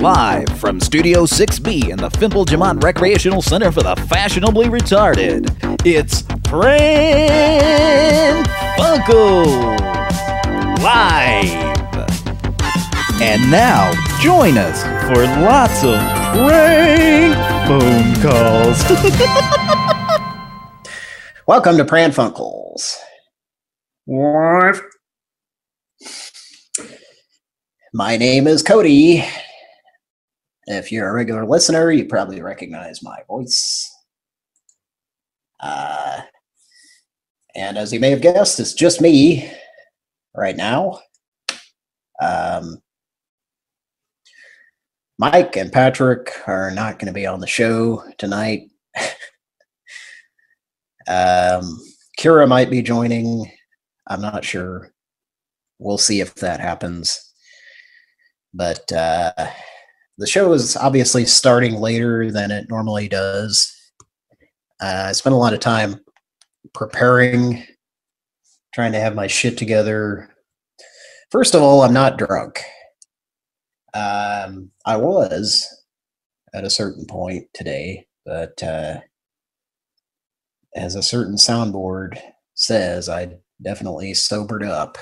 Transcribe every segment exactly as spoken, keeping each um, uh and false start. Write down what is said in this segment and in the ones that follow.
Live from Studio six B in the Fimple Jamont Recreational Center for the Fashionably Retarded, it's Pran Funkels Live. And now, join us for lots of prank phone calls. Welcome to Pran Funkels. What? My name is Cody. If you're a regular listener, you probably recognize my voice. Uh, and as you may have guessed, it's just me right now. Um, Mike and Patrick are not going to be on the show tonight. um, Kira might be joining. I'm not sure. We'll see if that happens. But uh, the show is obviously starting later than it normally does. Uh, I spent a lot of time preparing, trying to have my shit together. First of all, I'm not drunk. Um, I was at a certain point today, but uh, as a certain soundboard says, I definitely sobered up.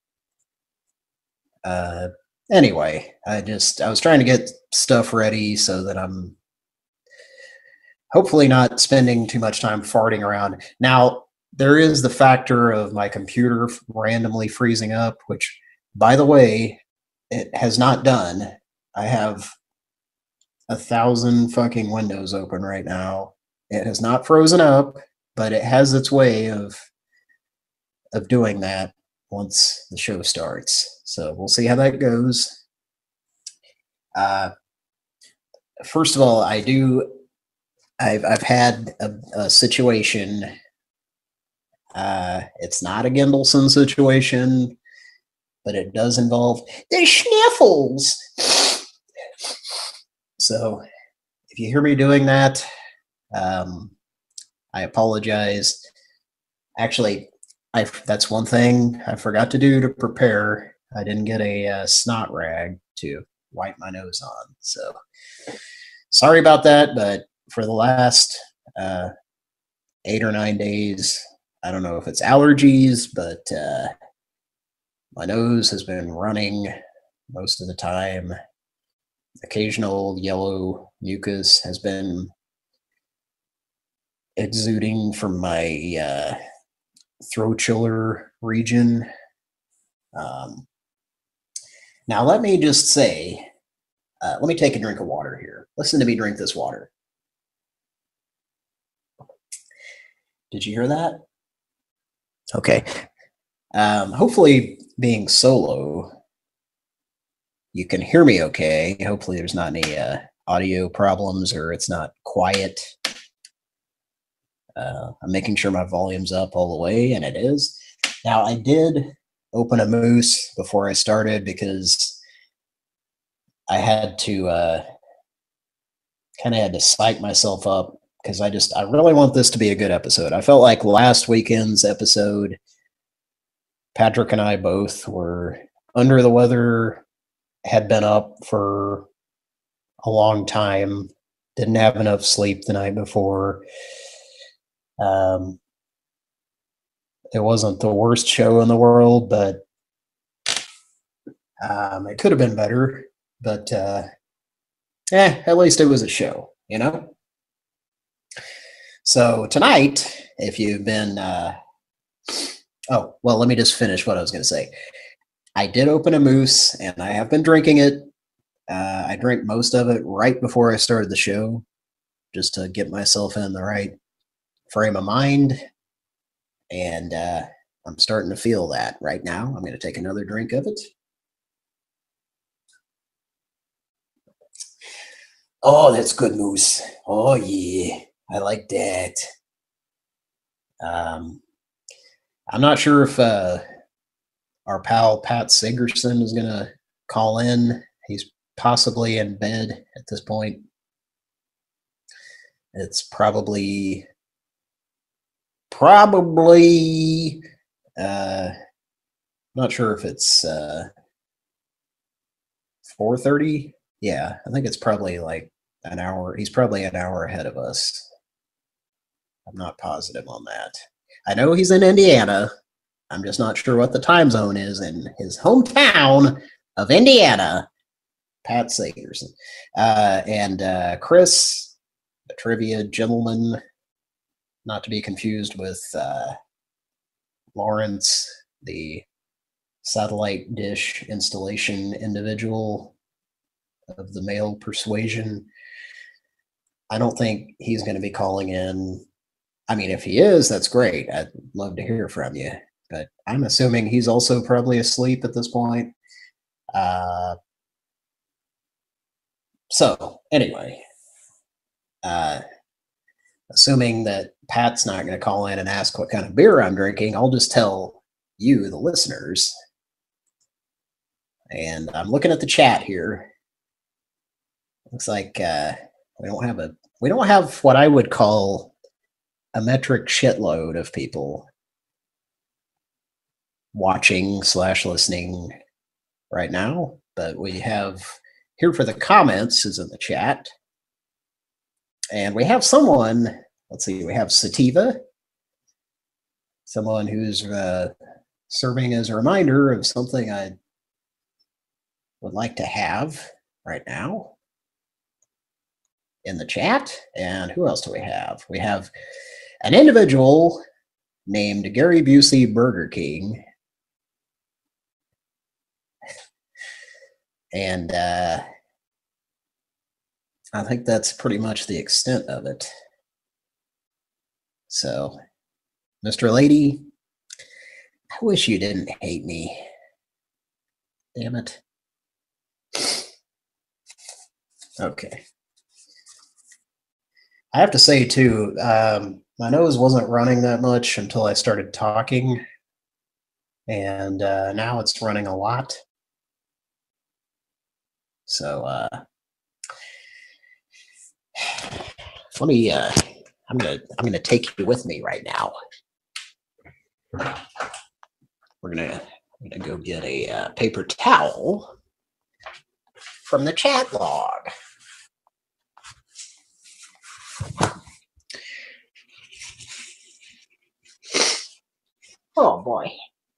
Uh, Anyway, I just, I was trying to get stuff ready so that I'm hopefully not spending too much time farting around. Now, there is the factor of my computer randomly freezing up, which, by the way, it has not done. I have a thousand fucking windows open right now. It has not frozen up, but it has its way of, of doing that once the show starts. So we'll see how that goes. Uh, first of all, I do, I've, I've had a, a situation. Uh, it's not a Gendelson situation, but it does involve the sniffles. So if you hear me doing that, um, I apologize. Actually, I, that's one thing I forgot to do to prepare. I didn't get a uh, snot rag to wipe my nose on. So sorry about that, but for the last uh, eight or nine days, I don't know if it's allergies, but uh, my nose has been running most of the time. Occasional yellow mucus has been exuding from my uh, throat chiller region. Um, now, let me just say, uh, let me take a drink of water here. Listen to me drink this water. Did you hear that? Okay. Um, hopefully, being solo, you can hear me okay. Hopefully, there's not any uh, audio problems or it's not quiet. Uh, I'm making sure my volume's up all the way, and it is. Now, I did open a moose before I started because I had to uh, kind of had to psych myself up because I just I really want this to be a good episode. I felt like last weekend's episode, Patrick and I both were under the weather, had been up for a long time, didn't have enough sleep the night before. Um, it wasn't the worst show in the world, but um, it could have been better. But uh, eh, at least it was a show, you know? So tonight, if you've been, uh, oh, well, let me just finish what I was going to say. I did open a moose, and I have been drinking it. Uh, I drank most of it right before I started the show, just to get myself in the right frame of mind. And uh, I'm starting to feel that right now. I'm going to take another drink of it. Oh, that's good moose. Oh, yeah. I like that. Um, I'm not sure if uh, our pal Pat Sigerson is going to call in. He's possibly in bed at this point. It's probably, probably, uh, not sure if it's uh, four thirty Yeah, I think it's probably like an hour. He's probably an hour ahead of us. I'm not positive on that. I know he's in Indiana. I'm just not sure what the time zone is in his hometown of Indiana. Pat Sagerson. Uh, and uh, Chris, the trivia gentleman, not to be confused with uh, Lawrence, the satellite dish installation individual of the male persuasion. I don't think he's going to be calling in. I mean, if he is, that's great. I'd love to hear from you. But I'm assuming he's also probably asleep at this point. Uh, so, anyway, uh, assuming that Pat's not going to call in and ask what kind of beer I'm drinking, I'll just tell you, the listeners. And I'm looking at the chat here. Looks like uh, we don't have a we don't have what I would call a metric shitload of people watching slash listening right now, but we have here for the comments is in the chat, and we have someone. Let's see, we have Sativa, someone who's uh, serving as a reminder of something I would like to have right now in the chat. And who else do we have? We have an individual named Gary Busey Burger King. And uh, I think that's pretty much the extent of it. So, Mister Lady, I wish you didn't hate me. Damn it. Okay. I have to say, too, um, my nose wasn't running that much until I started talking. And uh, now it's running a lot. So, uh, let me, uh, I'm going to, I'm going to take you with me right now. We're going to, I'm going to go get a uh, paper towel from the chat log. Oh boy.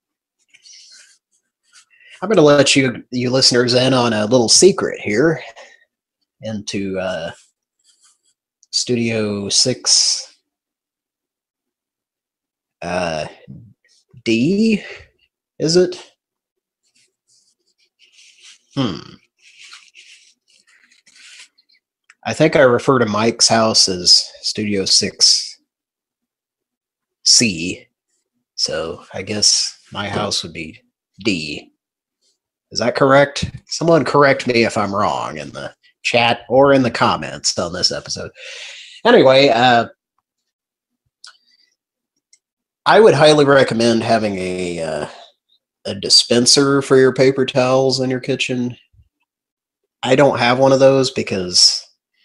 I'm going to let you, you listeners in on a little secret here into uh, Studio six uh, D, is it? Hmm. I think I refer to Mike's house as Studio six C, so I guess my house would be D. Is that correct? Someone correct me if I'm wrong in the chat or in the comments on this episode. Anyway, uh, I would highly recommend having a uh, a dispenser for your paper towels in your kitchen. I don't have one of those because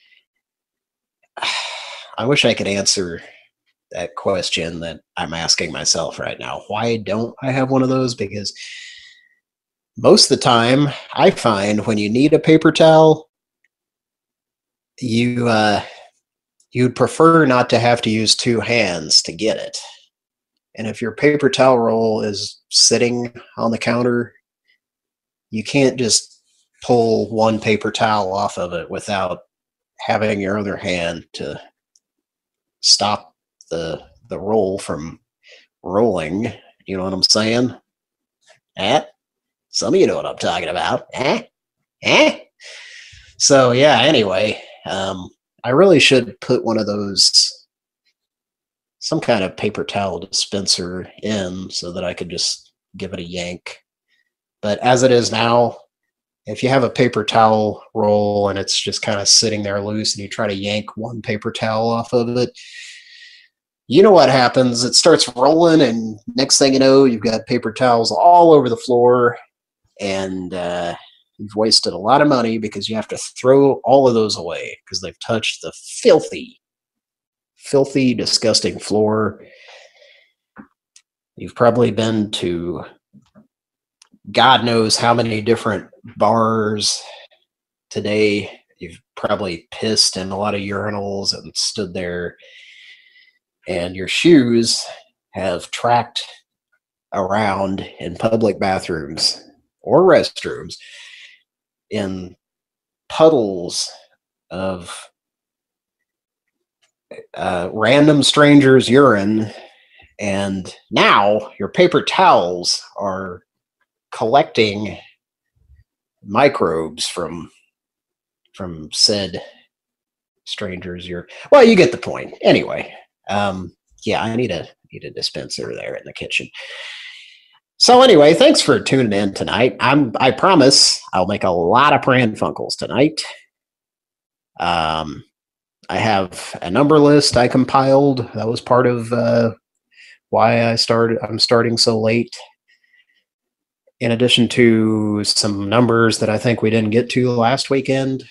I wish I could answer that question that I'm asking myself right now. Why don't I have one of those? Because most of the time, I find when you need a paper towel, you uh, you'd prefer not to have to use two hands to get it. And if your paper towel roll is sitting on the counter, you can't just pull one paper towel off of it without having your other hand to stop the the roll from rolling. You know what I'm saying? Eh? Some of you know what I'm talking about. Eh? Eh? So yeah, anyway, um, I really should put one of those, some kind of paper towel dispenser in so that I could just give it a yank. But as it is now, if you have a paper towel roll and it's just kind of sitting there loose and you try to yank one paper towel off of it, you know what happens. It starts rolling, and next thing you know, you've got paper towels all over the floor, and uh, you've wasted a lot of money because you have to throw all of those away because they've touched the filthy, filthy, disgusting floor. You've probably been to God knows how many different bars, today you've probably pissed in a lot of urinals and stood there, and your shoes have tracked around in public bathrooms or restrooms in puddles of uh, random strangers' urine, and now your paper towels are collecting microbes from from said strangers' urine. Well, you get the point. Anyway, um, yeah, I need a need a dispenser there in the kitchen. So anyway, thanks for tuning in tonight. I'm I promise I'll make a lot of Pran Funkels tonight. Um, I have a number list I compiled. That was part of uh, why I started. I'm starting so late. In addition to some numbers that I think we didn't get to last weekend,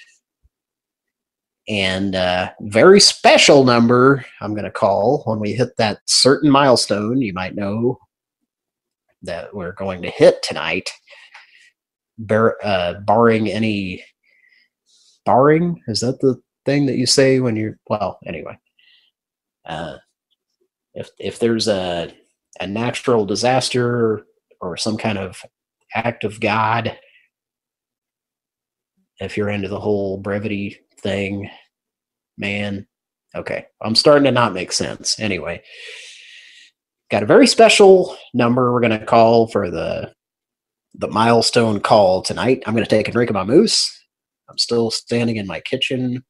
and a very special number I'm going to call when we hit that certain milestone. You might know that we're going to hit tonight, bar, uh, barring any, barring, is that the thing that you say when you're, well, anyway, uh, if if there's a, a natural disaster or some kind of act of God, if you're into the whole brevity thing, man, okay, I'm starting to not make sense. Anyway, got a very special number we're going to call for the the milestone call tonight. I'm going to take a drink of my moose. I'm still standing in my kitchen.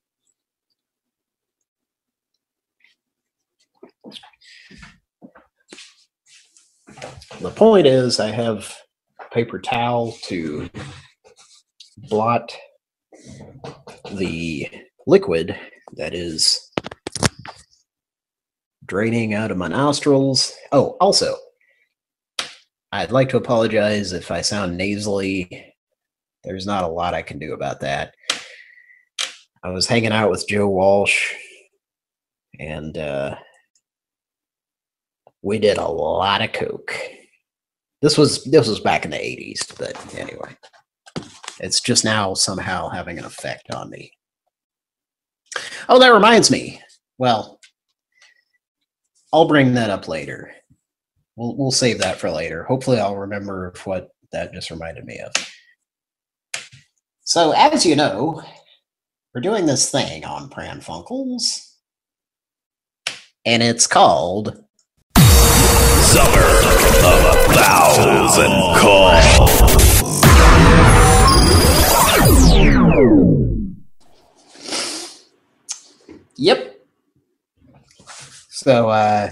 The point is, I have a paper towel to blot the liquid that is draining out of my nostrils. Oh, also, I'd like to apologize if I sound nasally. There's not a lot I can do about that. I was hanging out with Joe Walsh, and uh, we did a lot of coke. This was this was back in the eighties, but anyway, it's just now somehow having an effect on me. Oh, that reminds me. Well, I'll bring that up later. We'll we'll save that for later. Hopefully, I'll remember what that just reminded me of. So, as you know, we're doing this thing on Pran Funkels, and it's called Summer of a Thousand Calls. Yep. So, uh,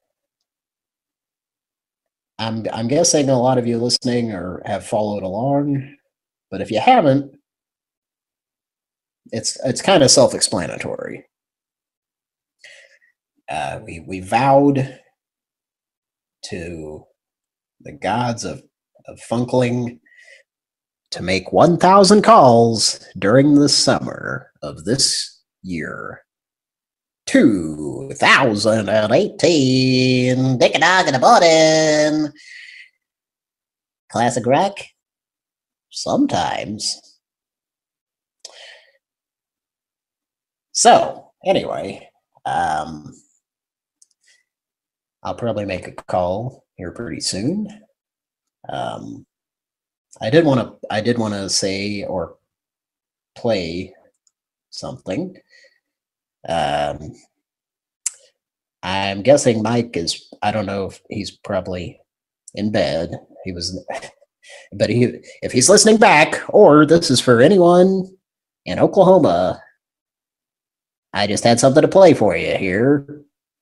I'm I'm guessing a lot of you listening or have followed along, but if you haven't, it's it's kind of self-explanatory. Uh, we we vowed to the gods of, of Funkling to make one thousand calls during the summer of this year. two thousand eighteen. Dick a dog in the button. Classic rock? Sometimes. So, anyway, um, I'll probably make a call here pretty soon. Um, I did want to. I did want to say or play something. Um, I'm guessing Mike is. I don't know if he's probably in bed. He was, but he if he's listening back, or this is for anyone in Oklahoma. I just had something to play for you here.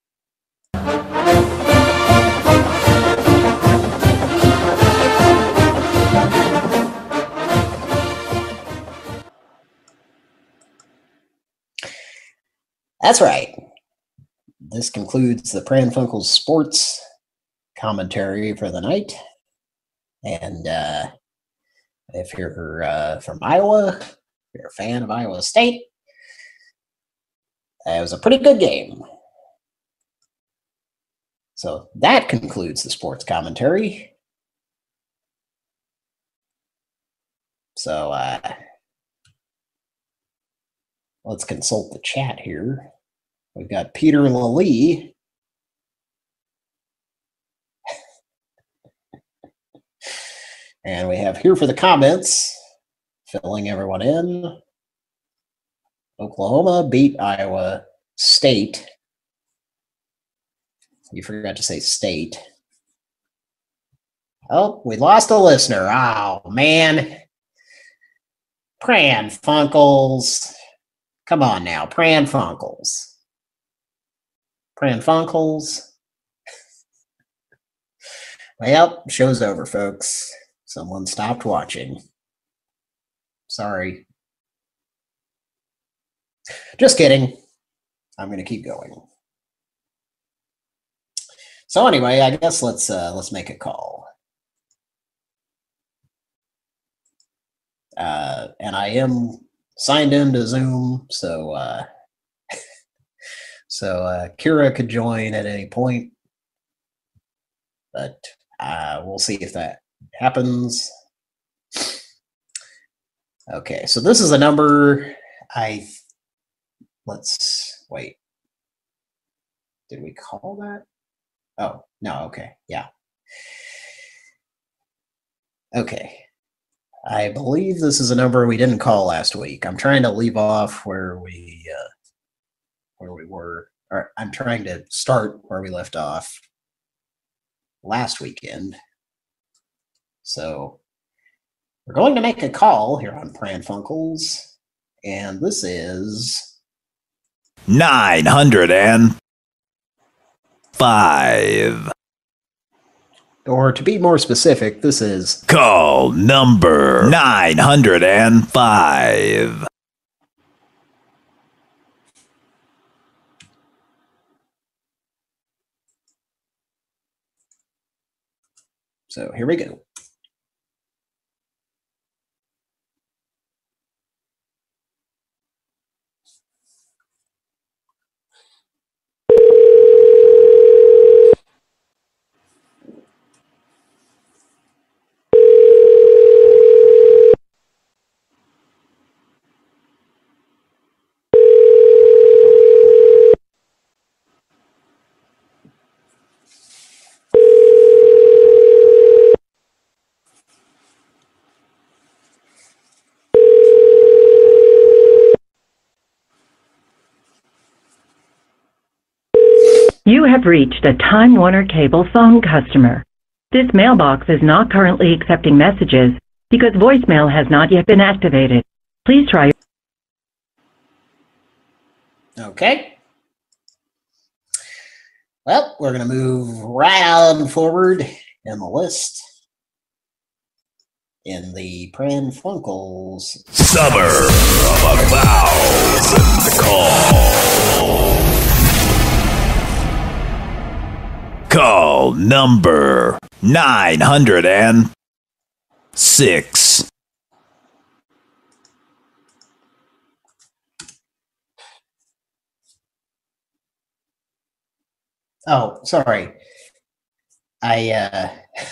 That's right. This concludes the Pran Funkels sports commentary for the night. And uh, if you're uh, from Iowa, if you're a fan of Iowa State, it was a pretty good game. So that concludes the sports commentary. So uh, let's consult the chat here. We've got Peter Lalee. And we have here for the comments, filling everyone in. Oklahoma beat Iowa State. You forgot to say state. Oh, we lost a listener. Oh, man. Pran Funkels. Come on now, Pran Funkels. Pran Funkels. Well, show's over, folks. Someone stopped watching. Sorry. Just kidding. I'm going to keep going. So anyway, I guess let's uh, let's make a call. Uh, and I am signed into Zoom, so uh, so uh, Kira could join at any point, but uh, we'll see if that happens. Okay, so this is a number I. Let's wait. Did we call that? Oh, no, okay, yeah. Okay. I believe this is a number we didn't call last week. I'm trying to leave off where we uh, where we were. Or I'm trying to start where we left off last weekend. So we're going to make a call here on Pran Funkels, and this is nine hundred five. Or to be more specific, this is call number nine hundred five. So here we go. You have reached a Time Warner Cable phone customer. This mailbox is not currently accepting messages because voicemail has not yet been activated. Please try. Okay. Well, we're going to move right on forward in the list. In the Pran Funkels Summer of a Thousand Call. Call number nine hundred six. Oh, sorry. I uh,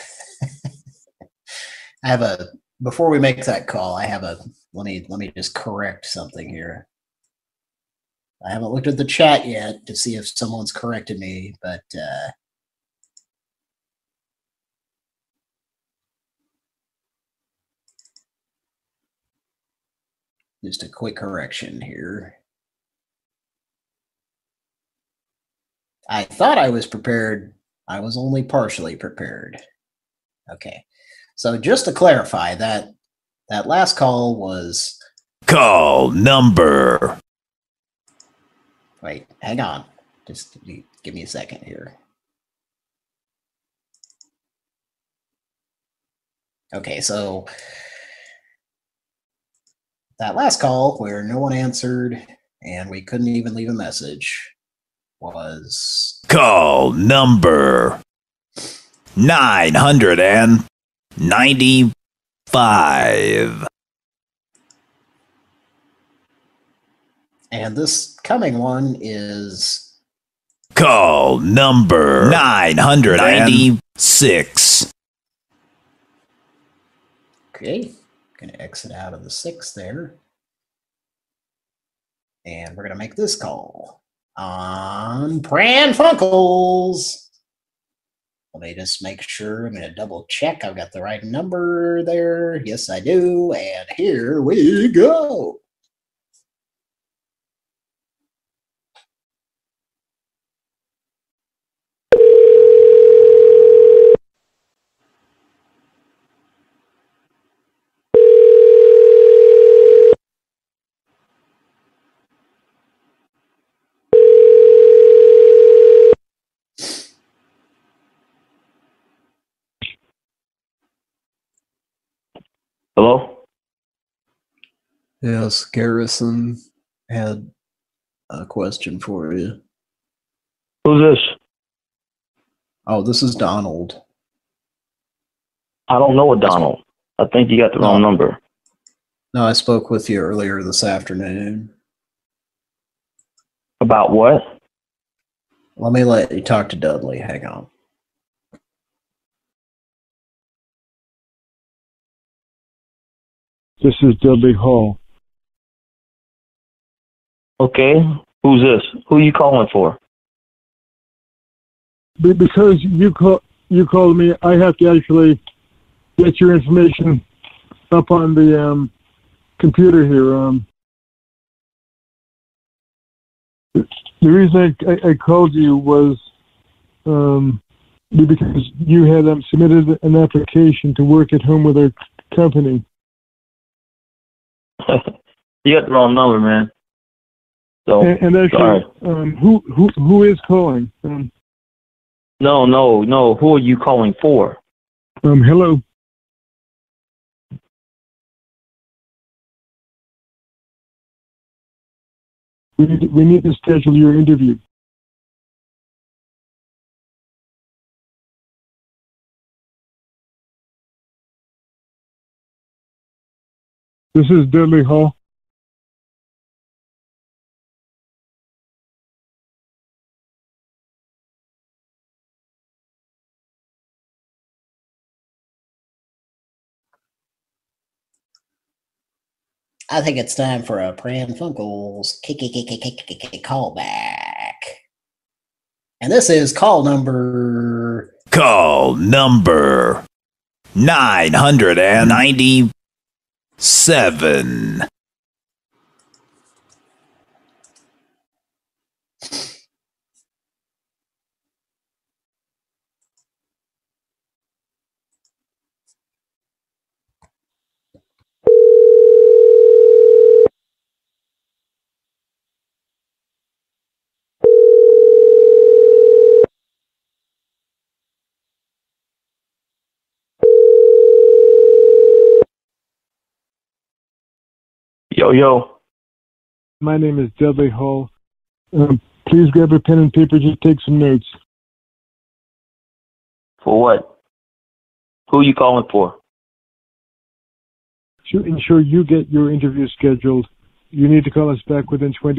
I have a before we make that call. I have a let me let me just correct something here. I haven't looked at the chat yet to see if someone's corrected me, but uh, just a quick correction here. I thought I was prepared. I was only partially prepared. Okay. So just to clarify, that that last call was call number. Wait, hang on. Just give me a second here. Okay, so that last call where no one answered and we couldn't even leave a message was call number nine hundred ninety-five. And this coming one is call number nine hundred ninety-six. Okay, gonna exit out of the six there. And we're going to make this call on Pran Funkels. Let me just make sure. I'm going to double check I've got the right number there. Yes, I do. And here we go. Hello? Yes, Garrison had a question for you. Who's this? Oh, this is Donald. I don't know a Donald. I think you got the wrong No. number. No, I spoke with you earlier this afternoon. About what? Let me let you talk to Dudley. Hang on. This is Dudley Hall. Okay. Who's this? Who are you calling for? Be- Because you call you called me, I have to actually get your information up on the um, computer here. Um, the reason I, I, I called you was um, because you had um, submitted an application to work at home with our company. You got the wrong number, man. So, And, and actually, sorry. um, who who who is calling? Um, No, no, no. Who are you calling for? um, hello. We need, we need to schedule your interview. This is Dudley Hall. I think it's time for a Pran Funkels callback. And this is call number... Call number nine hundred ninety-seven. Yo, yo. My name is Dudley Hall. Um, please grab a pen and paper. Just take some notes. For what? Who are you calling for? To ensure you get your interview scheduled, you need to call us back within twenty.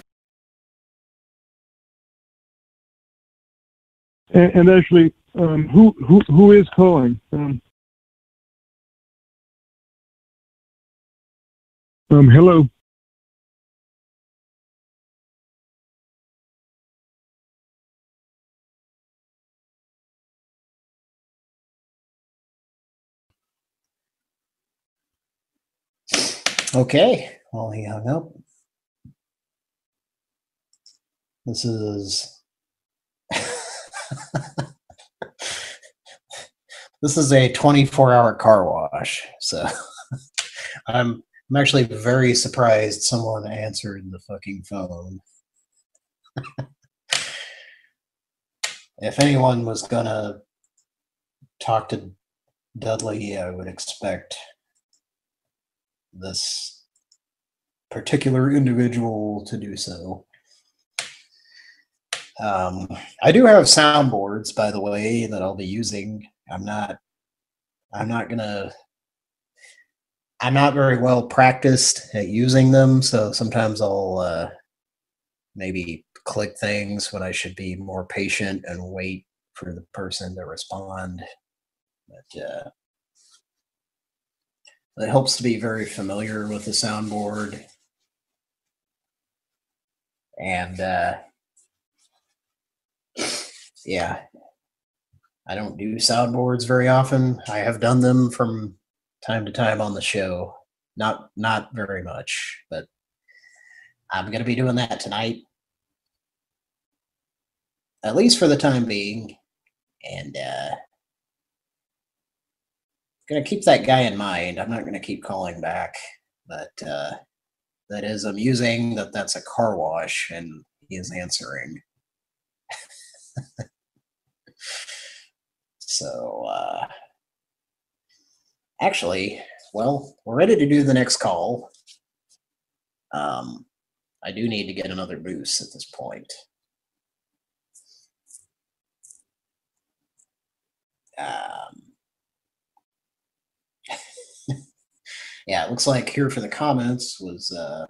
And, and actually, um, who who who is calling? Um, um, hello. Okay, well, he hung up. This is... this is a twenty-four hour car wash, so I'm I'm actually very surprised someone answered the fucking phone. If anyone was gonna talk to Dudley, I would expect this particular individual to do so. Um, I do have soundboards, by the way, that I'll be using. I'm not, I'm not gonna, I'm not very well practiced at using them, so sometimes I'll uh, maybe click things when I should be more patient and wait for the person to respond. But uh, it helps to be very familiar with the soundboard. And uh, yeah, I don't do soundboards very often. I have done them from time to time on the show. Not not very much, but I'm going to be doing that tonight, at least for the time being. And uh, going to keep that guy in mind. I'm not going to keep calling back, but uh, that is amusing that that's a car wash and he is answering. So, uh, actually, well, we're ready to do the next call. Um, I do need to get another boost at this point. Um, yeah, it looks like Here for the Comments was uh,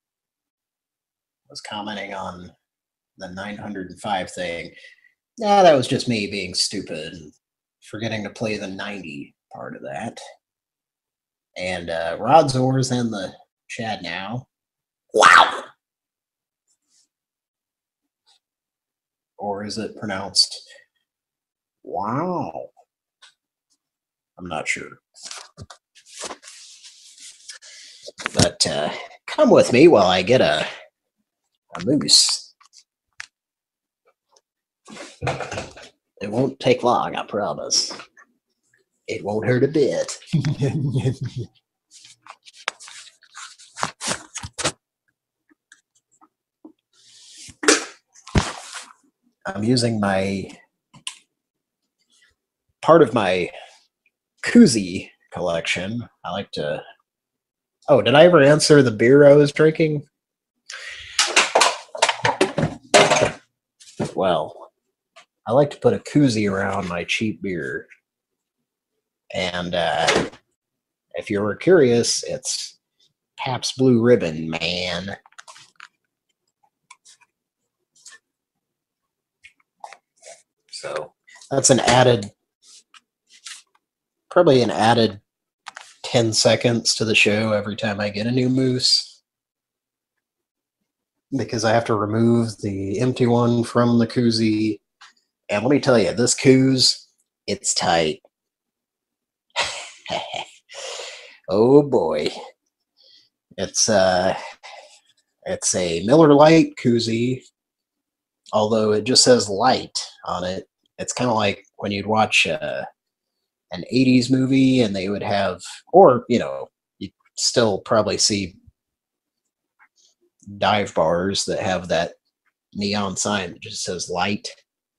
was commenting on the nine hundred five thing. Nah, that was just me being stupid and forgetting to play the ninety part of that. And uh, Rod Zor's in the chat now. Wow! Or is it pronounced wow? I'm not sure. But uh, come with me while I get a, a moose. It won't take long, I promise. It won't hurt a bit. I'm using my part of my koozie collection. I like to. Oh, did I ever answer the beer I was drinking? Well, I like to put a koozie around my cheap beer. And uh, if you were curious, it's Pabst Blue Ribbon, man. So that's an added, probably an added ten seconds to the show every time I get a new moose. Because I have to remove the empty one from the koozie. And let me tell you, this koozie, it's tight. Oh boy. It's uh it's a Miller Lite koozie, although it just says light on it. It's kind of like when you'd watch uh, an eighties movie and they would have, or, you know, you'd still probably see dive bars that have that neon sign that just says light.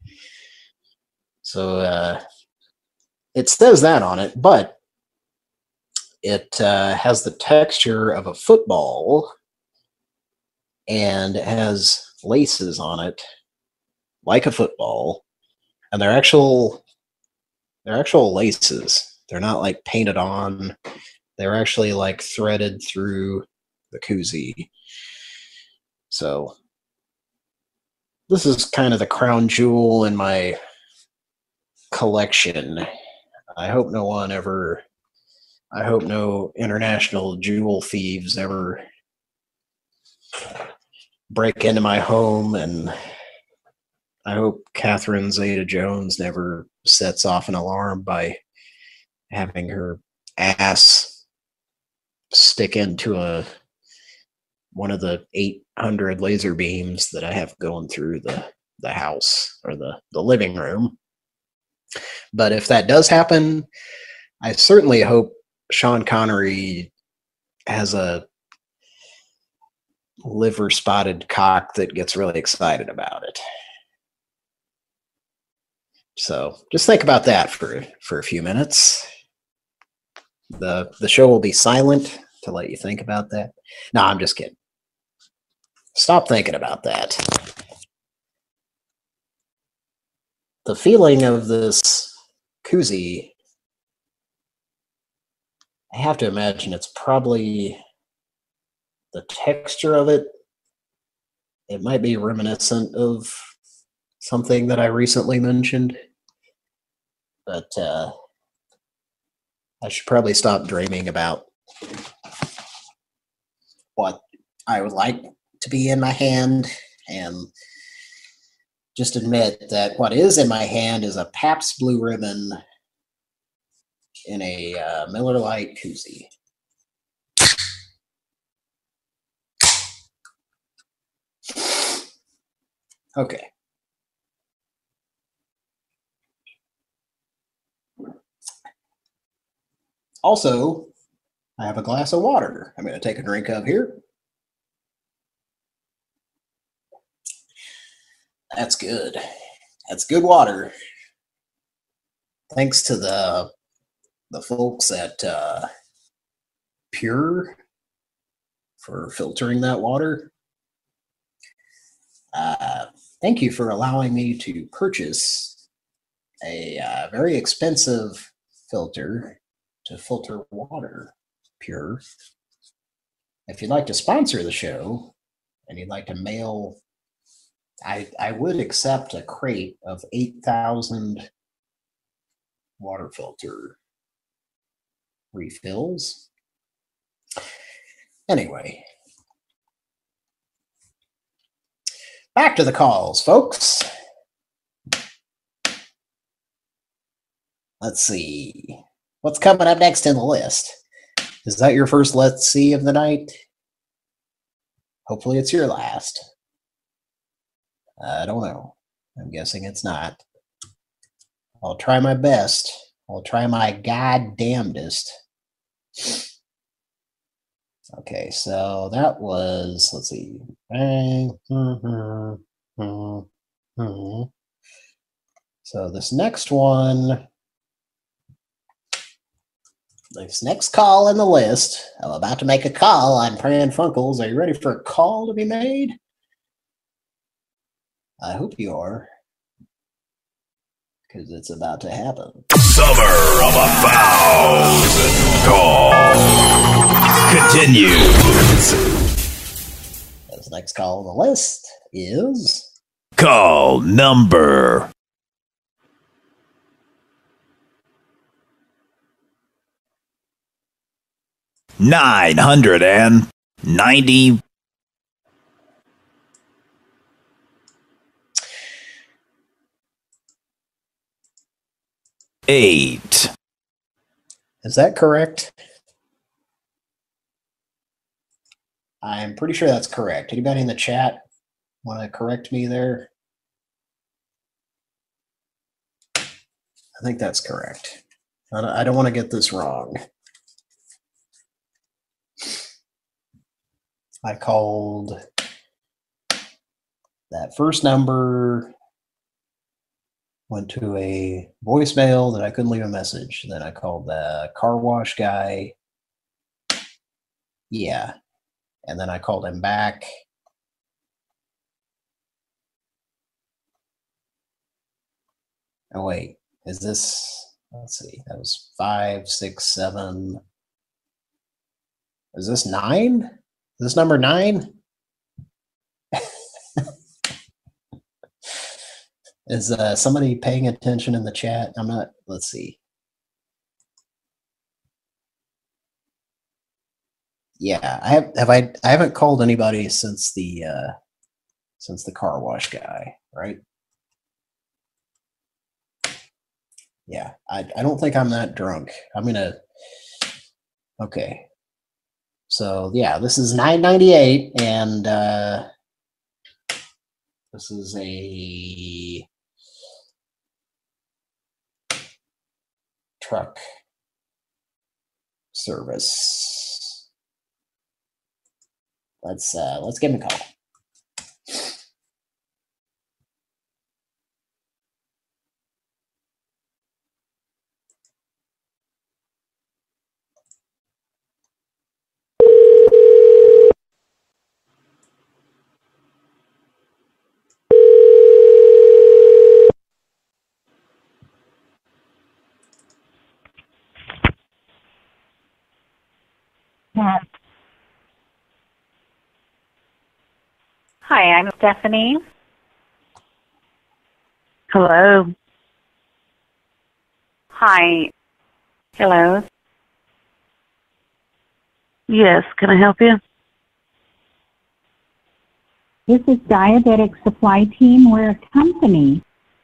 So uh, it says that on it, but it uh, has the texture of a football and it has laces on it like a football, and they're actual they're actual laces. They're not like painted on. They're actually like threaded through the koozie. So this is kind of the crown jewel in my collection. I hope no one ever I hope no international jewel thieves ever break into my home, and I hope Catherine Zeta-Jones never sets off an alarm by having her ass stick into a one of the eight hundred laser beams that I have going through the, the house or the, the living room. But if that does happen, I certainly hope Sean Connery has a liver spotted cock that gets really excited about it. So just think about that for, for a few minutes. The the show will be silent to let you think about that. No, I'm just kidding. Stop thinking about that. The feeling of this koozie, I have to imagine it's probably the texture of it. It might be reminiscent of something that I recently mentioned, but uh, I should probably stop dreaming about what I would like to be in my hand and just admit that what is in my hand is a Pabst Blue Ribbon in a uh, Miller Lite koozie. Okay. Also, I have a glass of water I'm going to take a drink of here. That's good. That's good water. Thanks to the the folks at uh, Pure for filtering that water. Uh, thank you for allowing me to purchase a uh, very expensive filter to filter water, Pure. If you'd like to sponsor the show and you'd like to mail, I, I would accept a crate of eight thousand water filter refills. Anyway, back to the calls, folks. Let's see. What's coming up next in the list? Is that your first let's see of the night? Hopefully it's your last. I don't know. I'm guessing it's not. I'll try my best. I'll try my goddamnedest. Okay, so that was, let's see. So this next one, this next call in the list, I'm about to make a call on Pran Funkels. Are you ready for a call to be made? I hope you are, because it's about to happen. Summer of a thousand calls continues. This next call on the list is call number nine hundred ninety. Eight. Is that correct? I'm pretty sure that's correct. Anybody in the chat want to correct me there? I think that's correct. I don't, I don't want to get this wrong. I called that first number, went to a voicemail that I couldn't leave a message. Then I called the car wash guy. Yeah. And then I called him back. Oh, wait. Is this, let's see, that was five, six, seven. Is this nine? Is this number nine? Is uh, somebody paying attention in the chat? I'm not, let's see. Yeah, I have, have I, I haven't called anybody since the, uh, since the car wash guy, right? Yeah, I, I don't think I'm that drunk. I'm gonna, okay. So yeah, this is nine ninety-eight, and uh, this is a truck service. Let's uh, let's give him a call. Hi, I'm Stephanie. Hello. Hi. Hello. Yes, can I help you? This is Diabetic Supply Team. We're a company.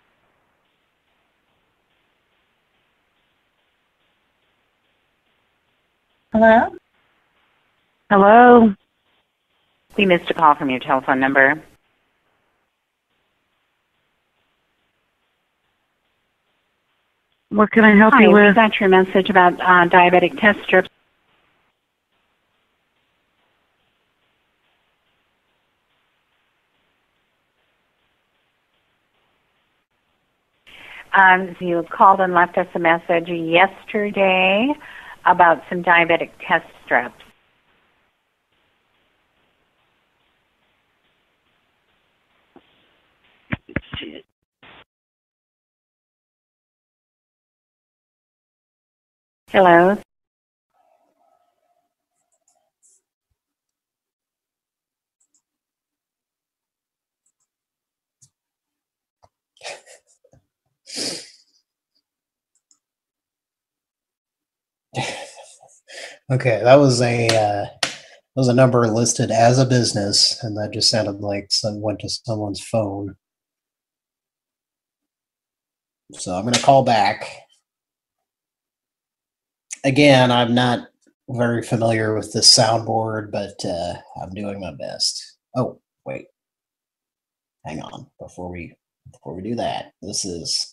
Hello? Hello? We missed a call from your telephone number. What can I help Hi, you we with? got your message about uh, diabetic test strips. Um, so you called and left us a message yesterday about some diabetic test strips. Hello? Okay, that was a uh, that was a number listed as a business, and that just sounded like some went to someone's phone. So I'm going to call back. Again, I'm not very familiar with this soundboard, but uh, I'm doing my best. Oh, wait. Hang on. Before we before we do that, this is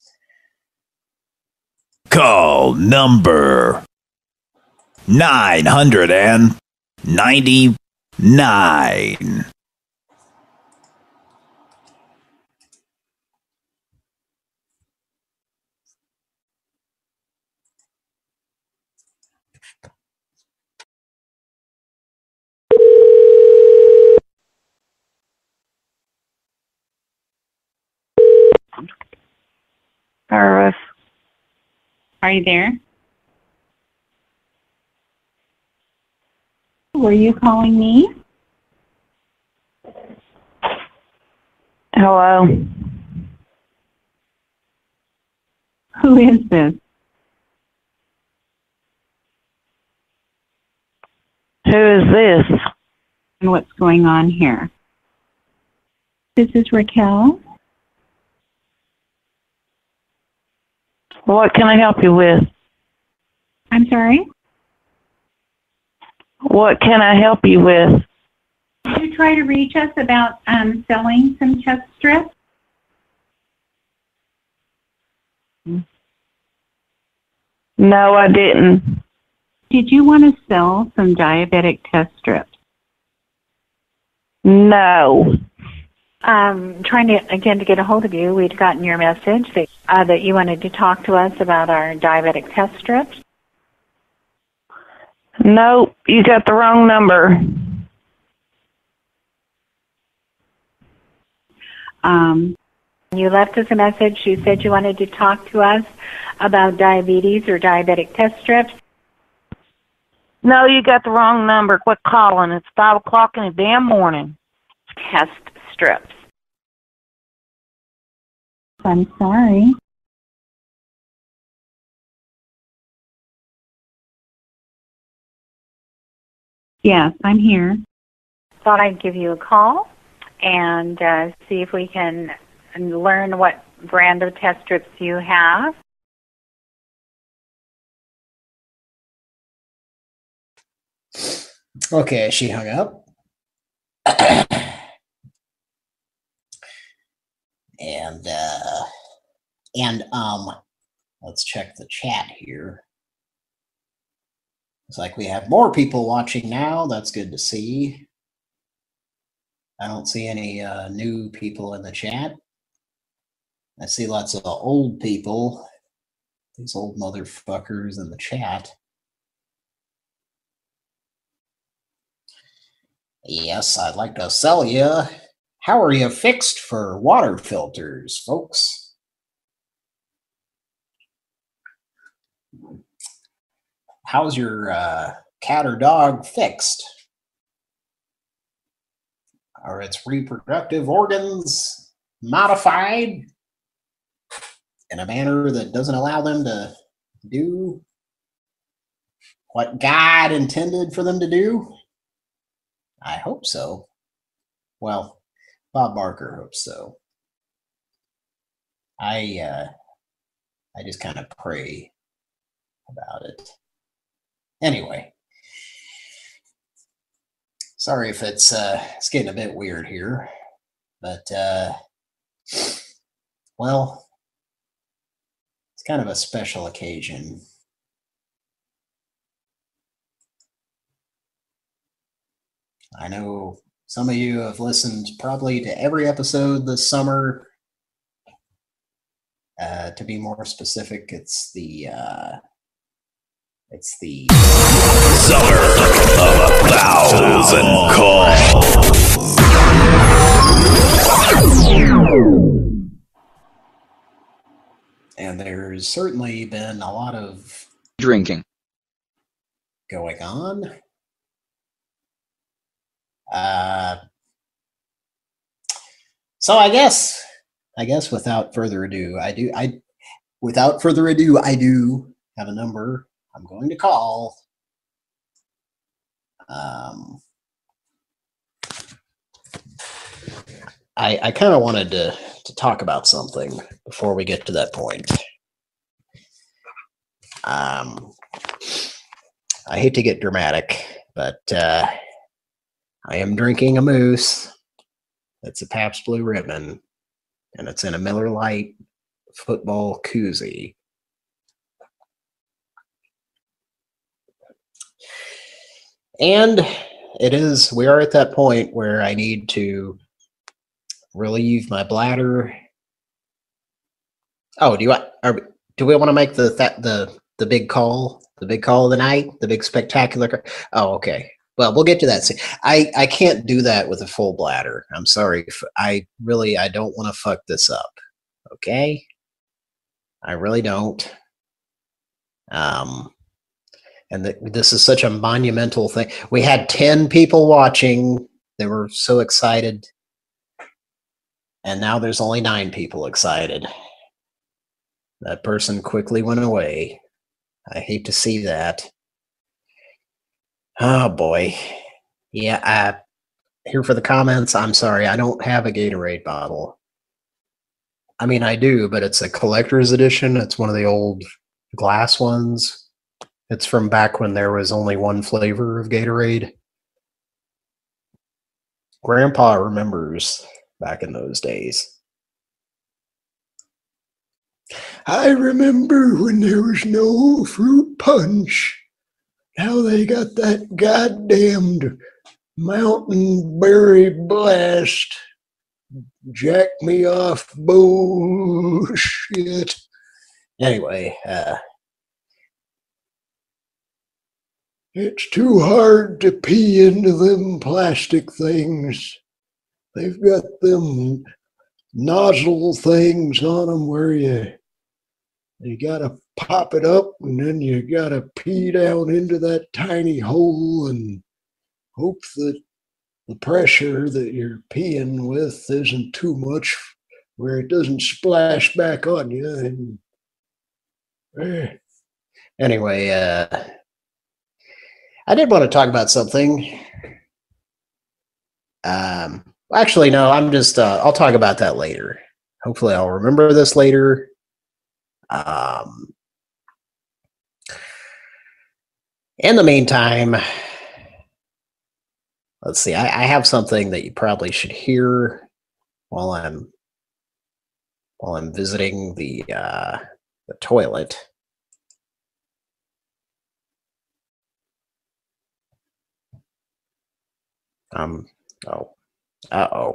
Call number nine hundred ninety-nine. Service. Are you there? Were you calling me? Hello? Who is this? Who is this? And what's going on here? This is Raquel. What can I help you with? I'm sorry? What can I help you with? Did you try to reach us about um, selling some chest strips? No, I didn't. Did you want to sell some diabetic test strips? No. Um, trying to, again, to get a hold of you, we'd gotten your message that, uh, that you wanted to talk to us about our diabetic test strips. No, you got the wrong number. Um, you left us a message. You said you wanted to talk to us about diabetes or diabetic test strips. No, you got the wrong number. Quit calling. It's five o'clock in the damn morning. Test strips. I'm sorry. Yes, I'm here. Thought I'd give you a call and uh, see if we can learn what brand of test strips you have. okay. She hung up, and uh, and um, let's check the chat here. It's like we have more people watching now. That's good to see. I don't see any uh, new people in the chat. I see lots of old people. These old motherfuckers in the chat. Yes, I'd like to sell you. How are you fixed for water filters, folks? How's your uh, cat or dog fixed? Are its reproductive organs modified in a manner that doesn't allow them to do what God intended for them to do? I hope so. Well, Bob Barker hopes so. I uh, I just kind of pray about it. Anyway, sorry if it's uh, it's getting a bit weird here, but uh, well, it's kind of a special occasion. I know some of you have listened probably to every episode this summer. Uh, to be more specific, it's the uh, it's the Summer of a Thousand Calls. And there's certainly been a lot of drinking going on. Uh, so I guess, I guess without further ado, I do, I, without further ado, I do have a number I'm going to call. Um, I, I kind of wanted to, to talk about something before we get to that point. Um, I hate to get dramatic, but uh, I am drinking a Moose. It's a Pabst Blue Ribbon, and it's in a Miller Lite football koozie. And it is, we are at that point where I need to relieve my bladder. Oh, do you want, are, do we want to make the, the, the big call, the big call of the night, the big spectacular? Oh, okay. Well, we'll get to that soon. I, I can't do that with a full bladder. I'm sorry. I really, I don't want to fuck this up. Okay? I really don't. Um, and the, this is such a monumental thing. We had ten people watching. They were so excited. And now there's only nine people excited. That person quickly went away. I hate to see that. Oh boy. Yeah, uh, here for the comments. I'm sorry, I don't have a Gatorade bottle. I mean, I do, but it's a collector's edition. It's one of the old glass ones. It's from back when there was only one flavor of Gatorade. Grandpa remembers back in those days. I remember when there was no fruit punch. Now they got that goddamned Mountain Berry Blast. Jack me off bullshit. Anyway, uh, it's too hard to pee into them plastic things. They've got them nozzle things on them where you you gotta pop it up and then you gotta pee down into that tiny hole and hope that the pressure that you're peeing with isn't too much where it doesn't splash back on you. And eh. Anyway, uh, I did want to talk about something. Um, actually, no, I'm just, uh, I'll talk about that later. Hopefully I'll remember this later. Um, in the meantime, let's see, I, I have something that you probably should hear while I'm, while I'm visiting the, uh, the toilet. Um, oh, uh-oh.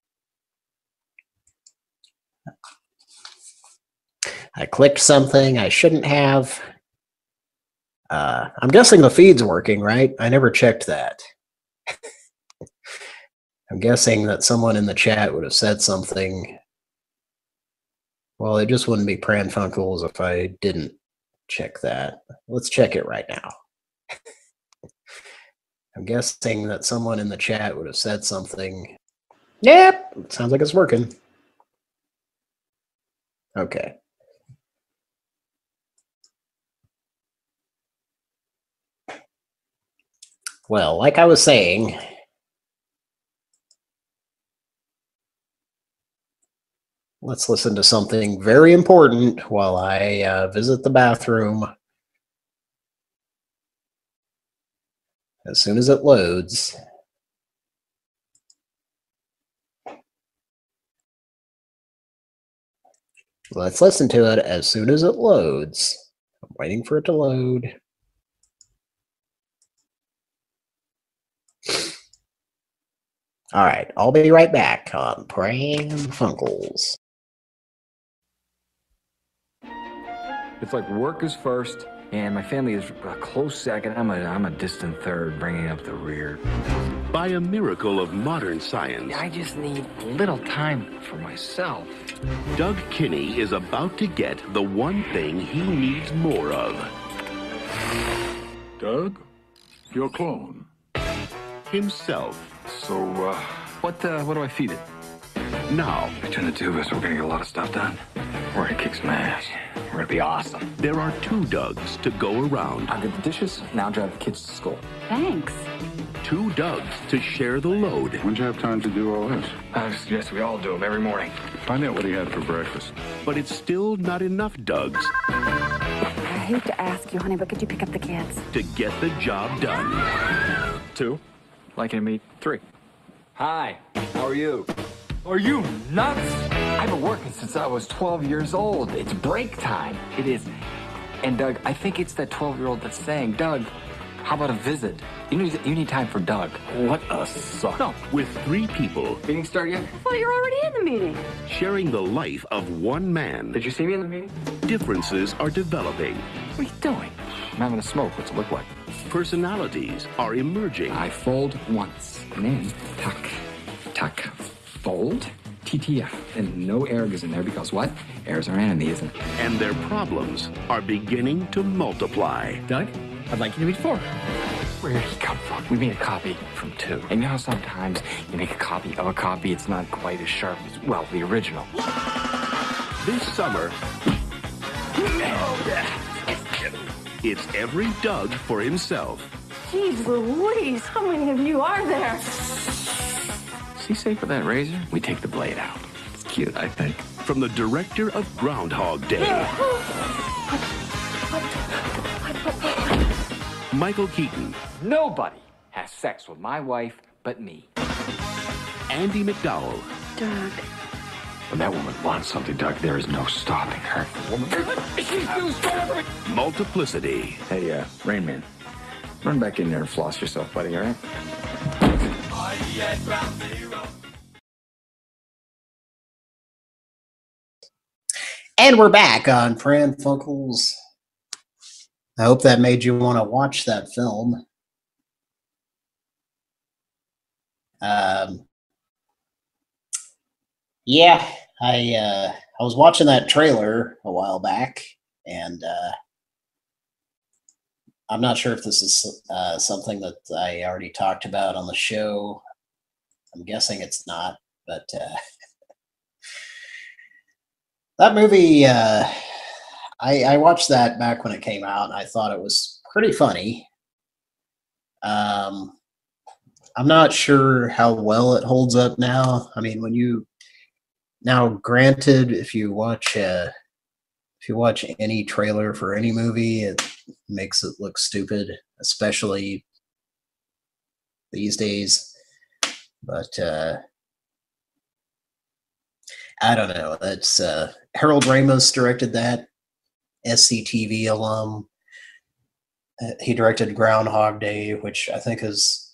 I clicked something I shouldn't have. Uh, I'm guessing the feed's working, right? I never checked that. I'm guessing that someone in the chat would have said something. Well, it just wouldn't be Pran Funkels if I didn't check that. Let's check it right now. I'm guessing that someone in the chat would have said something. Yep, sounds like it's working. Okay. Well, like I was saying, Let's listen to something very important while I uh, visit the bathroom. As soon as it loads. Let's listen to it as soon as it loads. I'm waiting for it to load. All right, I'll be right back on Pran Funkels. It's like work is first, and my family is a close second. I'm a, I'm a distant third, bringing up the rear. By a miracle of modern science, I just need a little time for myself. Doug Kinney is about to get the one thing he needs more of. Doug, your clone. Himself. So, uh, what, uh, what do I feed it? Now, Between the two of us, we're gonna get a lot of stuff done. We're gonna kick some ass. We're gonna be awesome. there are two Dougs to go around. I'll get the dishes, now drive the kids to school. Thanks. Two Dougs to share the load. When'd you have time to do all this? I suggest we all do them every morning. Find out what he had for breakfast. But it's still not enough Dougs I hate to ask you, honey, but could you pick up the kids? to get the job done. Two. Liking to meet three. Hi, how are you? Are you nuts? I've been working since I was twelve years old. It's break time. It is. And Doug, I think it's that twelve-year-old that's saying, Doug, how about a visit? You need, you need time for Doug. What a suck. No. With three people Meeting start yet? Well, you're already in the meeting. sharing the life of one man, Did you see me in the meeting? differences are developing. What are you doing? I'm having a smoke. What's it look like? Personalities are emerging. I fold once, and then tuck, tuck, fold, T T F. And no air goes in there because what? Air's our enemy, isn't it? And their problems are beginning to multiply. Doug, I'd like you to meet four. Where did he come from? We made a copy from two. And you know how sometimes you make a copy of a copy, it's not quite as sharp as, well, the original. This summer, it's every Doug for himself. Jeez Louise, how many of you are there? Is he safe with that razor? We take the blade out. It's cute, I think. From the director of Groundhog Day, Michael Keaton, Nobody has sex with my wife but me. Andy McDowell, Doug. When that woman wants something, Doug, there is no stopping her. Woman. Multiplicity, Hey, uh, Rain Man, run back in there and floss yourself, buddy, all right? And we're back on Pran Funkels. I hope that made you want to watch that film. Um, yeah, I uh, I was watching that trailer a while back, and uh, I'm not sure if this is uh, something that I already talked about on the show. I'm guessing it's not, but uh, that movie, uh, I, I watched that back when it came out, and I thought it was pretty funny. Um, I'm not sure how well it holds up now. I mean, when you now, granted, if you watch uh, if you watch any trailer for any movie, it makes it look stupid, especially these days. But uh, I don't know. That's uh, Harold Ramis directed that. S C T V alum. Uh, he directed Groundhog Day, which I think is.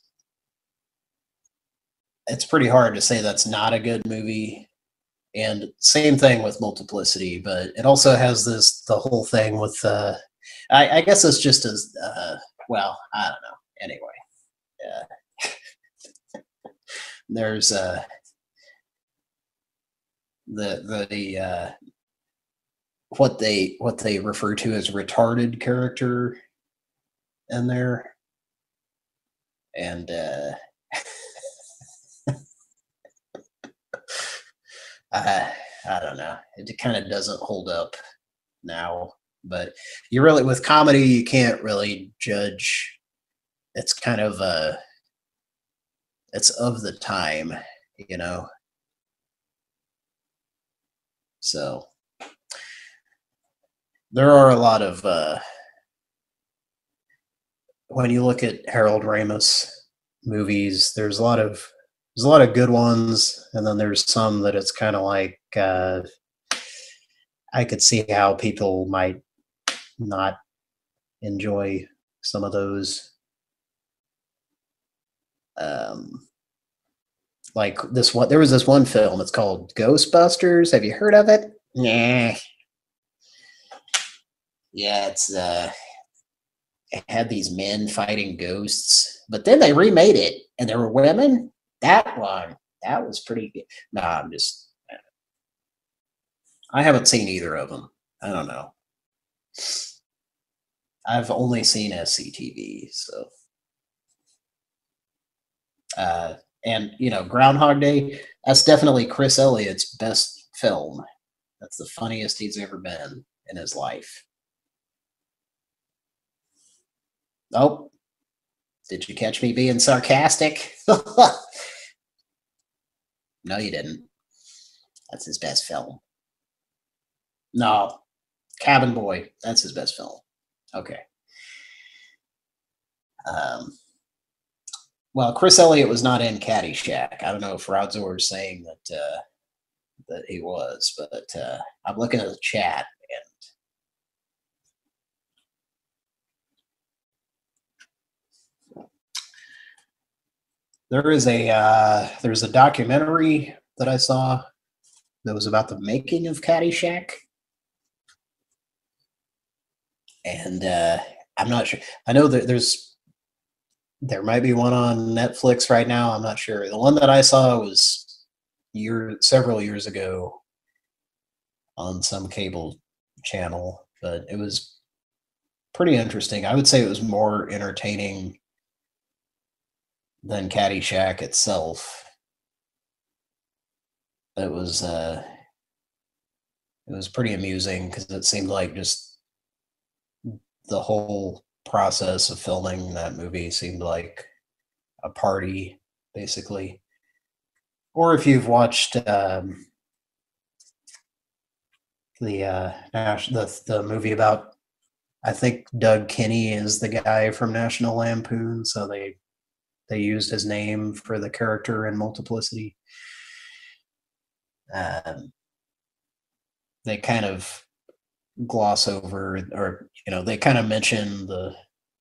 It's pretty hard to say that's not a good movie. And same thing with Multiplicity, but it also has this the whole thing with. Uh, I, I guess it's just as uh, well. I don't know. Anyway, uh, there's uh, the the the uh, what they what they refer to as retarded character in there, and uh, I I don't know. It kind of doesn't hold up now, but you really with comedy you can't really judge. It's kind of uh, it's of the time, you know. So there are a lot of uh, when you look at Harold Ramis movies, there's a lot of there's a lot of good ones, and then there's some that it's kind of like uh, I could see how people might not enjoy some of those. Um, like this one, there was this one film. It's called Ghostbusters. Have you heard of it? Nah. Yeah, it's uh, it had these men fighting ghosts, but then they remade it, and there were women. That one, that was pretty good. Nah, I'm just. I haven't seen either of them. I don't know. I've only seen S C T V, so. Uh, and, you know, Groundhog Day, that's definitely Chris Elliott's best film. That's the funniest he's ever been in his life. Oh, did you catch me being sarcastic? No, you didn't. That's his best film. No, Cabin Boy, that's his best film. Okay. Um, well, Chris Elliott was not in Caddyshack. I don't know if Rod Zor is saying that uh, that he was, but uh, I'm looking at the chat and there is a uh, there's a documentary that I saw that was about the making of Caddyshack. And uh, I'm not sure. I know that there's, there might be one on Netflix right now. I'm not sure. The one that I saw was year, several years ago on some cable channel, but it was pretty interesting. I would say it was more entertaining than Caddyshack itself. It was, uh, it was pretty amusing because it seemed like just the whole process of filming that movie seemed like a party, basically. Or if you've watched um, the, uh, the the movie about, I think Doug Kinney is the guy from National Lampoon, so they they used his name for the character in Multiplicity. Um, they kind of gloss over, or you know, they kind of mention the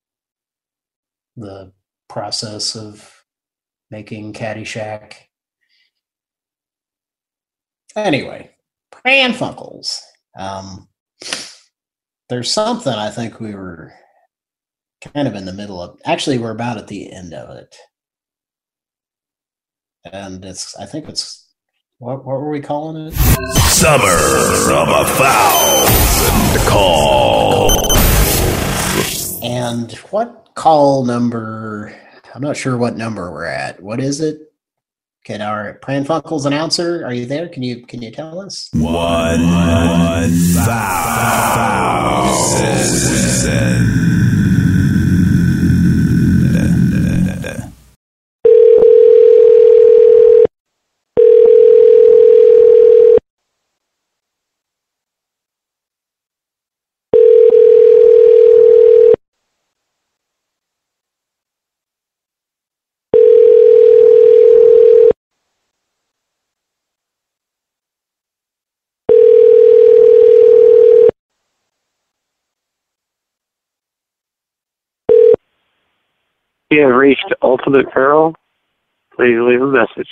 the process of making Caddyshack. Anyway, Pran Funkels. Um, there's something I think we were kind of in the middle of. Actually, we're about at the end of it, and it's. I think it's. What, what were we calling it? Summer of a Thousand Call. And what call number? I'm not sure what number we're at. What is it? Can our Pran Funkels announcer, are you there? Can you can you tell us? One, one thousand. You have reached Ultimate Peril. Please leave a message.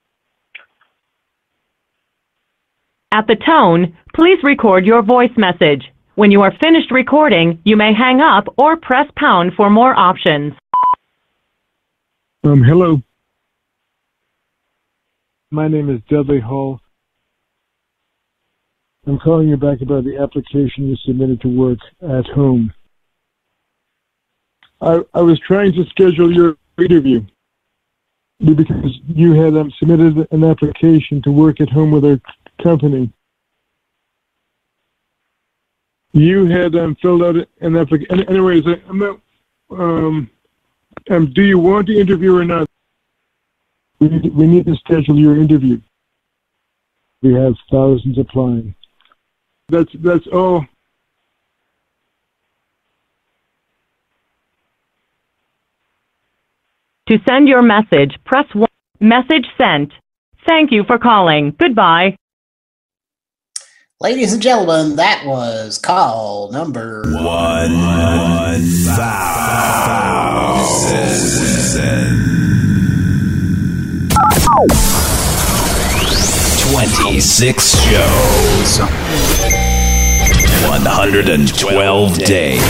At the tone, please record your voice message. When you are finished recording, you may hang up or press pound for more options. Um, hello. My name is Dudley Hall. I'm calling you back about the application you submitted to work at home. I, I was trying to schedule your interview because you had um, submitted an application to work at home with our company. You had um, filled out an application. Anyways, I, I'm not, um, um, do you want to interview or not? We need, we need to schedule your interview. We have thousands applying. That's that's all. To send your message, press one. Message sent. Thank you for calling. Goodbye. Ladies and gentlemen, that was call number one one thousand twenty-six shows, one hundred twelve days.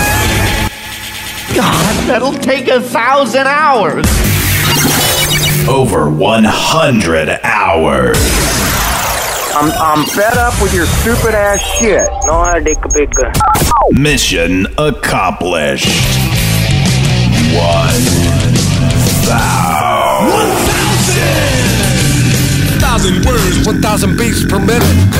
God, that'll take a thousand hours. Over one hundred hours. I'm I'm fed up with your stupid ass shit. No, I dig a big gun. Mission accomplished. One thousand. One thousand. Thousand words, one thousand beats per minute.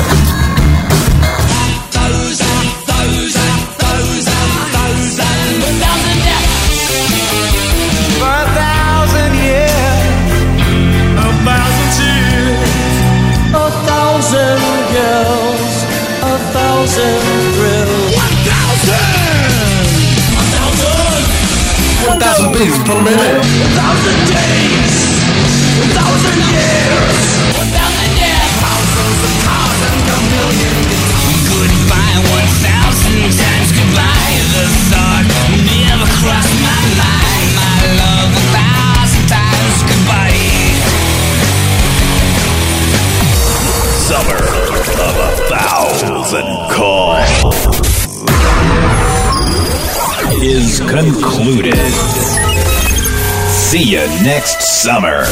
Thousand, thousand, thousand, thousand, one thousand deaths. For a thousand years, a thousand tears, a thousand girls, a thousand thrills. One thousand! One thousand! One thousand beats per minute. One thousand days. One thousand years. One thousand deaths. Thousands of thousands of millions. Goodbye, one thousand times goodbye. The thought never crossed my mind. My love, a thousand times goodbye. Summer of a thousand calls is concluded. See you next summer.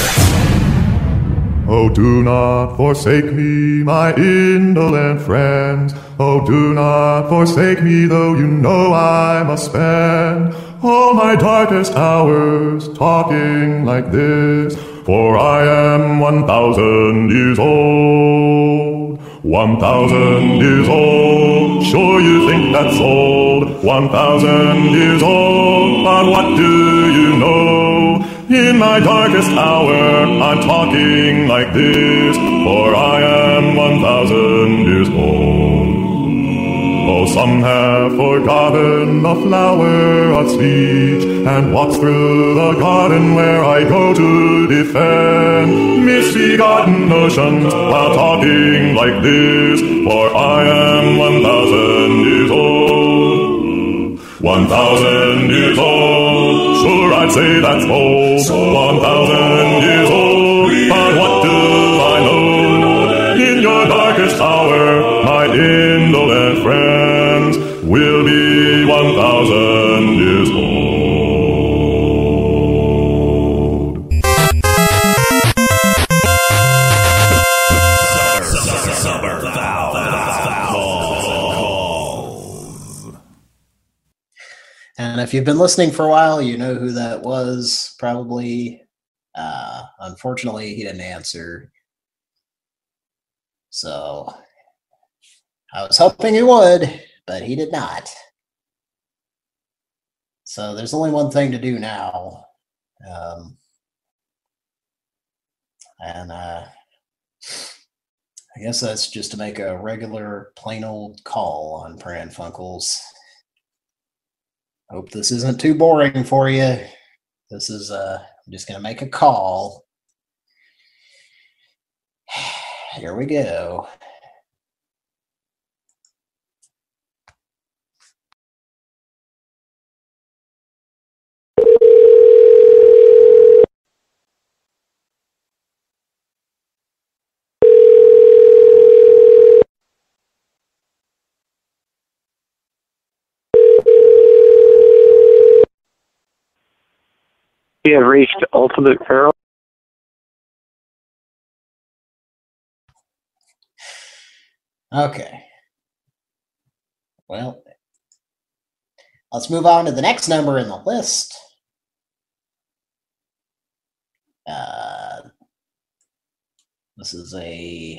Oh, do not forsake me, my indolent friends. Oh, do not forsake me, though you know I must spend all my darkest hours talking like this. For I am one thousand years old. One thousand years old. Sure you think that's old. One thousand years old. But what do you know? In my darkest hour, I'm talking like this, for I am one thousand years old. Oh, some have forgotten the flower of speech, and walks through the garden where I go to defend misbegotten notions while talking like this, for I am one thousand years old. One thousand years old, sure I'd say that's old. One thousand years old, but what do I know? In your darkest hour, my indolent friends will be one thousand years old. And if you've been listening for a while, you know who that was, probably. Uh, unfortunately, he didn't answer. So I was hoping he would, but he did not. So there's only one thing to do now. Um, and uh, I guess that's just to make a regular, plain old call on Pran Funkels. Hope this isn't too boring for you. This is, uh, I'm just going to make a call. Here we go. You have reached Ultimate Peril. Okay. Well, let's move on to the next number in the list. Uh, this is a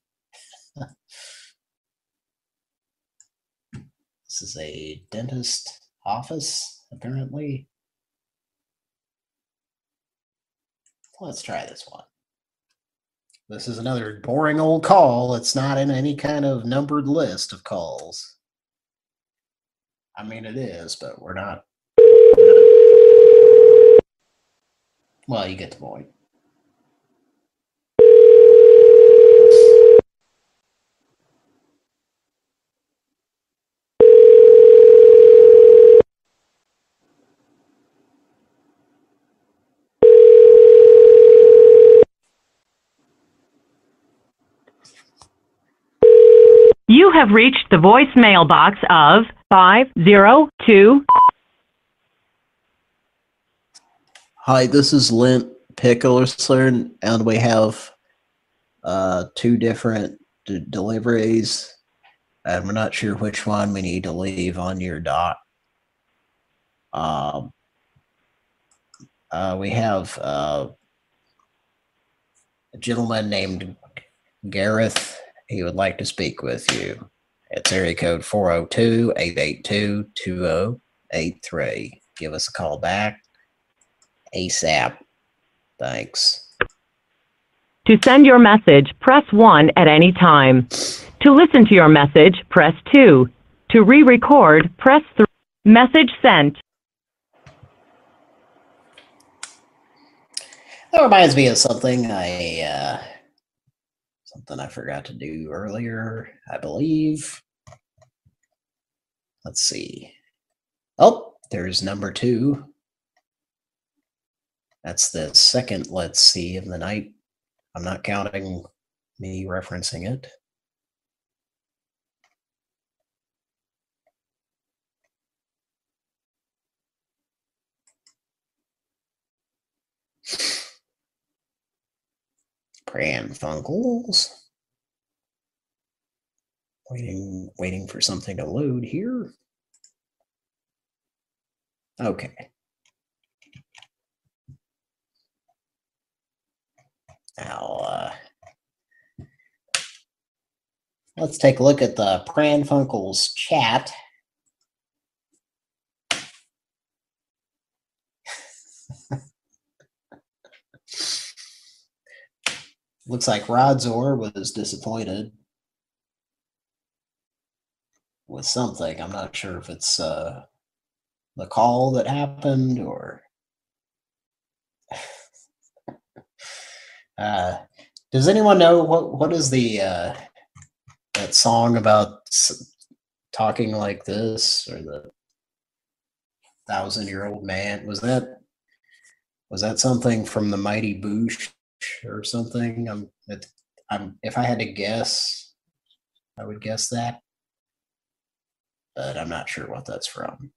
this is a dentist office, apparently. Let's try this one. This is another boring old call. It's not in any kind of numbered list of calls. I mean, it is, but we're not. Well, you get the point. You have reached the voicemail box of five zero two. Hi, this is Lint Picklerson, and we have uh, two different d- deliveries, and we're not sure which one we need to leave on your dot. Um, uh, we have uh, a gentleman named Gareth. He would like to speak with you. It's area code four oh two, eight eight two, two oh eight three. Give us a call back ASAP. Thanks. To send your message, press one at any time. To listen to your message, press two. To re-record, press three. Message sent. That reminds me of something I uh, something I forgot to do earlier, I believe. Let's see. Oh, there's number two. That's the second let's see of the night. I'm not counting me referencing it. Pran Funkels. Waiting, waiting for something to load here. Okay. Now, uh, let's take a look at the Pran Funkels chat. Looks like Rodzor was disappointed with something. I'm not sure if it's uh, the call that happened or... uh, does anyone know what what is the uh, that song about s- talking like this, or the thousand year old man? Was that was that something from the Mighty Boosh or something? I'm, it, I'm if I had to guess, I would guess that, but I'm not sure what that's from.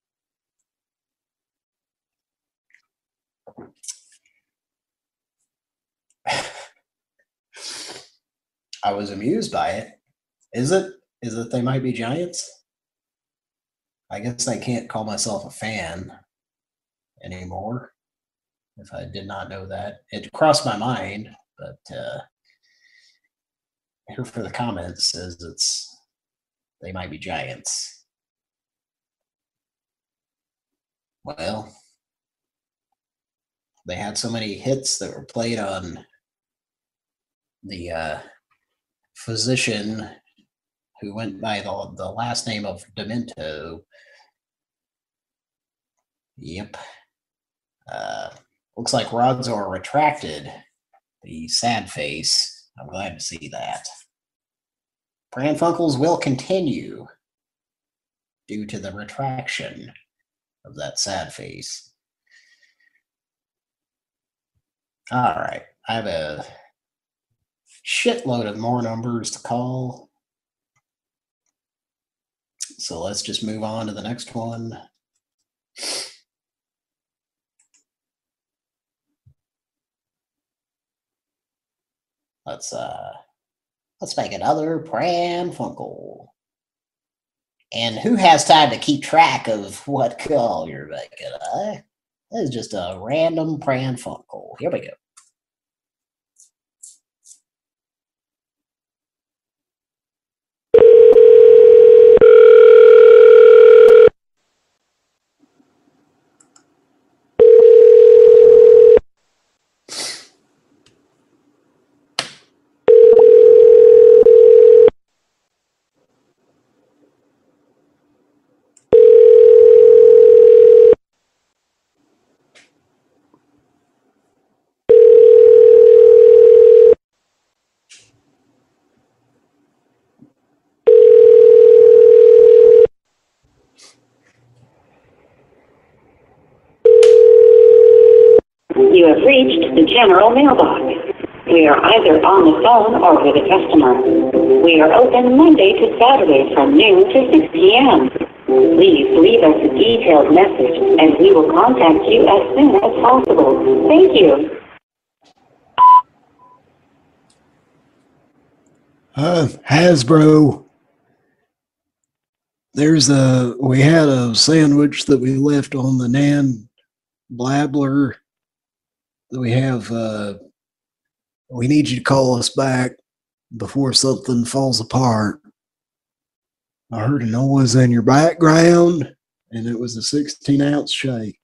I was amused by it. Is it? Is it They Might Be Giants? I guess I can't call myself a fan anymore. If I did not know that, it crossed my mind, but uh, here for the comments says it's They Might Be Giants. Well, they had so many hits that were played on the uh, physician who went by the, the last name of Demento. Yep. Uh, looks like Rodzor retracted the sad face. I'm glad to see that. Pran Funkels will continue due to the retraction of that sad face. All right. I have a shitload of more numbers to call. So let's just move on to the next one. Let's uh let's make another Pran Funkel. And who has time to keep track of what call you're making? Uh, this is just a random Pran Funkel. Here we go. You have reached the general mailbox. We are either on the phone or with a customer. We are open Monday to Saturday from noon to six p.m. Please leave us a detailed message and we will contact you as soon as possible. Thank you. Uh, Hasbro. There's a, we had a sandwich that we left on the Nan Blabler that we have, uh, we need you to call us back before something falls apart. I heard a noise in your background and it was a sixteen ounce shake.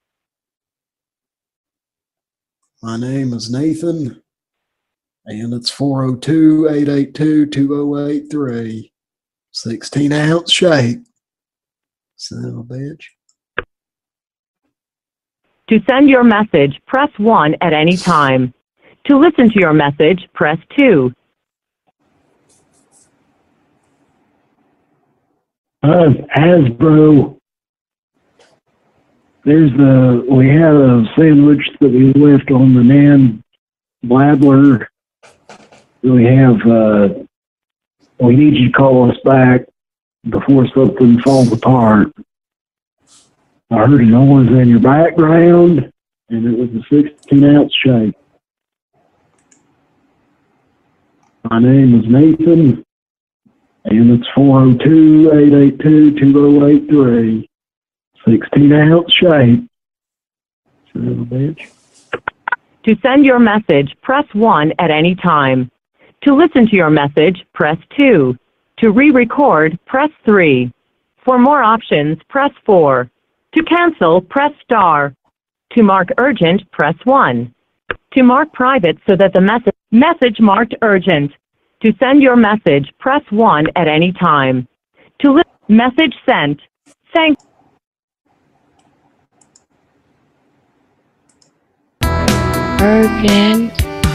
My name is Nathan and it's four oh two, eight eight two, two oh eight three. sixteen ounce shake. Son of a bitch. To send your message, press one at any time. To listen to your message, press two. Uh, Hasbro. There's a, we had a sandwich that we left on the Nan Blabler. We have, uh, we need you to call us back before something falls apart. I heard a noise in your background, and it was a sixteen ounce shake. My name is Nathan, and it's four oh two, eight eight two, two oh eight three. sixteen ounce shake. Son of a bitch. To send your message, press one at any time. To listen to your message, press two. To re-record, press three. For more options, press four. To cancel, press star. To mark urgent, press one. To mark private so that the message message marked urgent. To send your message, press one at any time. To li- message sent. Thank Urgent.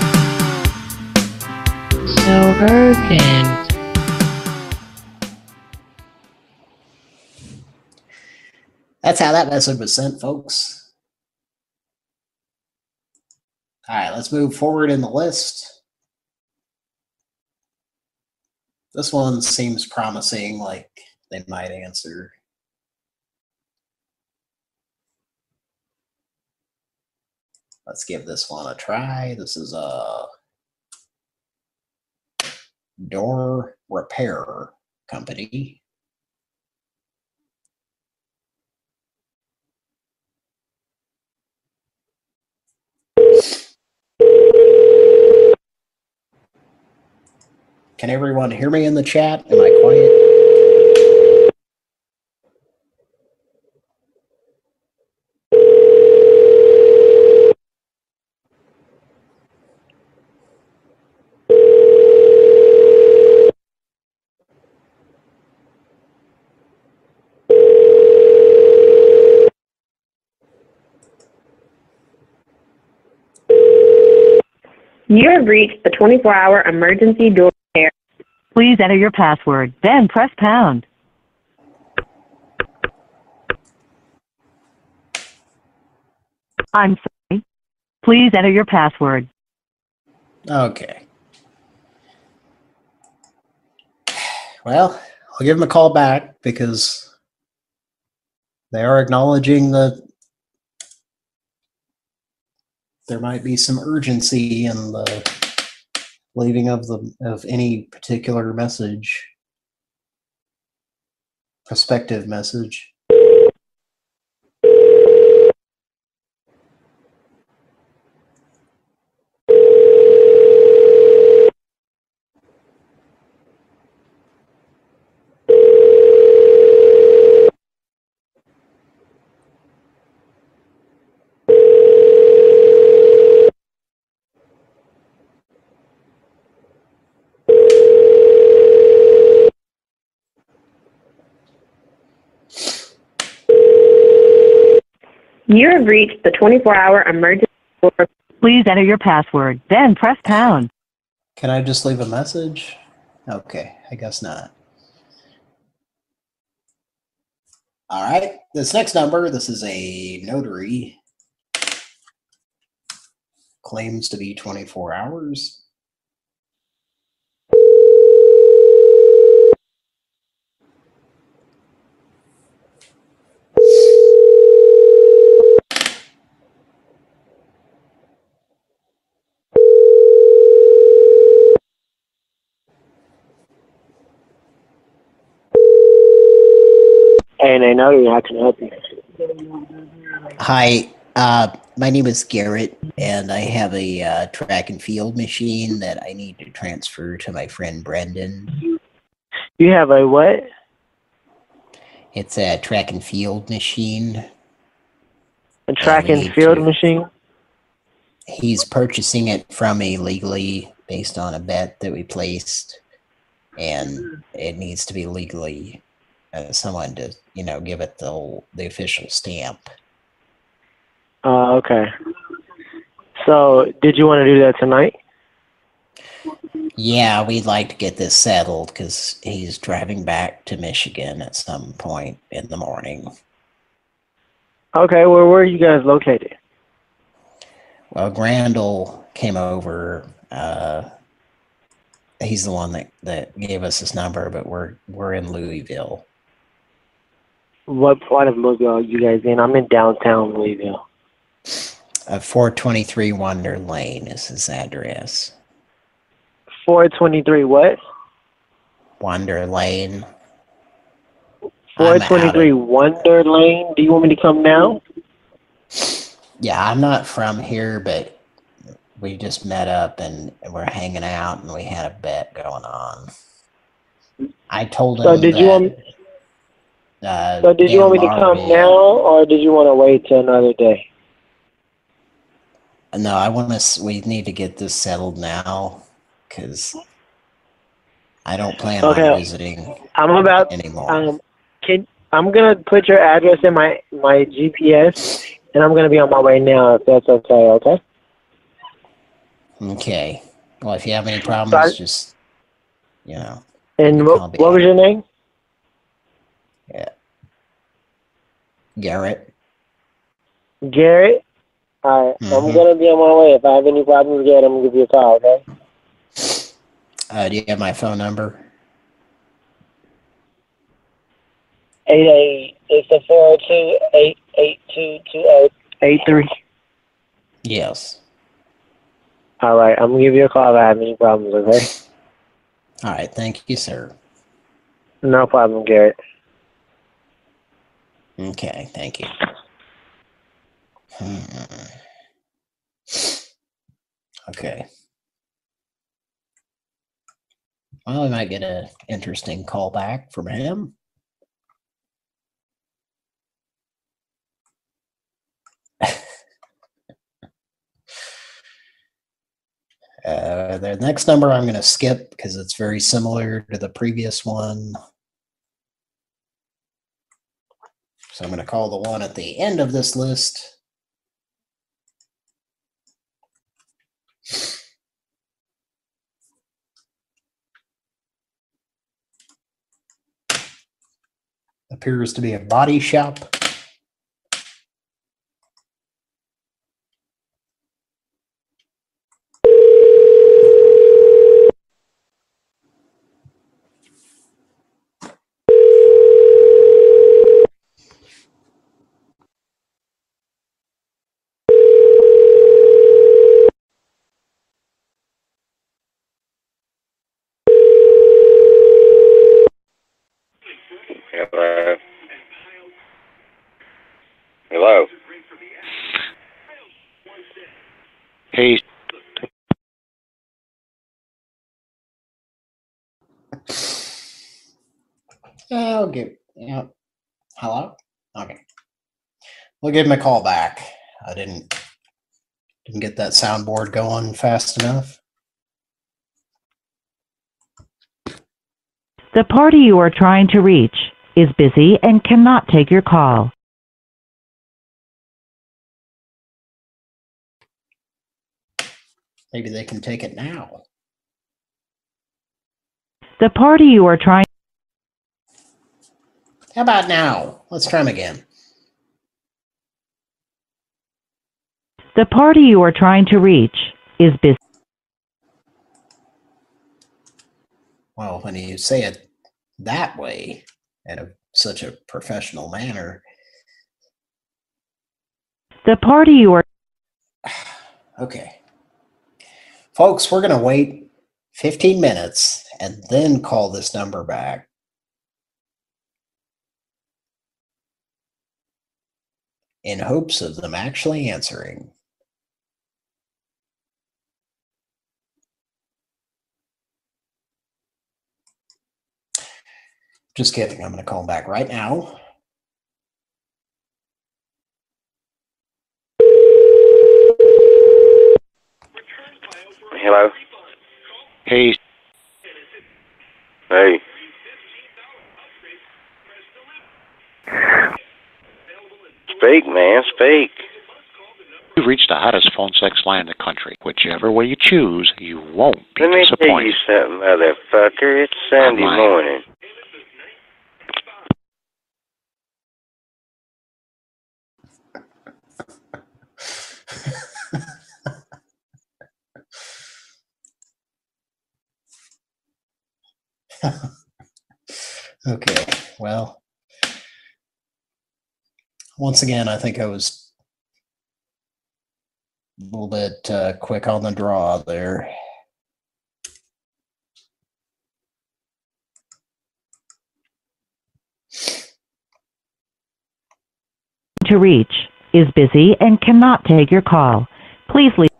So urgent. That's how that message was sent, folks. All right, let's move forward in the list. This one seems promising, like they might answer. Let's give this one a try. This is a door repair company. Can everyone hear me in the chat? Am I quiet? You have reached the twenty-four hour emergency door repair. Please enter your password, then press pound. I'm sorry. Please enter your password. Okay. Well, I'll give them a call back because they are acknowledging that there might be some urgency in the leaving of the of any particular message, prospective message. You have reached the twenty-four hour emergency door. Please enter your password, then press pound. Can I just leave a message? Okay, I guess not. All right, this next number, this is a notary. claims to be twenty-four hours. And I know how can I help you? Hi, uh, my name is Garrett, and I have a uh, track and field machine that I need to transfer to my friend Brendan. You have a what? It's a track and field machine. A track and, and field to, machine? He's purchasing it from me legally based on a bet that we placed, and it needs to be legally uh, someone to, you know, give it the the official stamp. Oh, uh, okay. So, did you want to do that tonight? Yeah, we'd like to get this settled because he's driving back to Michigan at some point in the morning. Okay, well, where are you guys located? Well, Grandel came over. Uh, he's the one that, that gave us his number, but we're we're in Louisville. What part of Louisville are you guys in? I'm in downtown Louisville. Uh, four twenty-three Wonder Lane is his address. four twenty-three what? Wonder Lane. four twenty-three Wonder Lane? Do you want me to come now? Yeah, I'm not from here, but we just met up and we're hanging out and we had a bet going on. I told him So did that, you want me, uh, so did you want me to come now, or did you want to wait till another day? No, I want to. We need to get this settled now, because I don't plan okay. on visiting. I'm about anymore. Um, can I'm gonna put your address in my my G P S, and I'm gonna be on my way now. If that's okay, okay? Okay. Well, if you have any problems, so I, just you know. And what, what was your name? Yeah. Garrett. Garrett. All right, mm-hmm. I'm gonna be on my way. If I have any problems, Garrett, I'm gonna give you a call. Okay. Uh, do you have my phone number? Eight eight. It's a four two eight eight two two eight eight three. Yes. All right, I'm gonna give you a call if I have any problems. Okay. All right. Thank you, sir. No problem, Garrett. Okay. Thank you. Hmm. Okay. Well, we might get an interesting call back from him. uh, the next number I'm going to skip because it's very similar to the previous one. So I'm going to call the one at the end of this list. Appears to be a body shop. Hello. Hello. Hey. I'll give. Yeah. Hello. Okay. We'll give him a call back. I didn't didn't get that soundboard going fast enough. The party you are trying to reach is busy and cannot take your call. Maybe they can take it now. The party you are trying... How about now? Let's try them again. The party you are trying to reach is busy. Well, when you say it that way, in a, such a professional manner. The party you are... Okay. Folks, we're going to wait fifteen minutes and then call this number back. In hopes of them actually answering. Just kidding. I'm going to call them back right now. Hello? Hey. Hey. Speak, man, speak. You've reached the hottest phone sex line in the country. Whichever way you choose, you won't be Let me tell disappointed. you something, motherfucker. It's Sunday Online. morning. Okay, well, once again, I think I was a little bit uh, quick on the draw there. To reach is busy and cannot take your call. Please leave.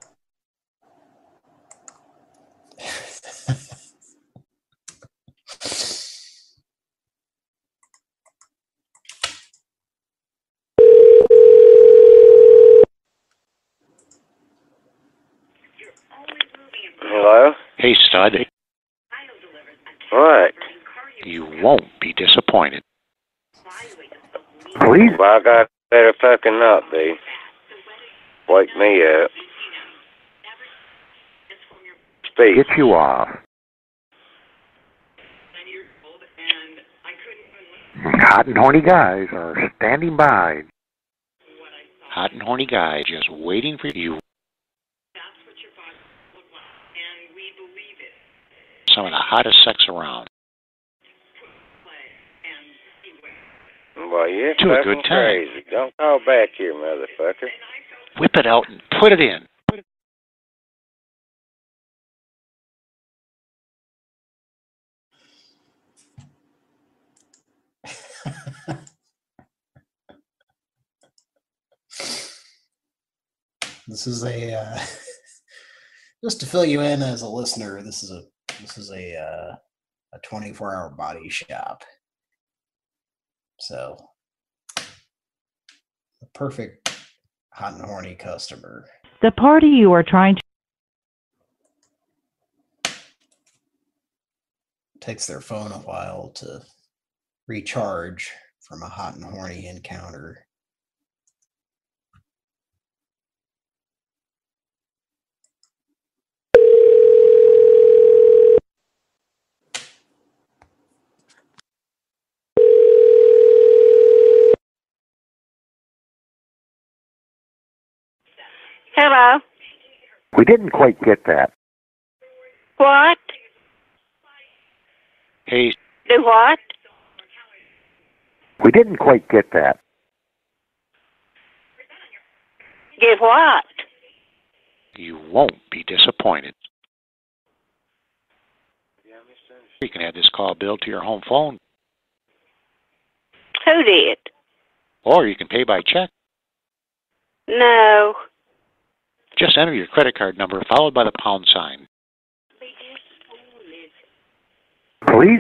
Hello? Hey, stud. What? You won't be disappointed. Please? Well, I got better fucking not be. Wake me up. Speak. Get you off. Hot and horny guys are standing by. Hot and horny guys just waiting for you. Some of the hottest sex around. Well, you're To a fucking good time. crazy. Don't call back here, motherfucker. Whip it out and put it in. This is a uh, just to fill you in as a listener. This is a this is a uh, a twenty-four hour body shop. So the perfect hot and horny customer. The party you are trying to... Takes their phone a while to recharge from a hot and horny encounter. Hello. We didn't quite get that. What? Hey, Do what? we didn't quite get that. Get what? You won't be disappointed. You can add this call billed to your home phone, Who did? or you can pay by check. No. Just enter your credit card number followed by the pound sign. Please?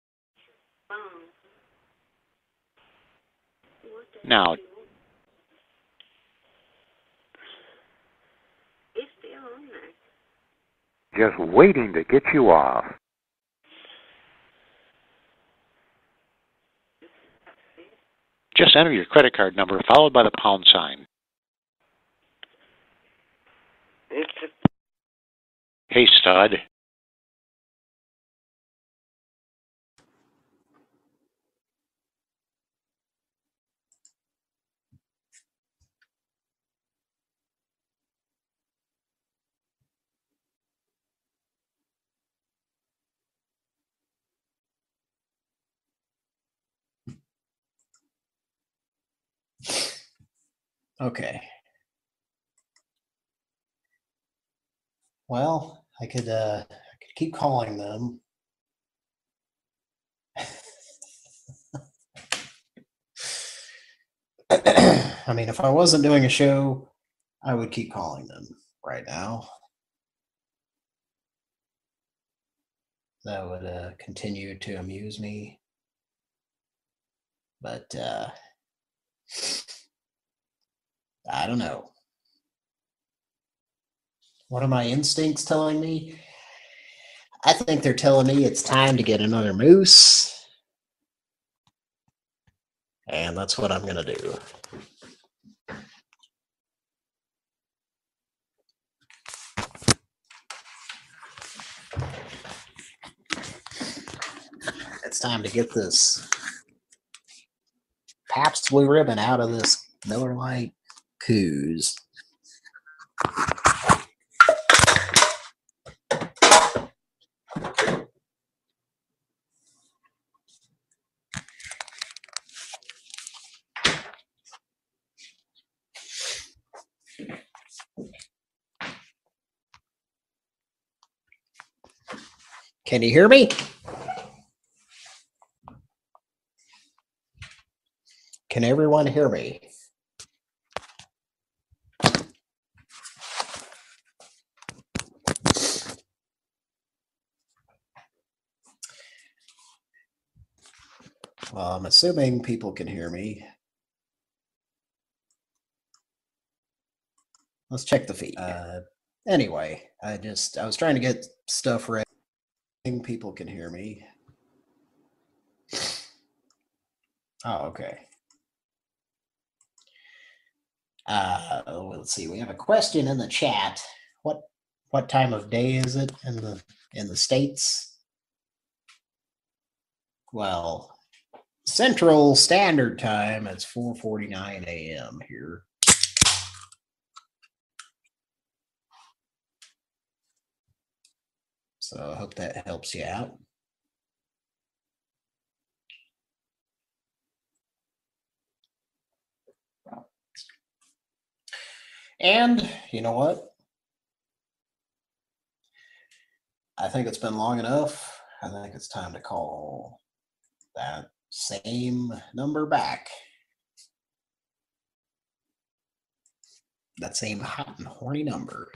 Now, just waiting to get you off. Just enter your credit card number followed by the pound sign. It's a Hey, stud. Okay. Well, I could uh, I could keep calling them. I mean, if I wasn't doing a show, I would keep calling them right now. That would uh, continue to amuse me. But uh, I don't know. What are my instincts telling me? I think they're telling me it's time to get another moose. And that's what I'm going to do. It's time to get this Pabst Blue Ribbon out of this Miller Lite Coos. Can you hear me? Can everyone hear me? Well, I'm assuming people can hear me. Let's check the feed. Uh, anyway, I just, I was trying to get stuff ready. People can hear me. Oh, okay. Uh, let's see. We have a question in the chat. What what time of day is it in the in the States? Well, Central Standard Time. It's four forty-nine a m here. So I hope that helps you out. And you know what? I think it's been long enough. I think it's time to call that same number back. That same hot and horny number.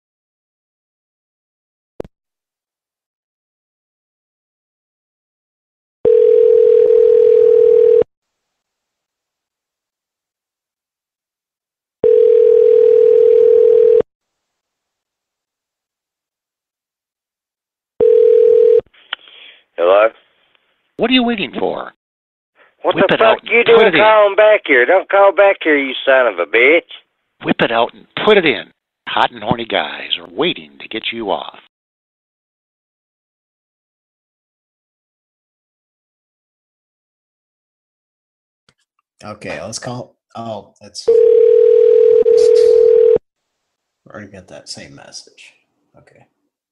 Hello? What are you waiting for? What Whip the it out fuck and you put doing it in. calling back here? Don't call back here, you son of a bitch. Whip it out and put it in. Hot and horny guys are waiting to get you off. Okay, let's call. Oh, that's. Already got that same message. Okay.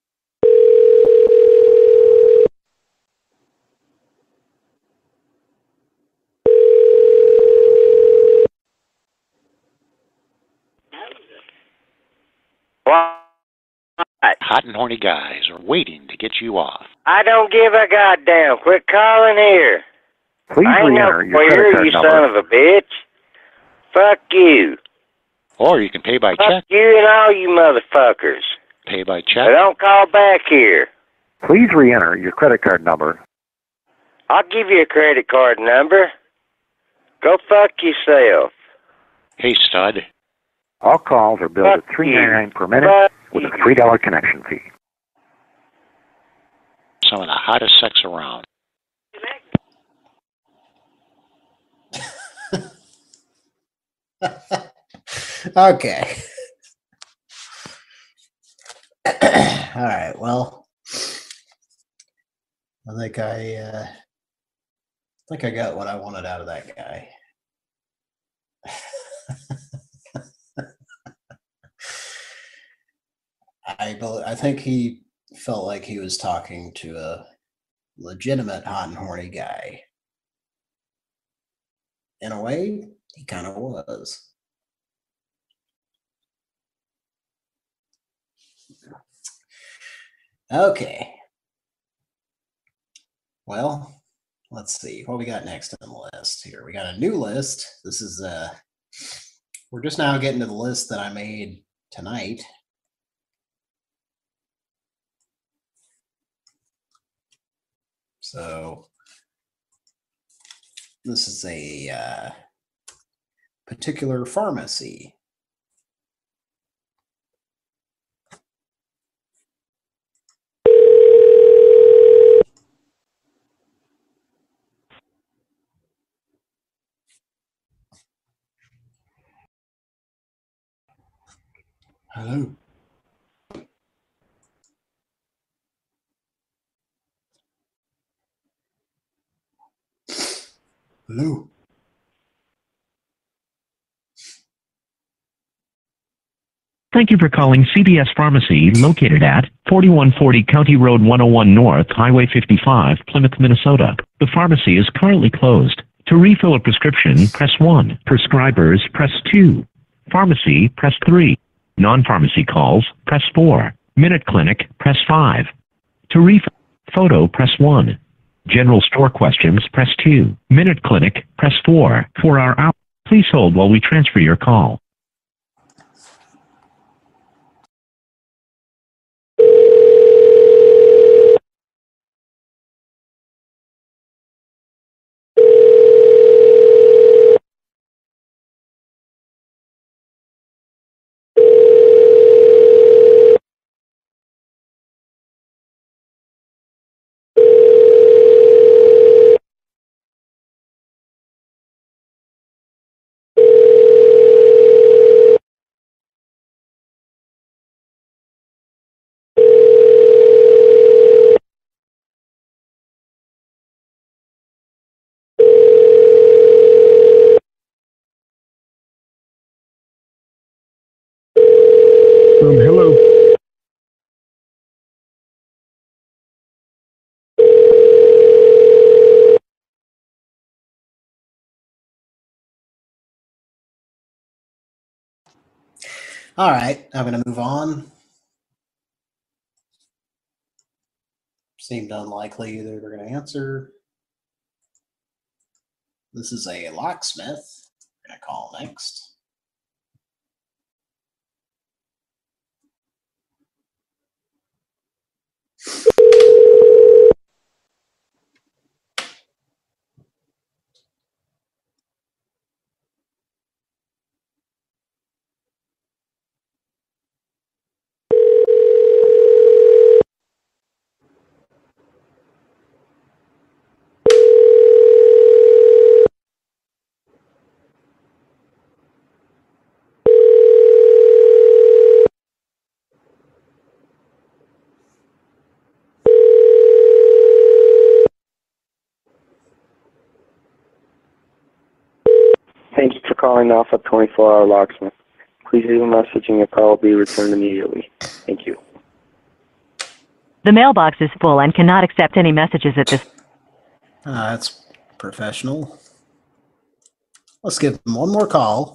What? Hot and horny guys are waiting to get you off. I don't give a goddamn. Quit calling here. Please I ain't no re-enter your credit queer, card you number. son of a bitch. Fuck you. Or you can pay by Fuck check. you and all you motherfuckers. Pay by But check. don't call back here. Please re-enter your credit card number. I'll give you a credit card number. Go fuck yourself. Hey, stud. All calls are billed Fuck at three ninety-nine you. per minute Fuck with a you. three dollar connection fee. Some of the hottest sex around. Okay. All right. Well, I think I uh, I think I got what I wanted out of that guy. I bel I think he felt like he was talking to a legitimate hot and horny guy. In a way, he kind of was. Okay. Well, let's see what we got next on the list here. We got a new list. This is uh we're just now getting to the list that I made tonight. So this is a uh, particular pharmacy. Hello. Hello. Thank you for calling C V S Pharmacy, located at forty-one forty County Road one oh one North, Highway fifty-five, Plymouth, Minnesota. The pharmacy is currently closed. To refill a prescription, press one. Prescribers, press two. Pharmacy, press three. Non-pharmacy calls, press four. Minute Clinic, press five. To refill photo, press one. General store questions, press two. Minute Clinic, press four. For our hour, please hold while we transfer your call. Um, hello. All right, I'm going to move on. Seemed unlikely that they're going to answer. This is a locksmith. We're going to call next. Thank you for calling Alpha twenty-four hour Locksmith. Please leave a message and your call will be returned immediately. Thank you. The mailbox is full and cannot accept any messages at this. Uh, that's professional. Let's give them one more call.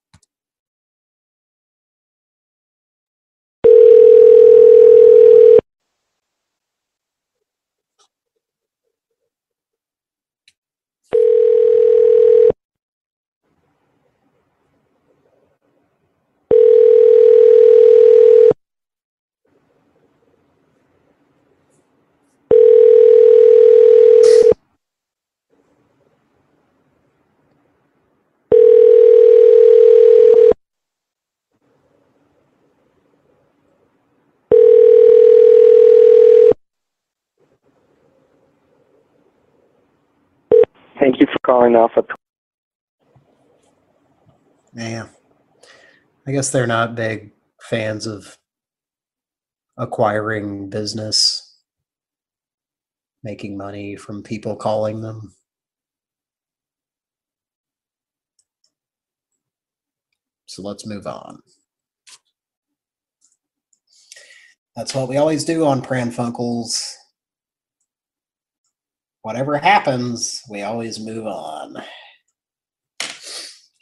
Thank you for calling Alpha. Yeah. I guess they're not big fans of acquiring business, making money from people calling them. So let's move on. That's what we always do on Pran Funkels. Whatever happens, we always move on.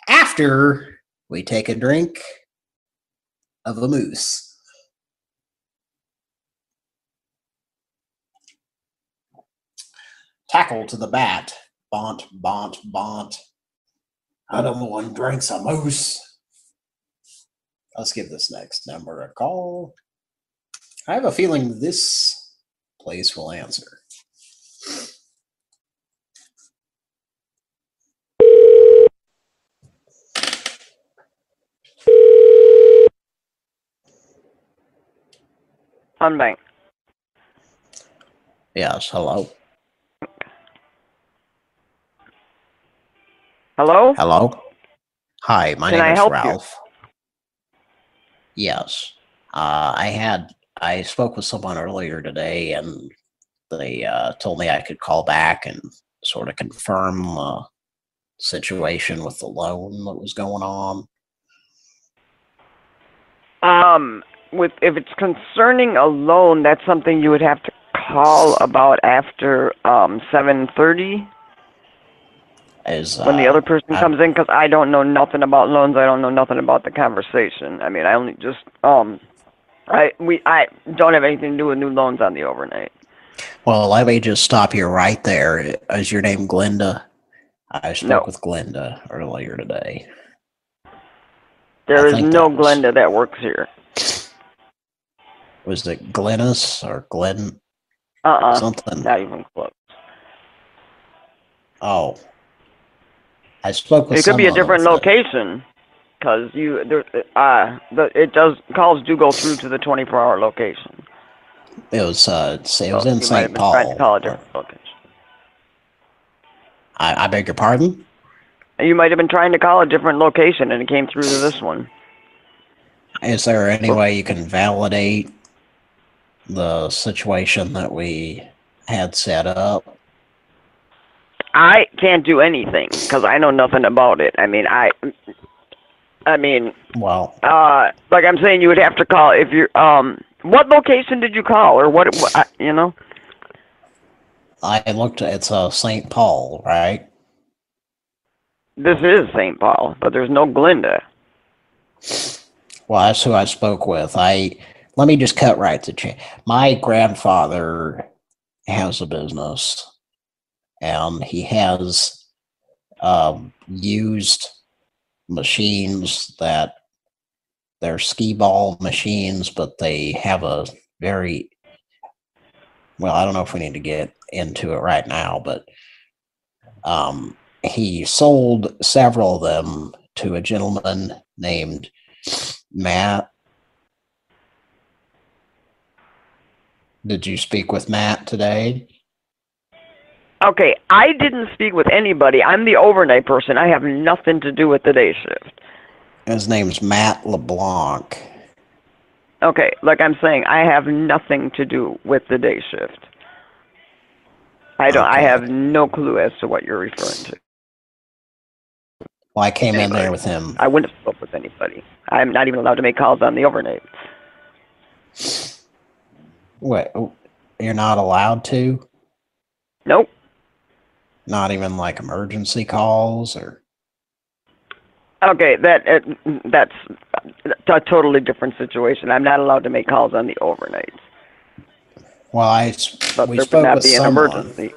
After we take a drink of a moose. Tackle to the bat. Bont, bont, bont. Another one drinks a moose. Let's give this next number a call. I have a feeling this place will answer. Unbank. Yes, hello. Hello? Hello. Hi, my Can name I is help you? Ralph. Yes. Uh, I had I spoke with someone earlier today, and they uh, told me I could call back and sort of confirm the situation with the loan that was going on. Um, with if it's concerning a loan, that's something you would have to call about after um seven thirty Is when the uh, other person I- comes in, because I don't know nothing about loans. I don't know nothing about the conversation. I mean, I only just um, I we I don't have anything to do with new loans on the overnight. Well, let me just stop you right there. Is your name Glenda? I spoke No. with Glenda earlier today. There I is think no that was- Glenda that works here. Was it Glennis or Glenn? Uh-uh. Something. Not even close. Oh. I spoke with It could be a someone different with it. location, because you there uh the it does calls do go through to the twenty-four hour location. It was uh, it was So in you might have Saint been trying to Paul. call a different location. I, I beg your pardon? You might have been trying to call a different location, and it came through to this one. Is there any way you can validate the situation that we had set up? I can't do anything because I know nothing about it. I mean, I, I mean, Well, uh, like I'm saying, you would have to call if you're. Um, what location did you call, or what? what I- you know? I looked at it's uh, Saint Paul, right? This is Saint Paul, but there's no Glinda. Well, that's who I spoke with. I let me just cut right to chase. My grandfather has a business, and he has um, used machines that they're skee ball machines, but they have a very well. I don't know if we need to get into it right now, but um, he sold several of them to a gentleman named Matt. Did you speak with Matt today? Okay, I didn't speak with anybody. I'm the overnight person. I have nothing to do with the day shift. His name's Matt LeBlanc. Okay, like I'm saying, I have nothing to do with the day shift. I don't. I have no clue as to what you're referring to. Well, I came in there with him. I wouldn't have spoke with anybody. I'm not even allowed to make calls on the overnight. Wait, you're not allowed to? Nope. Not even like emergency calls or? Okay, that uh, that's a totally different situation. I'm not allowed to make calls on the overnight. Well, I But we there spoke would not with be an someone. emergency.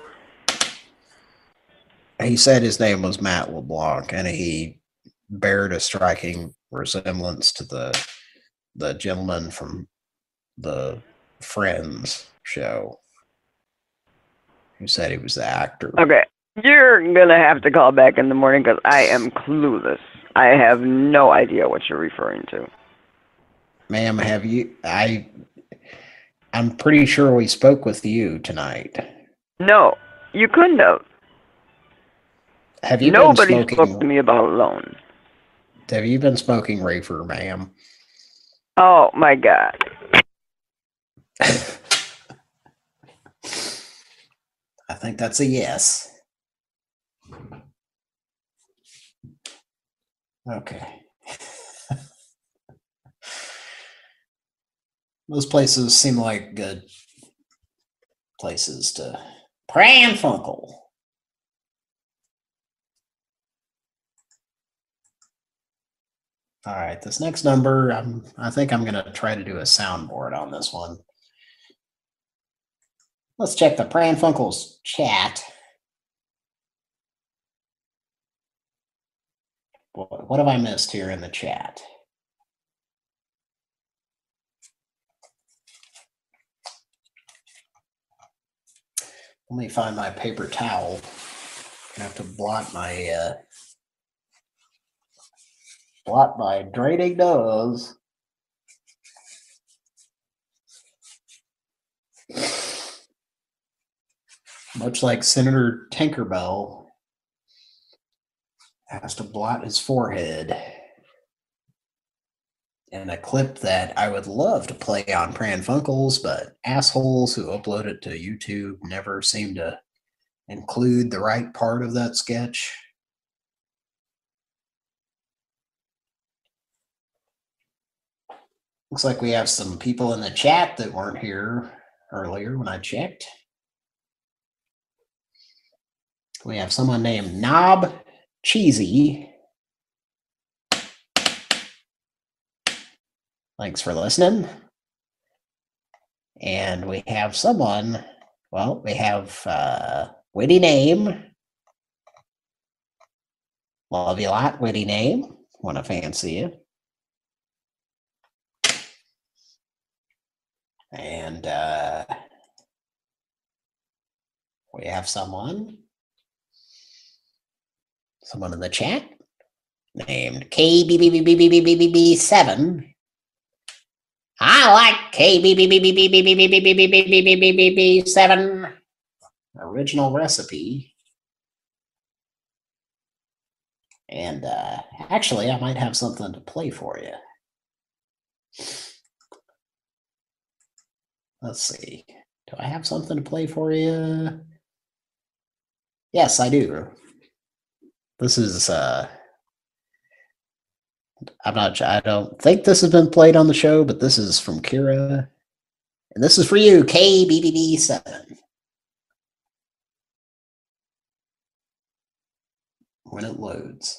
He said his name was Matt LeBlanc, and he bared a striking resemblance to the the gentleman from the Friends show who said he was the actor. Okay, you're gonna have to call back in the morning because I am clueless. I have no idea what you're referring to. Ma'am, have you? I. I'm pretty sure we spoke with you tonight. No, you couldn't have. Have you Nobody been spoke smoking? to me about a loan. Have you been smoking reefer, ma'am? Oh my God. I think that's a yes. Okay. Those places seem like good places to Pran Funkel. All right, this next number, I'm, I think I'm going to try to do a soundboard on this one. Let's check the Pran Funkel's chat. What, what have I missed here in the chat? Let me find my paper towel. I have to blot my uh, blot my draining nose. Much like Senator Tinkerbell has to blot his forehead. And a clip that I would love to play on Pran Funkels, but assholes who upload it to YouTube never seem to include the right part of that sketch. Looks like we have some people in the chat that weren't here earlier when I checked. We have someone named Knob Cheesy. Thanks for listening. And we have someone, well, we have uh, Witty Name. Love you a lot, Witty Name. Want to fancy you. And uh, we have someone, someone in the chat named K B B B B B B B B seven. I like K B B B B B B B B B B B B B B B B seven. Original recipe. And uh, actually, I might have something to play for you. Let's see. Do I have something to play for you? Yes, I do. This is, uh, I'm not, I don't think this has been played on the show, but this is from Kira. And this is for you, K B B B seven. When it loads.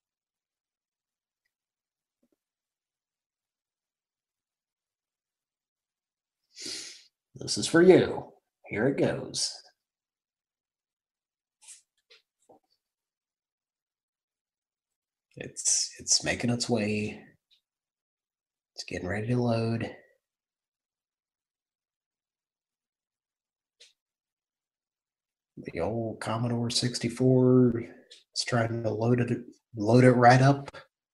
This is for you. Here it goes. It's it's making its way. It's getting ready to load. The old Commodore sixty-four is trying to load it load it right up.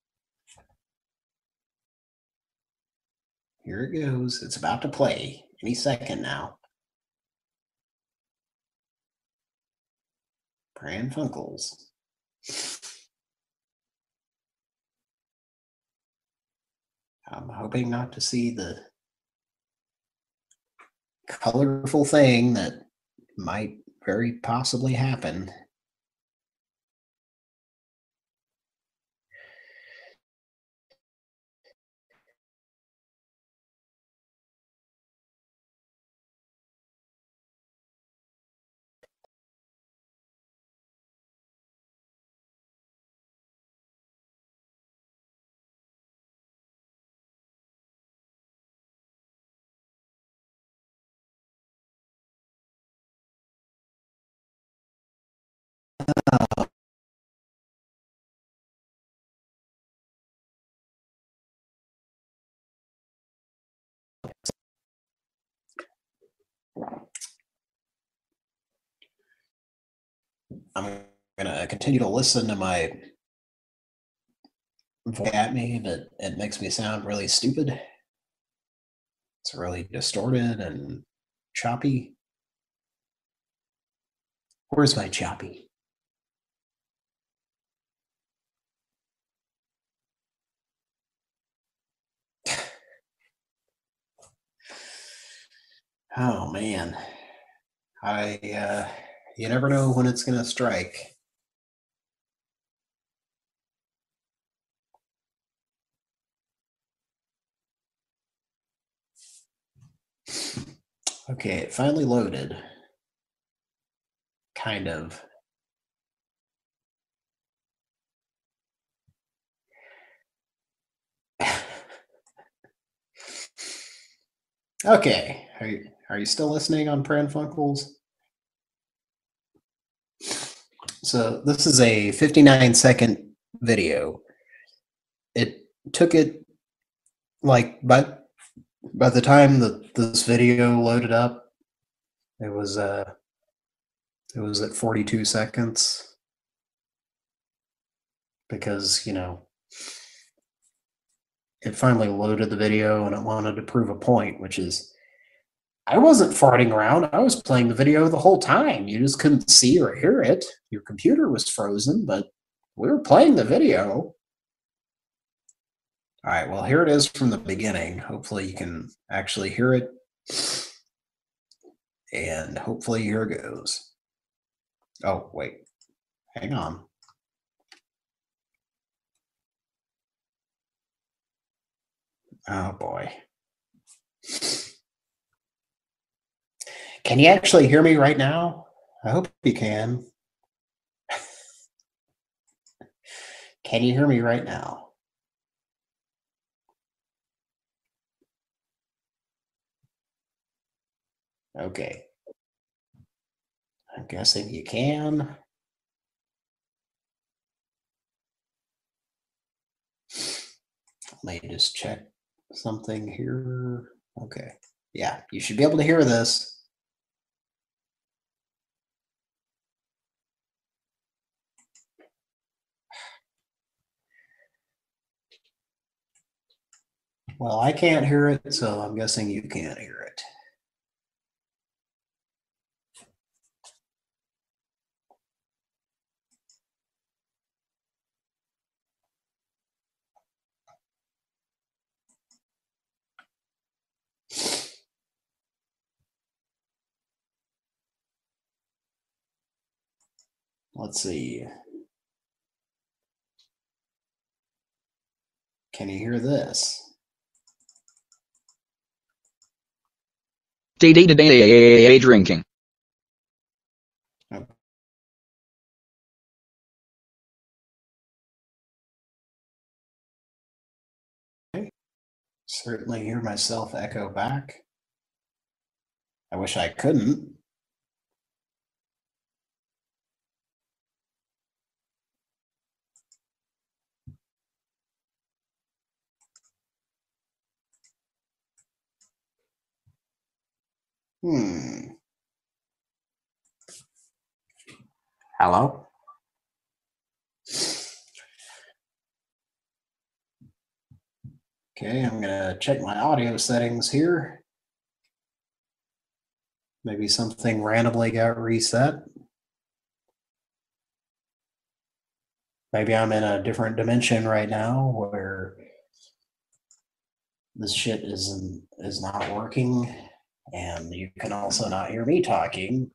Here it goes. It's about to play any second now. Pran Funkels. I'm hoping not to see the colorful thing that might very possibly happen. I'm going to continue to listen to my voice at me, but it makes me sound really stupid. It's really distorted and choppy. Where's my choppy? Oh man, I uh, you never know when it's gonna strike. Okay, it finally loaded. Kind of. Okay, are you, are you still listening on Pran Funkels? So this is a fifty-nine second video it took it like by by the time that this video loaded up, it was uh it was at forty-two seconds because, you know, it finally loaded the video and it wanted to prove a point, which is I wasn't farting around. I was playing the video the whole time. You just couldn't see or hear it. Your computer was frozen, but we were playing the video. All right, well, here it is from the beginning. Hopefully you can actually hear it. And hopefully here it goes. Oh, wait. Hang on. Oh, boy. Can you actually hear me right now? I hope you can. Can you hear me right now? Okay. I'm guessing you can. Let me just check something here. Okay. Yeah, you should be able to hear this. Well, I can't hear it, so I'm guessing you can't hear it. Let's see. Can you hear this? Day day to day drinking. Okay. Certainly hear myself echo back. I wish I couldn't. Hmm. Hello? Okay, I'm gonna check my audio settings here. Maybe something randomly got reset. Maybe I'm in a different dimension right now where this shit isn't is not working, and you can also not hear me talking.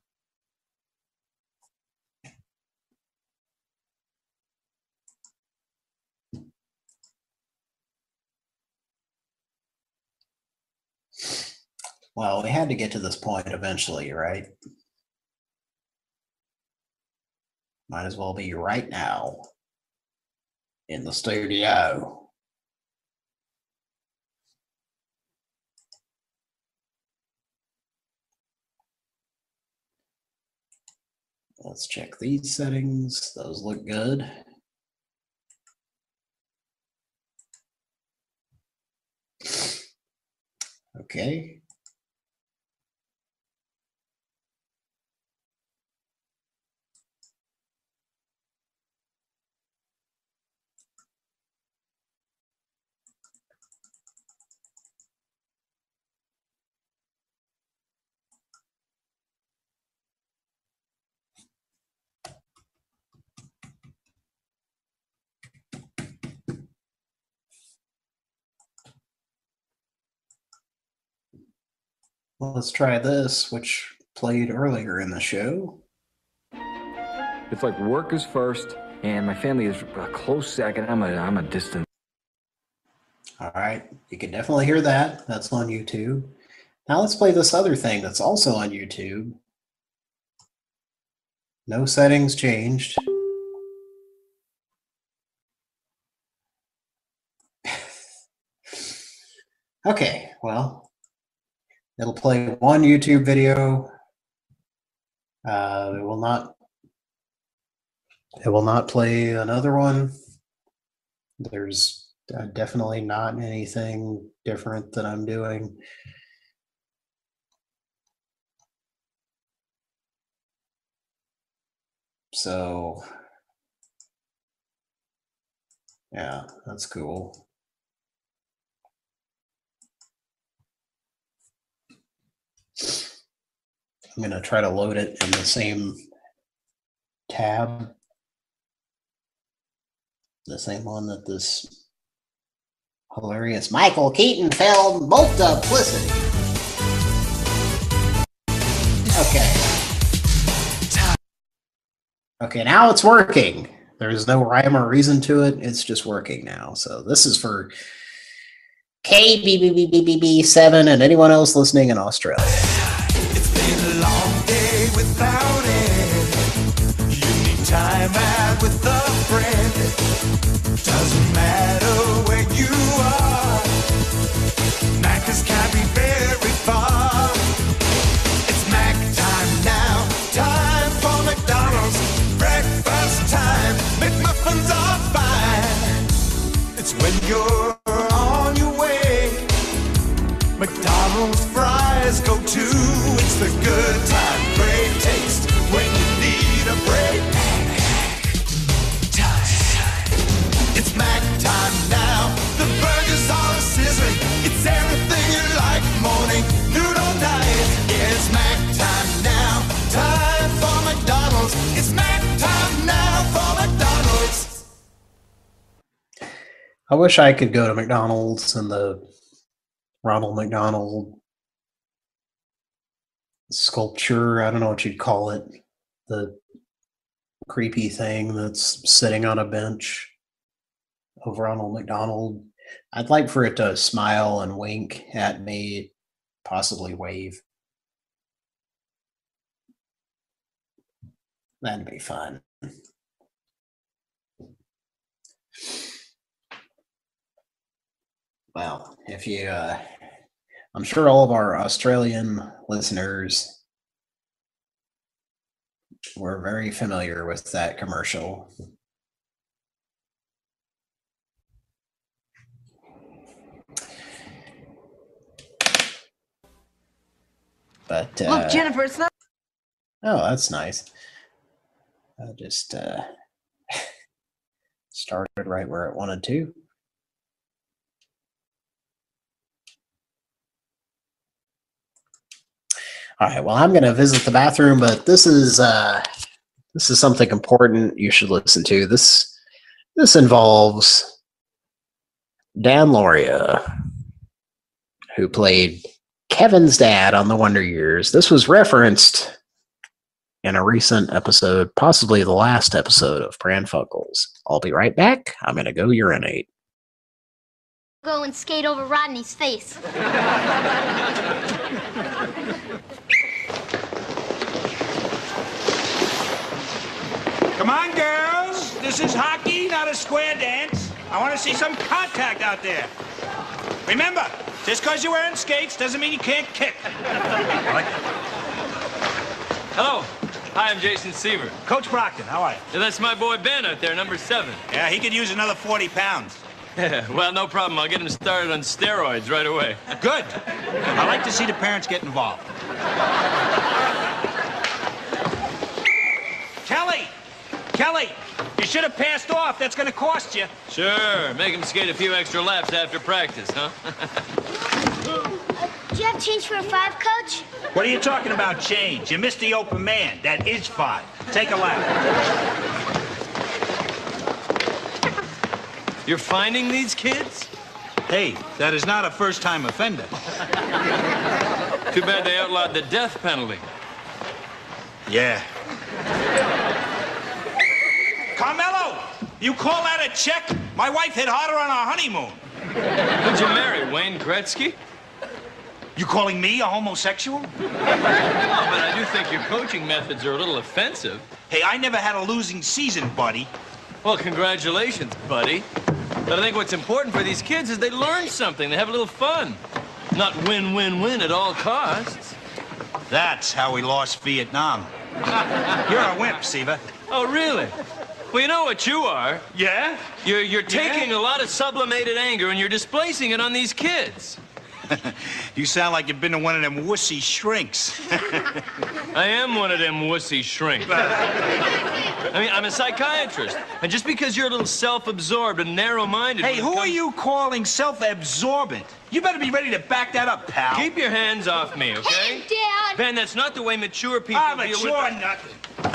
Well, we had to get to this point eventually, right? Might as well be right now in the studio. Let's check these settings. Those look good. Okay. Let's try this, which played earlier in the show. It's like work is first, and my family is a close second. I'm a, I'm a distant. All right, you can definitely hear that. That's on YouTube. Now let's play this other thing that's also on YouTube. No settings changed. Okay, well, it'll play one YouTube video. Uh, it will not. It will not play another one. There's Uh, definitely not anything different that I'm doing. So, yeah, that's cool. I'm going to try to load it in the same tab, the same one that this hilarious Michael Keaton film, Multiplicity. Okay. Okay, now it's working. There's no rhyme or reason to it. It's just working now. So this is for K B B B B B B seven and anyone else listening in Australia. It's been a long day without it. You need time out with a friend. Doesn't matter where you are. Macca's can't be very far. It's Mac time now. Time for McDonald's. Breakfast time. McMuffins are fine. It's when you're on your way. McDonald's fries go too. It's the good time, great taste when you need a break. Time. It's Mac time now. The burgers are sizzling. It's everything you like. Morning, noon or night. Yeah, it's Mac time now. Time for McDonald's. It's Mac time now for McDonald's. I wish I could go to McDonald's and the Ronald McDonald sculpture, I don't know what you'd call it, the creepy thing that's sitting on a bench of Ronald McDonald. I'd like for it to smile and wink at me, possibly wave. That'd be fun. Well, if you, uh, I'm sure all of our Australian listeners were very familiar with that commercial. But, uh, Look, Jennifer, it's not. Oh, that's nice. I just uh, started right where it wanted to. All right, well, I'm going to visit the bathroom, but this is uh, this is something important you should listen to. This this involves Dan Lauria, who played Kevin's dad on The Wonder Years. This was referenced in a recent episode, possibly the last episode of Pran Funkels. I'll be right back. I'm going to go urinate. Go and skate over Rodney's face. Come on, girls. This is hockey, not a square dance. I want to see some contact out there. Remember, just because you're wearing skates doesn't mean you can't kick. I like it. Hello. Hi, I'm Jason Seaver. Coach Brockton, how are you? Yeah, that's my boy Ben out there, number seven. Yeah, he could use another forty pounds. Well, no problem. I'll get him started on steroids right away. Good. I like to see the parents get involved. Kelly! Kelly! You should have passed off. That's going to cost you. Sure. Make him skate a few extra laps after practice, huh? Do you have change for a five, Coach? What are you talking about, change? You missed the open man. That is five. Take a lap. You're finding these kids? Hey, that is not a first-time offender. Too bad they outlawed the death penalty. Yeah. Carmelo, you call that a check? My wife hit harder on our honeymoon. Who'd you marry, Wayne Gretzky? You calling me a homosexual? No, but I do think your coaching methods are a little offensive. Hey, I never had a losing season, buddy. Well, congratulations, buddy. But I think what's important for these kids is they learn something. They have a little fun. Not win, win, win at all costs. That's how we lost Vietnam. You're a wimp, Siva. Oh, really? Well, you know what you are. Yeah? You're, you're Yeah? taking a lot of sublimated anger and you're displacing it on these kids. You sound like you've been to one of them wussy shrinks. I am one of them wussy shrinks. I mean, I'm a psychiatrist. And just because you're a little self-absorbed and narrow-minded... Hey, when it who are comes- you calling self-absorbent? You better be ready to back that up, pal. Keep your hands off me, okay? Hey, Dad! Ben, that's not the way mature people Ah, deal mature with... nothing.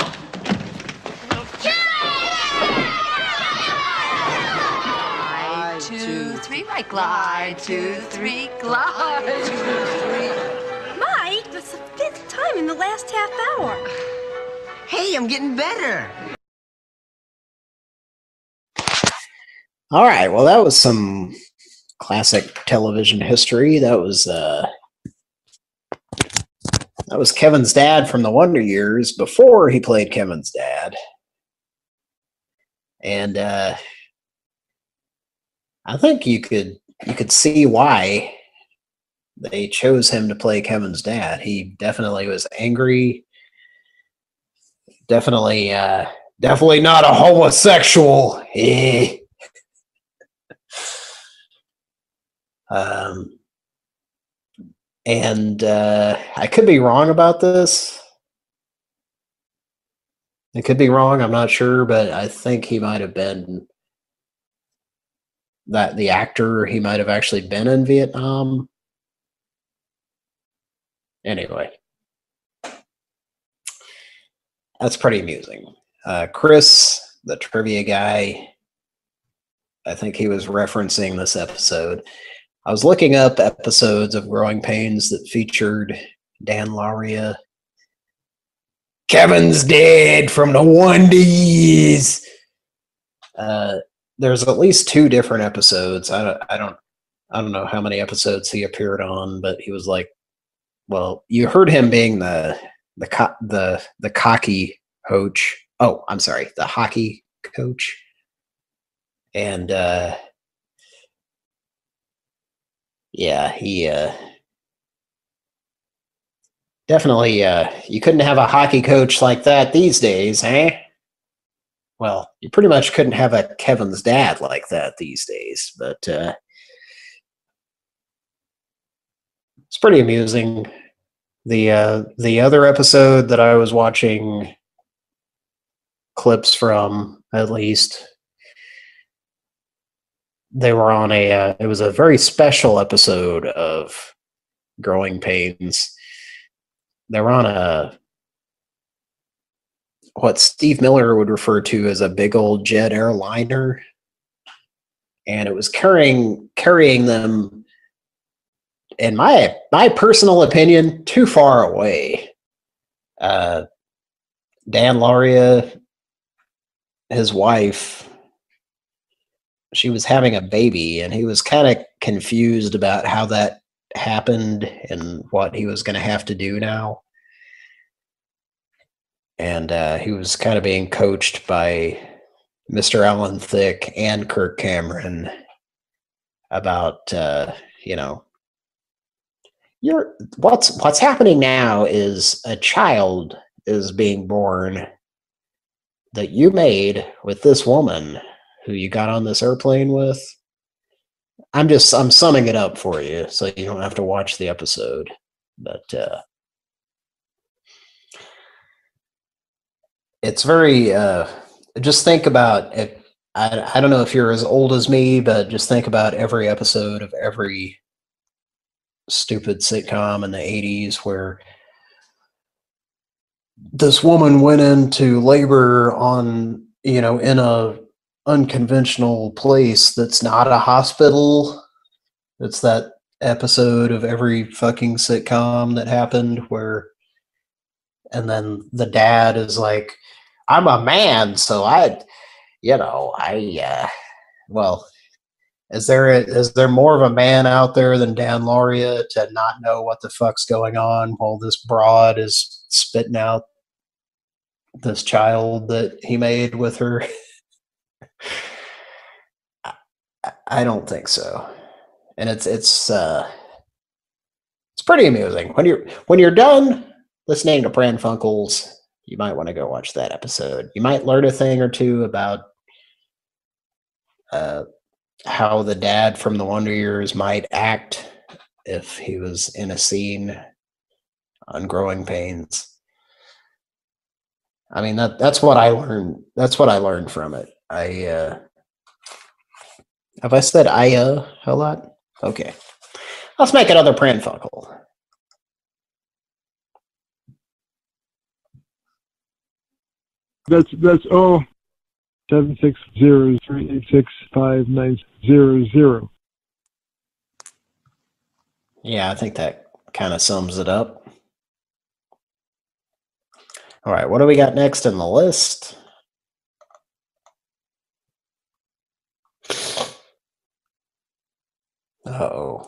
Glide, two, three, right, glide, two, three, glide, two, three. Mike, that's the fifth time in the last half hour. Hey, I'm getting better. All right. Well, that was some classic television history. That was uh, that was Kevin's dad from the Wonder Years before he played Kevin's dad, and uh, I think you could you could see why they chose him to play Kevin's dad. He definitely was angry. Definitely, uh, definitely not a homosexual. Eh. Um, and uh, I could be wrong about this. I could be wrong. I'm not sure, but I think he might have been that the actor. He might have actually been in Vietnam. Anyway, that's pretty amusing. Uh, Chris, the trivia guy, I think he was referencing this episode. I was looking up episodes of Growing Pains that featured Dan Lauria. Kevin's dead from the Wondies. Uh, there's at least two different episodes. I don't, I don't, I don't know how many episodes he appeared on, but he was like, well, you heard him being the the co- the the cocky coach. Oh, I'm sorry, the hockey coach, and. uh Yeah, he uh, definitely, uh, you couldn't have a hockey coach like that these days, eh? Well, you pretty much couldn't have a Kevin's dad like that these days, but uh, it's pretty amusing. The, uh, the other episode that I was watching clips from, at least, they were on a, uh, it was a very special episode of Growing Pains. They were on a, what Steve Miller would refer to as a big old jet airliner. And it was carrying, carrying them, in my, my personal opinion, too far away. Uh, Dan Lauria, his wife, she was having a baby, and he was kind of confused about how that happened and what he was going to have to do now. And uh, he was kind of being coached by Mister Alan Thicke and Kirk Cameron about, uh, you know, you're, what's what's happening now is a child is being born that you made with this woman who you got on this airplane with. I'm just, I'm summing it up for you so you don't have to watch the episode. But uh, it's very, uh, just think about it. I, I don't know if you're as old as me, but just think about every episode of every stupid sitcom in the eighties where this woman went into labor on, you know, in a unconventional place that's not a hospital. It's that episode of every fucking sitcom that happened where, and then the dad is like, I'm a man, so I, you know, I, uh, well, is there a, is there more of a man out there than Dan Lauria to not know what the fuck's going on while this broad is spitting out this child that he made with her? I don't think so. And it's it's uh it's pretty amusing. When you're when you're done listening to Pran Funkels, You might want to go watch that episode. You might learn a thing or two about uh, how the dad from the Wonder Years might act if he was in a scene on Growing Pains. I mean, that that's what I learned. That's what I learned from it. I uh, have I said I uh a lot? Okay, let's make another Pranfunkel. That's that's oh seven six zero three eight six five nine zero zero. Yeah, I think that kind of sums it up. All right, what do we got next in the list? Uh-oh.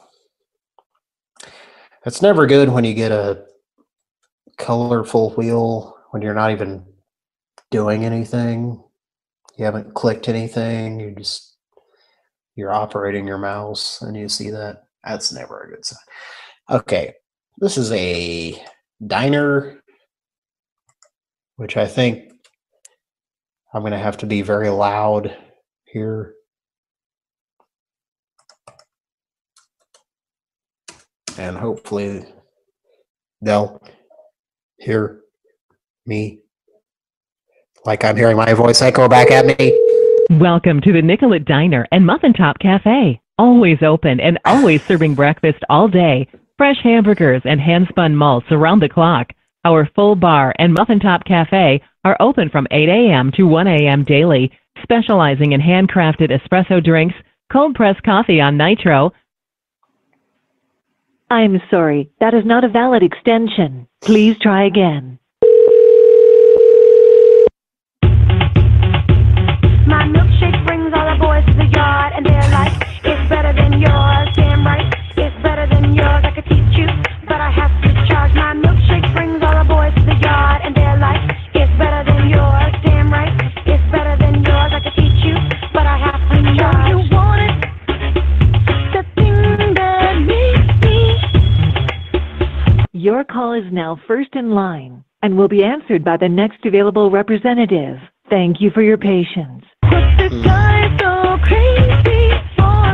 It's never good when you get a colorful wheel when you're not even doing anything. You haven't clicked anything. You just you're operating your mouse and you see that. That's never a good sign. Okay, this is a diner, which I think I'm going to have to be very loud here. And hopefully they'll hear me like I'm hearing my voice echo back at me. Welcome to the Nicollet Diner and Muffin Top Cafe. Always open and always serving breakfast all day. Fresh hamburgers and hand-spun malts around the clock. Our full bar and Muffin Top Cafe are open from eight a.m. to one a.m. daily, specializing in handcrafted espresso drinks, cold-pressed coffee on nitro. I'm sorry, that is not a valid extension. Please try again. My milkshake brings all the boys to the yard, and they're like, it's better than yours. Damn right, it's better than yours. I could teach you, but I have to charge. My milkshake brings all the boys to the yard, and they're like, it's better than yours. Damn right, it's better than yours. I could teach you, but I have to charge. You want it? The thing that makes me. Your call is now first in line and will be answered by the next available representative. Thank you for your patience. This guy's so crazy for.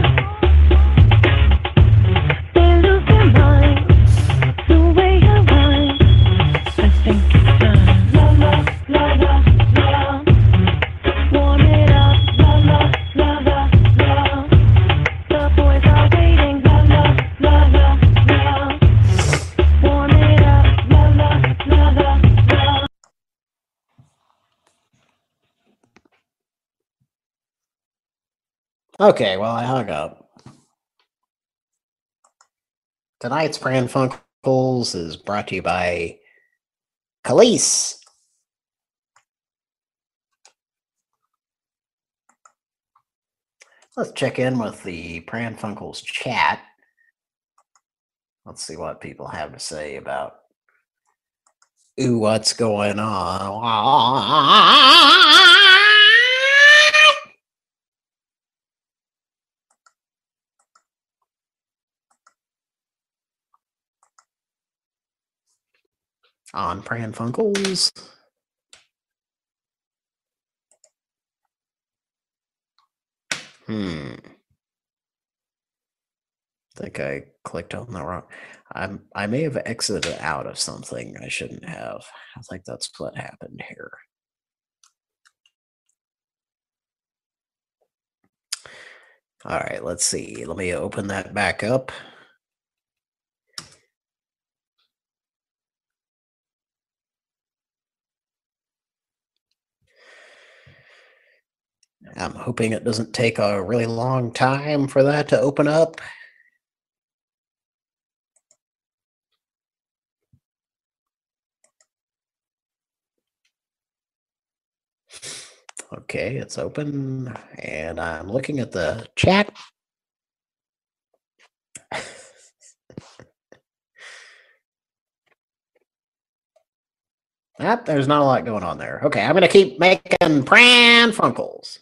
They lose their minds. The way you rhyme. I think it's time. La la la la la. Warm it up. La la la la la. The boys are waiting. La la la la la. Warm it up. La la la la la. Okay, well, I hung up. Tonight's Pranfunkels is brought to you by Khalees. Let's check in with the Pranfunkels chat. Let's see what people have to say about ooh, what's going on. On Pranfunkels. Hmm. I think I clicked on the wrong. I'm. I may have exited out of something I shouldn't have. I think that's what happened here. All right. Let's see. Let me open that back up. I'm hoping it doesn't take a really long time for that to open up. Okay, it's open, and I'm looking at the chat. Yep, there's not a lot going on there. Okay, I'm going to keep making Pranfunkels.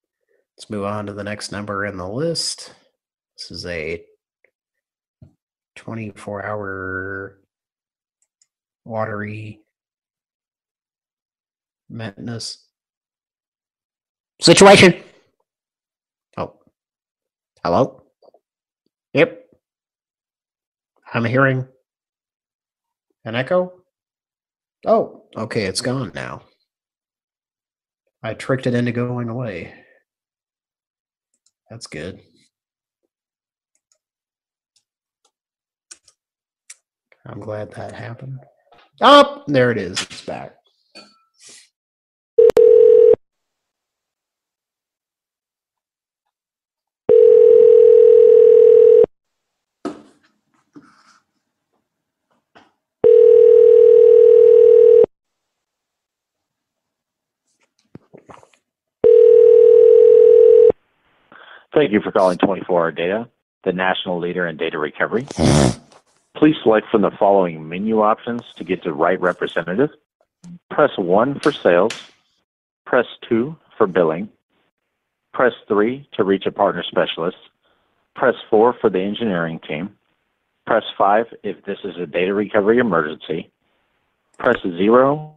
Let's move on to the next number in the list. This is a twenty-four hour watery madness situation. Oh, hello? Yep. I'm hearing an echo. Oh, okay, it's gone now. I tricked it into going away. That's good. I'm glad that happened. Oh, there it is. It's back. Thank you for calling twenty-four hour Data, the national leader in data recovery. Please select from the following menu options to get the right representative. Press one for sales. Press two for billing. Press three to reach a partner specialist. Press four for the engineering team. Press five if this is a data recovery emergency. Press zero.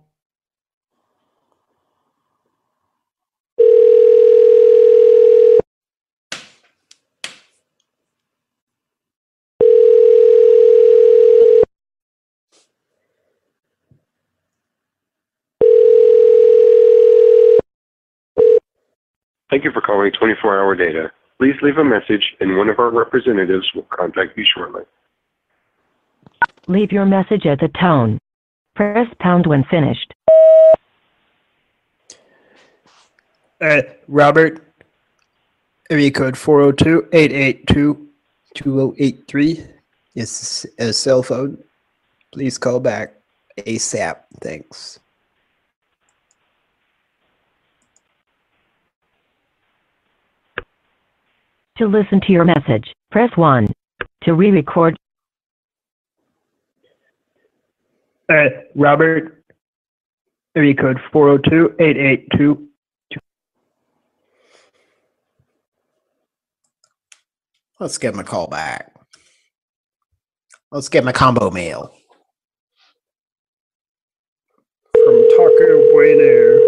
Thank you for calling twenty-four hour Data. Please leave a message and one of our representatives will contact you shortly. Leave your message at the tone. Press pound when finished. Uh, Robert, area code four oh two, eight eight two, two oh eight three is a cell phone. Please call back ASAP. Thanks. To listen to your message, press one. To re-record, Uh, Robert, area code four oh two, eight eight two. Let's give him a call back. Let's give him a combo meal. From Taco Bueno.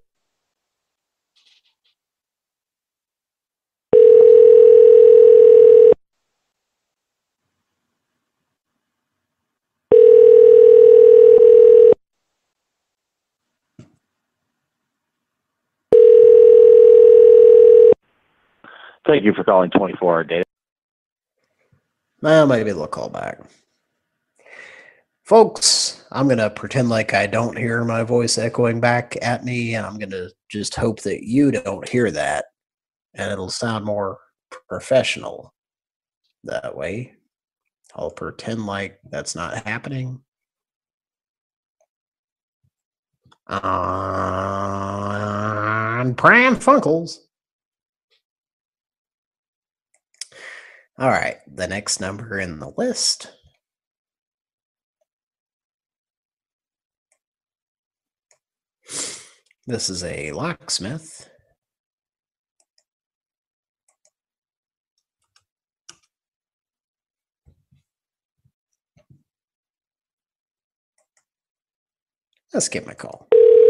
Thank you for calling twenty-four hour Data. Well, maybe they'll call back. Folks, I'm going to pretend like I don't hear my voice echoing back at me, and I'm going to just hope that you don't hear that, and it'll sound more professional that way. I'll pretend like that's not happening. On Pran Funkels. All right, the next number in the list. This is a locksmith. Let's give him a call.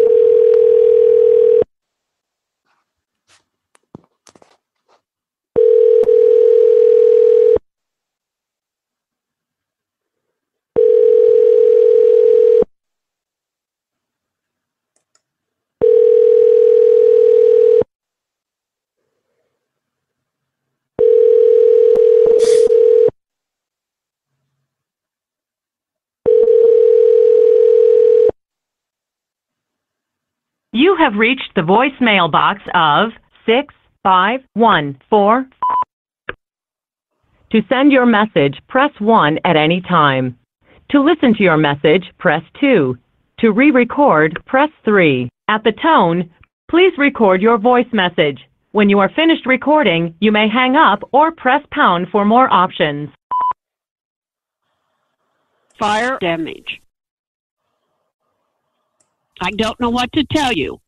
you have reached the voicemail box of six five one four. To send your message, press one at any time. To listen to your message, press two. To re-record, press three. At the tone, please record your voice message. When you are finished recording, you may hang up or press pound for more options. Fire damage. I don't know what to tell you.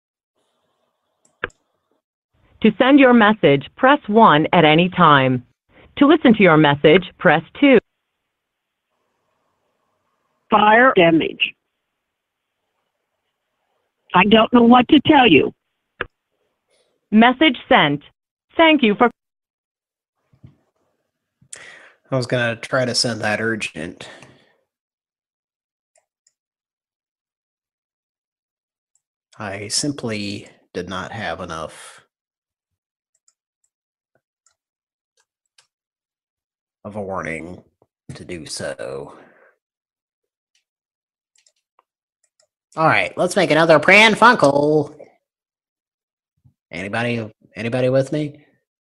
To send your message, press one at any time. To listen to your message, press two. Fire damage. I don't know what to tell you. Message sent. Thank you for. I was going to try to send that urgent. I simply did not have enough of a warning to do so. All right, let's make another Pran Funkel. Anybody, anybody with me?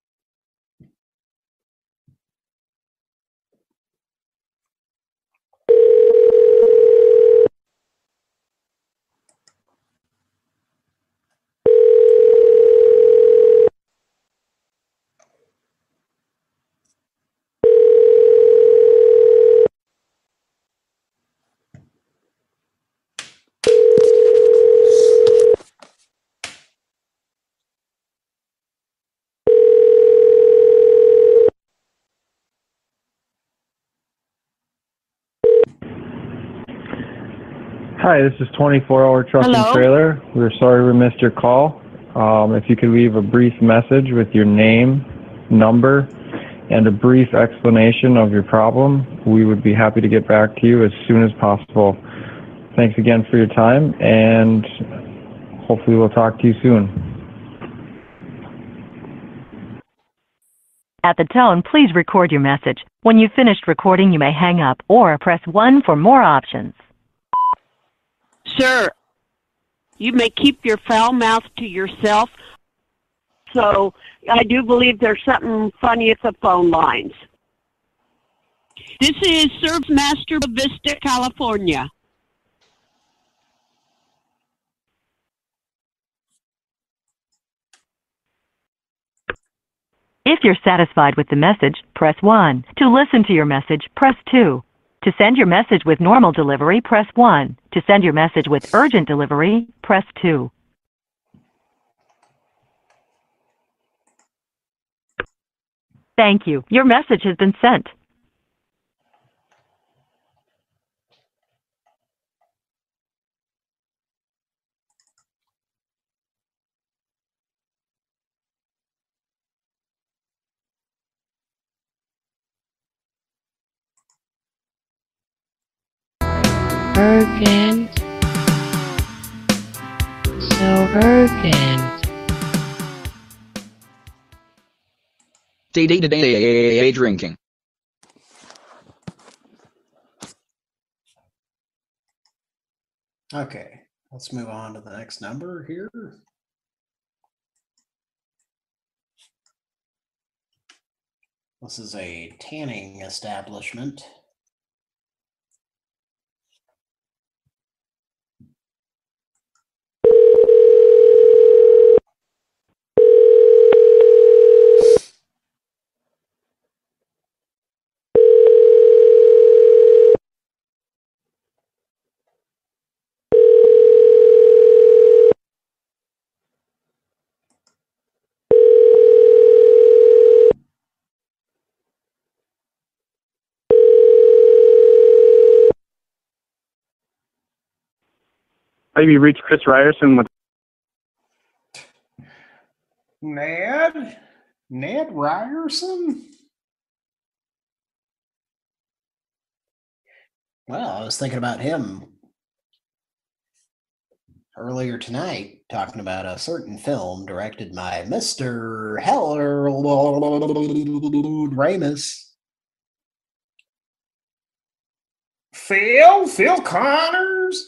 Hi, this is twenty-four hour Truck and Hello? Trailer. We're sorry we missed your call. Um, if you could leave a brief message with your name, number, and a brief explanation of your problem, we would be happy to get back to you as soon as possible. Thanks again for your time, and hopefully we'll talk to you soon. At the tone, please record your message. When you've finished recording, you may hang up or press one for more options. Sir, you may keep your foul mouth to yourself. So I do believe there's something funny at the phone lines. This is Service Master of Vista, California. If you're satisfied with the message, press one. To listen to your message, press two. To send your message with normal delivery, press one. To send your message with urgent delivery, press two. Thank you. Your message has been sent. Urgent. So urgent. Day day day day drinking. Okay, let's move on to the next number here. This is a tanning establishment. Have you reached Chris Ryerson with Ned? Ned Ryerson? Well, I was thinking about him earlier tonight, talking about a certain film directed by Mister Heller Ramis. Phil? Phil Connors?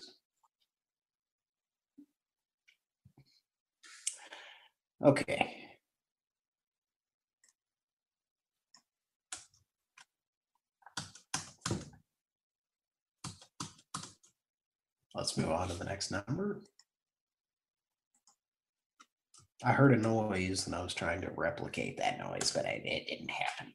Okay. Let's move on to the next number. I heard a noise and I was trying to replicate that noise, but I, it didn't happen.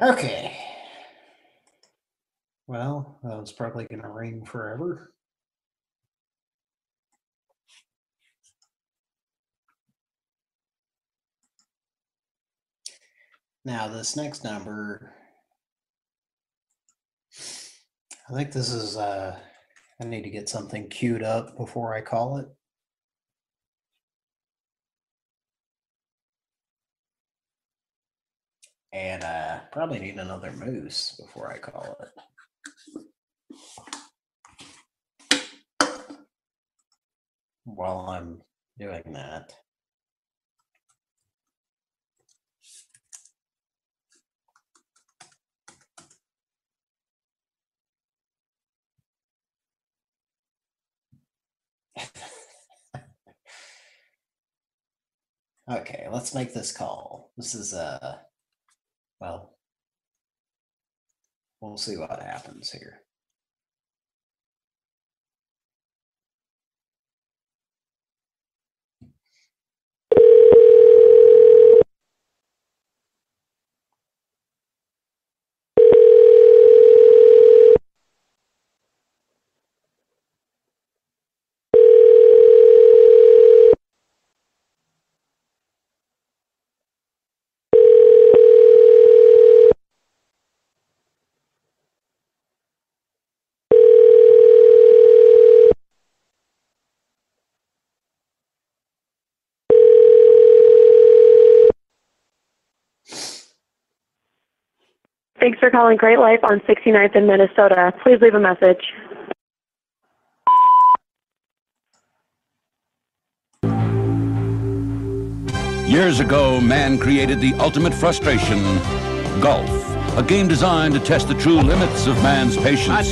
Okay. Well, that was probably going to ring forever. Now, this next number, I think this is, uh, I need to get something queued up before I call it. And uh, probably need another moose before I call it. While I'm doing that. Okay, let's make this call. This is, uh, well, we'll see what happens here. Thanks for calling Great Life on sixty-ninth in Minnesota. Please leave a message. Years ago, man created the ultimate frustration, golf. A game designed to test the true limits of man's patience.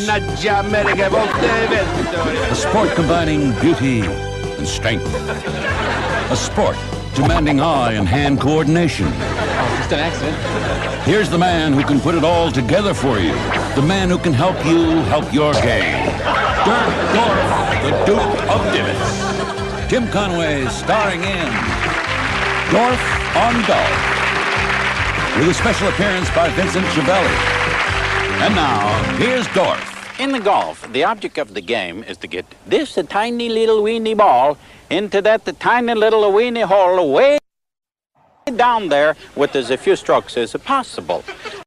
A sport combining beauty and strength. A sport demanding eye and hand coordination. Oh, just an accident. Here's the man who can put it all together for you. The man who can help you help your game. Dirk Dorf, the Duke of Divots. Tim Conway starring in Dorf on Golf, with a special appearance by Vincent Schiavelli. And now, here's Dorf. In the golf, the object of the game is to get this a tiny little weeny ball into that the tiny little weeny hole way down there with as few strokes as possible.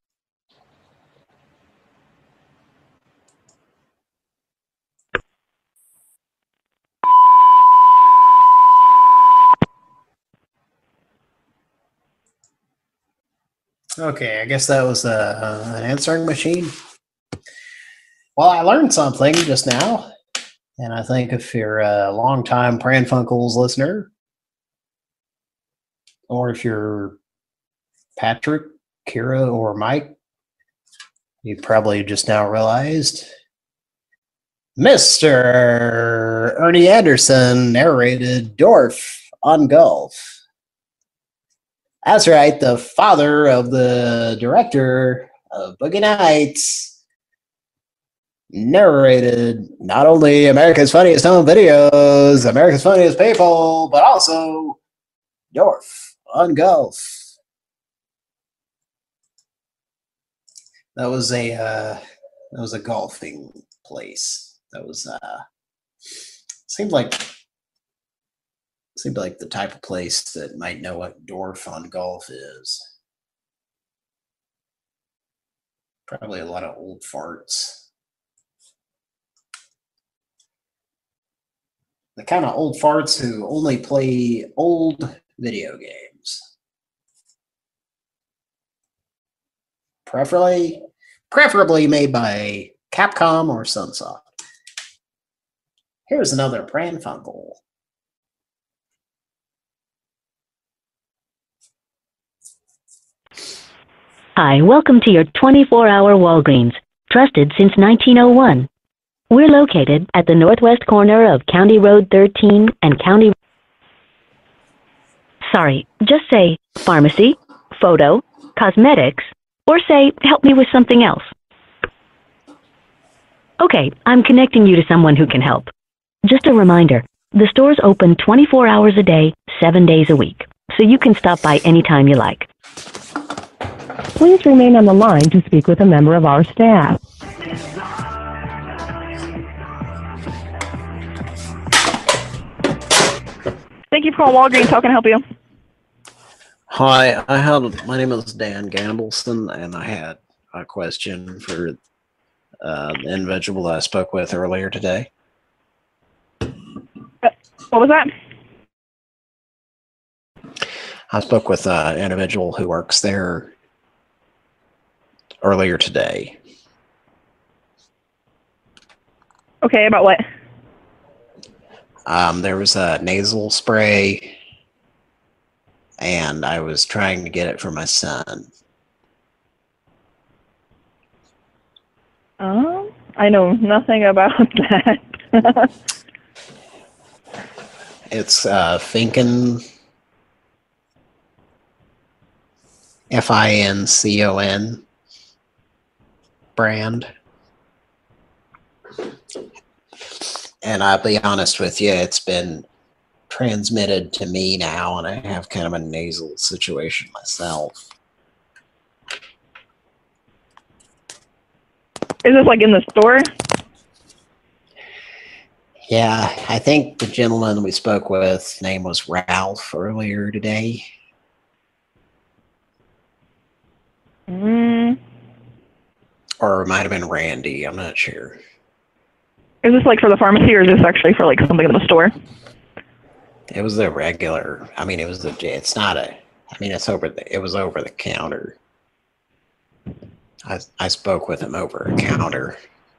Okay, I guess that was uh, an answering machine. Well, I learned something just now, and I think if you're a longtime Pran Funkels listener, or if you're Patrick, Kira, or Mike, you probably just now realized Mister Ernie Anderson narrated Dorf on Golf. That's right, the father of the director of Boogie Nights narrated not only America's Funniest Home Videos, America's Funniest People, but also Dorf on Golf. That was a uh, that was a golfing place. That was uh, seemed like seemed like the type of place that might know what Dorf on Golf is. Probably a lot of old farts. The kind of old farts who only play old video games. Preferably, preferably made by Capcom or Sunsoft. Here's another Pran Funkel. Hi, welcome to your twenty-four hour Walgreens, trusted since nineteen oh one. We're located at the northwest corner of County Road thirteen and County... Sorry, just say pharmacy, photo, cosmetics, or say help me with something else. Okay, I'm connecting you to someone who can help. Just a reminder, the store's open twenty-four hours a day, seven days a week, so you can stop by anytime you like. Please remain on the line to speak with a member of our staff. Thank you for calling Walgreens. How can I help you? Hi, I had my name is Dan Gambleson, and I had a question for uh, the individual that I spoke with earlier today. Uh, what was that? I spoke with uh, an individual who works there earlier today. Okay, about what? Um, there was a nasal spray, and I was trying to get it for my son. Um, I know nothing about that. It's uh, Fincon, F I N C O N brand. And I'll be honest with you, it's been transmitted to me now, and I have kind of a nasal situation myself. Is this like in the store? Yeah, I think the gentleman we spoke with, name was Ralph earlier today. Mm. Or it might have been Randy, I'm not sure. Is this like for the pharmacy, or is this actually for like something in the store? It was the regular, I mean, it was the, it's not a, I mean, it's over the, it was over the counter. I, I spoke with him over a counter.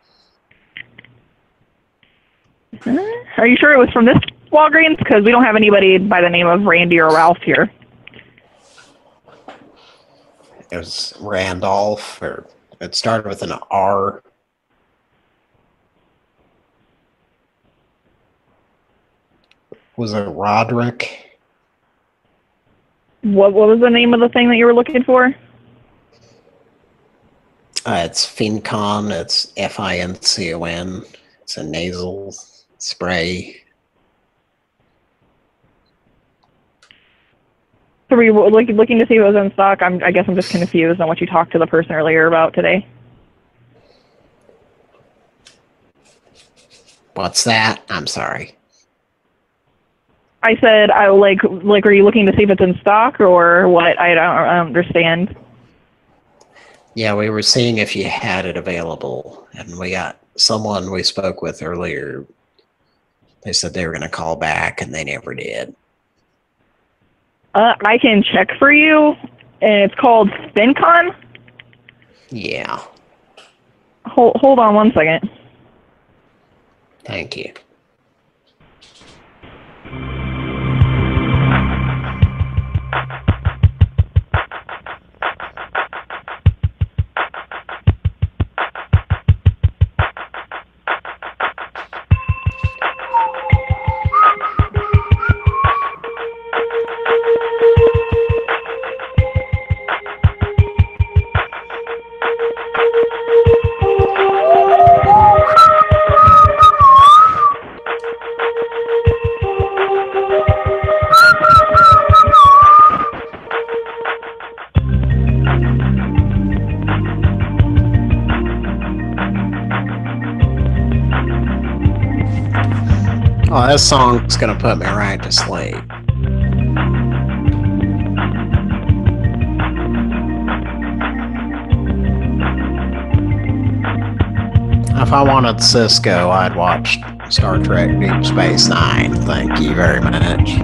Are you sure it was from this Walgreens? Because we don't have anybody by the name of Randy or Ralph here. It was Randolph, or it started with an R. Was it Roderick? What What was the name of the thing that you were looking for? Uh, it's Fincon. It's F I N C O N. It's a nasal spray. So were you look, looking to see if it was in stock? I'm, I guess I'm just confused on what you talked to the person earlier about today. What's that? I'm sorry. I said, I like, like, are you looking to see if it's in stock or what? I don't, I don't understand. Yeah, we were seeing if you had it available, and we got someone we spoke with earlier. They said they were going to call back, and they never did. Uh, I can check for you, and it's called Fincon. Yeah. Hold, hold on one second. Thank you. Oh, this song's gonna put me right to sleep. If I wanted Cisco, I'd watch Star Trek Deep Space Nine. Thank you very much.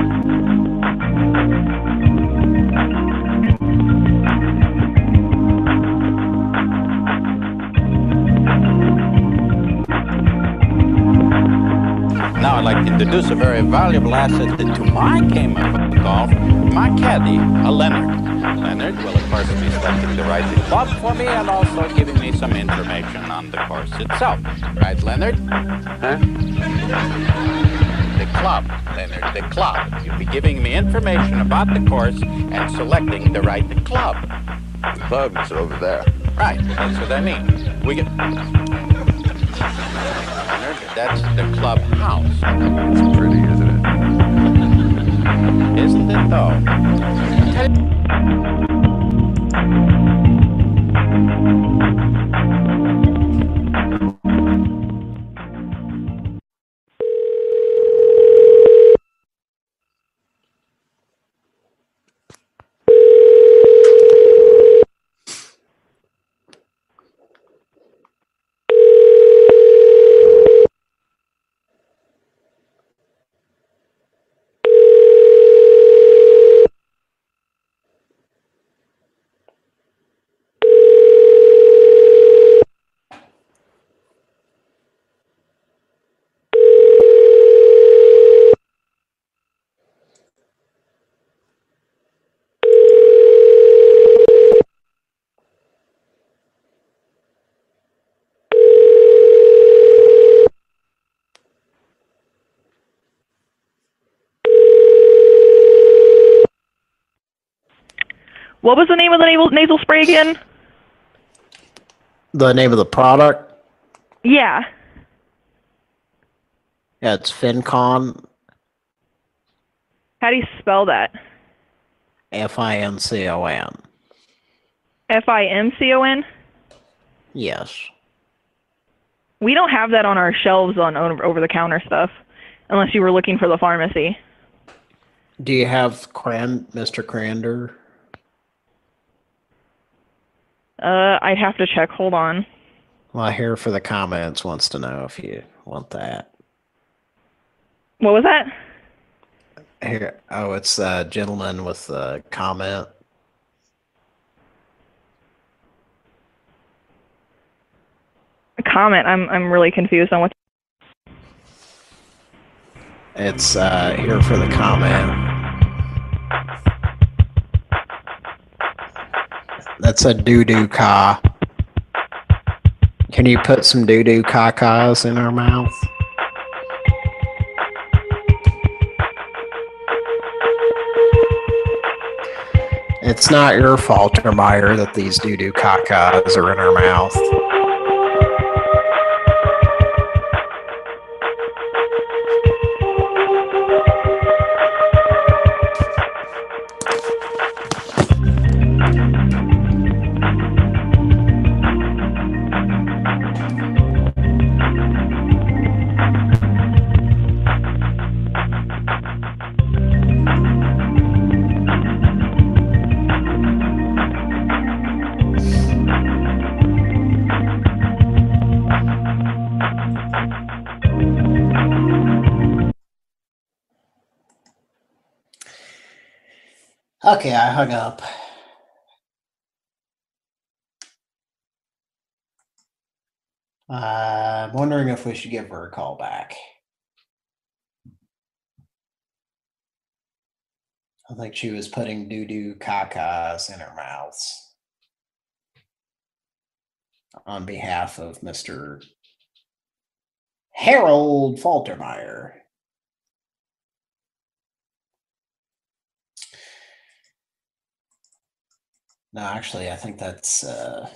Now I'd like to introduce a very valuable asset to my game of golf, my caddy, a Leonard. Leonard will, of course, be selecting the right club for me and also giving me some information on the course itself. Right, Leonard? Huh? The club, Leonard, the club. You'll be giving me information about the course and selecting the right club. The club's over there. Right, that's what I mean. We get... Leonard, that's the clubhouse. It's pretty, isn't it? Isn't it, though? What was the name of the nasal, nasal spray again? The name of the product? Yeah. Yeah, it's FinCon. How do you spell that? F I N C O N. F I M C O N? Yes. We don't have that on our shelves on over-the-counter stuff, unless you were looking for the pharmacy. Do you have Cran, Mister Crander? Uh, I'd have to check. Hold on. Well, here for the comments wants to know if you want that. What was that? Here, oh, it's a gentleman with a comment. A comment? I'm I'm really confused on what. It's uh, here for the comment. That's a doo-doo ka. Can you put some doo-doo caca's in our mouth? It's not your fault, Meyer, that these doo-doo caca's are in our mouth. Okay, I hung up. Uh, I'm wondering if we should give her a call back. I think she was putting doo-doo cacas in her mouths on behalf of Mister Harold Faltermeyer. No, actually, I think that's uh,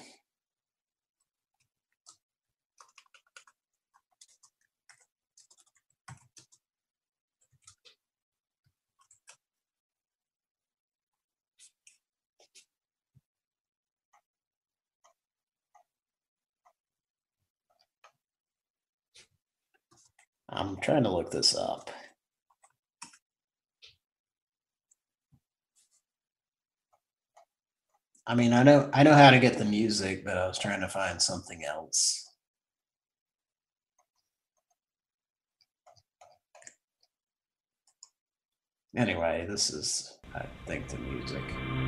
I'm trying to look this up. I mean, I know I know how to get the music, but I was trying to find something else. Anyway, this is, I think, the music.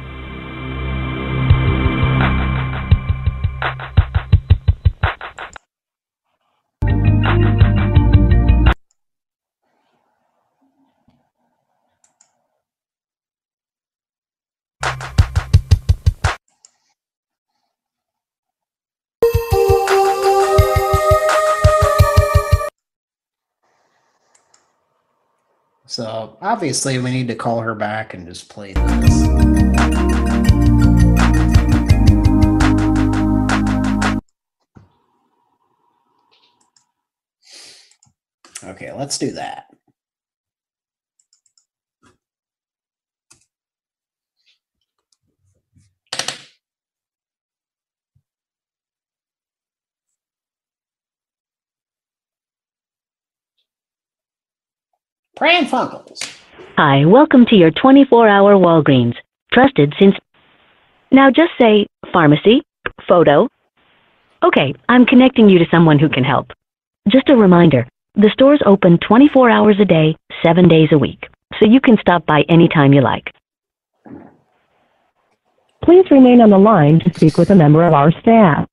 So obviously we need to call her back and just play this. Okay, let's do that. Pran Funkels. Hi, welcome to your twenty-four hour Walgreens. Trusted since... Now just say, pharmacy, photo. Okay, I'm connecting you to someone who can help. Just a reminder, the store's open twenty-four hours a day, seven days a week, so you can stop by anytime you like. Please remain on the line to speak with a member of our staff.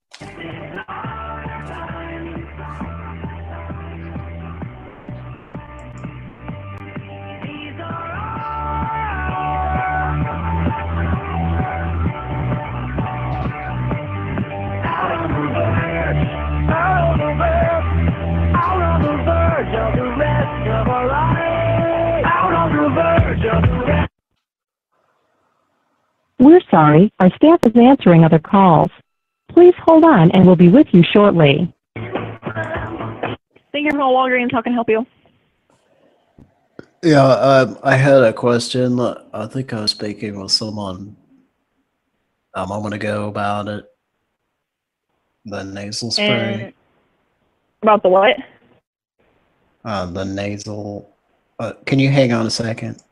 We're sorry, our staff is answering other calls. Please hold on and we'll be with you shortly. Thank you for calling Walgreens. How can I help you? Yeah, um, I had a question. I think I was speaking with someone a moment ago about it. The nasal spray. And about the what? Uh, the nasal. Uh, can you hang on a second?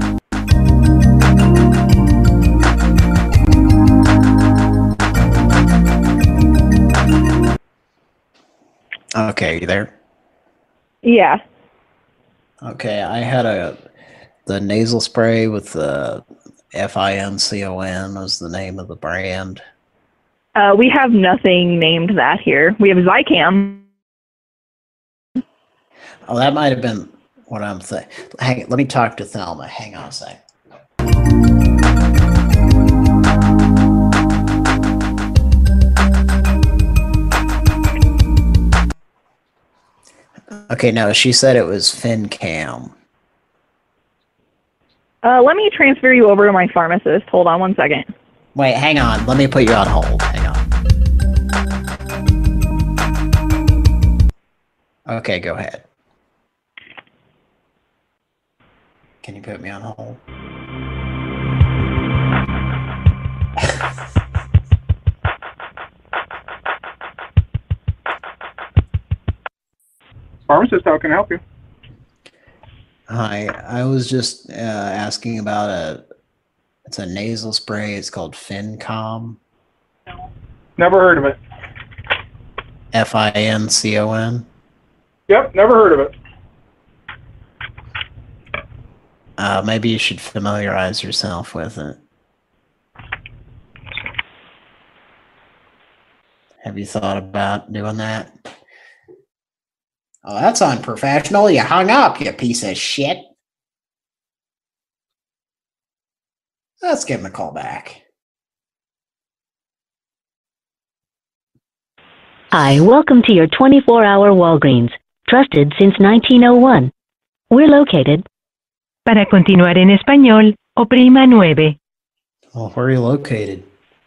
Okay, you there? Yeah. Okay, I had a the nasal spray with the F I N C O N was the name of the brand. Uh, we have nothing named that here. We have Zicam. Oh, that might have been what I'm saying. Hang, let me talk to Thelma. Hang on a sec. Okay, no, she said it was FinCam. Uh, let me transfer you over to my pharmacist. Hold on one second. Wait, hang on. Let me put you on hold. Hang on. Okay, go ahead. Can you put me on hold? Pharmacist, how can I help you? Hi, I was just uh, asking about a, it's a nasal spray. It's called FinCom. Never heard of it. F I N C O N. Yep, never heard of it. Uh, maybe you should familiarize yourself with it. Have you thought about doing that? Oh, that's unprofessional. You hung up, you piece of shit. Let's give him a call back. Hi, welcome to your twenty-four hour Walgreens, trusted since nineteen oh one. We're located. Para continuar en español, oprima nueve. Oh, where are you located?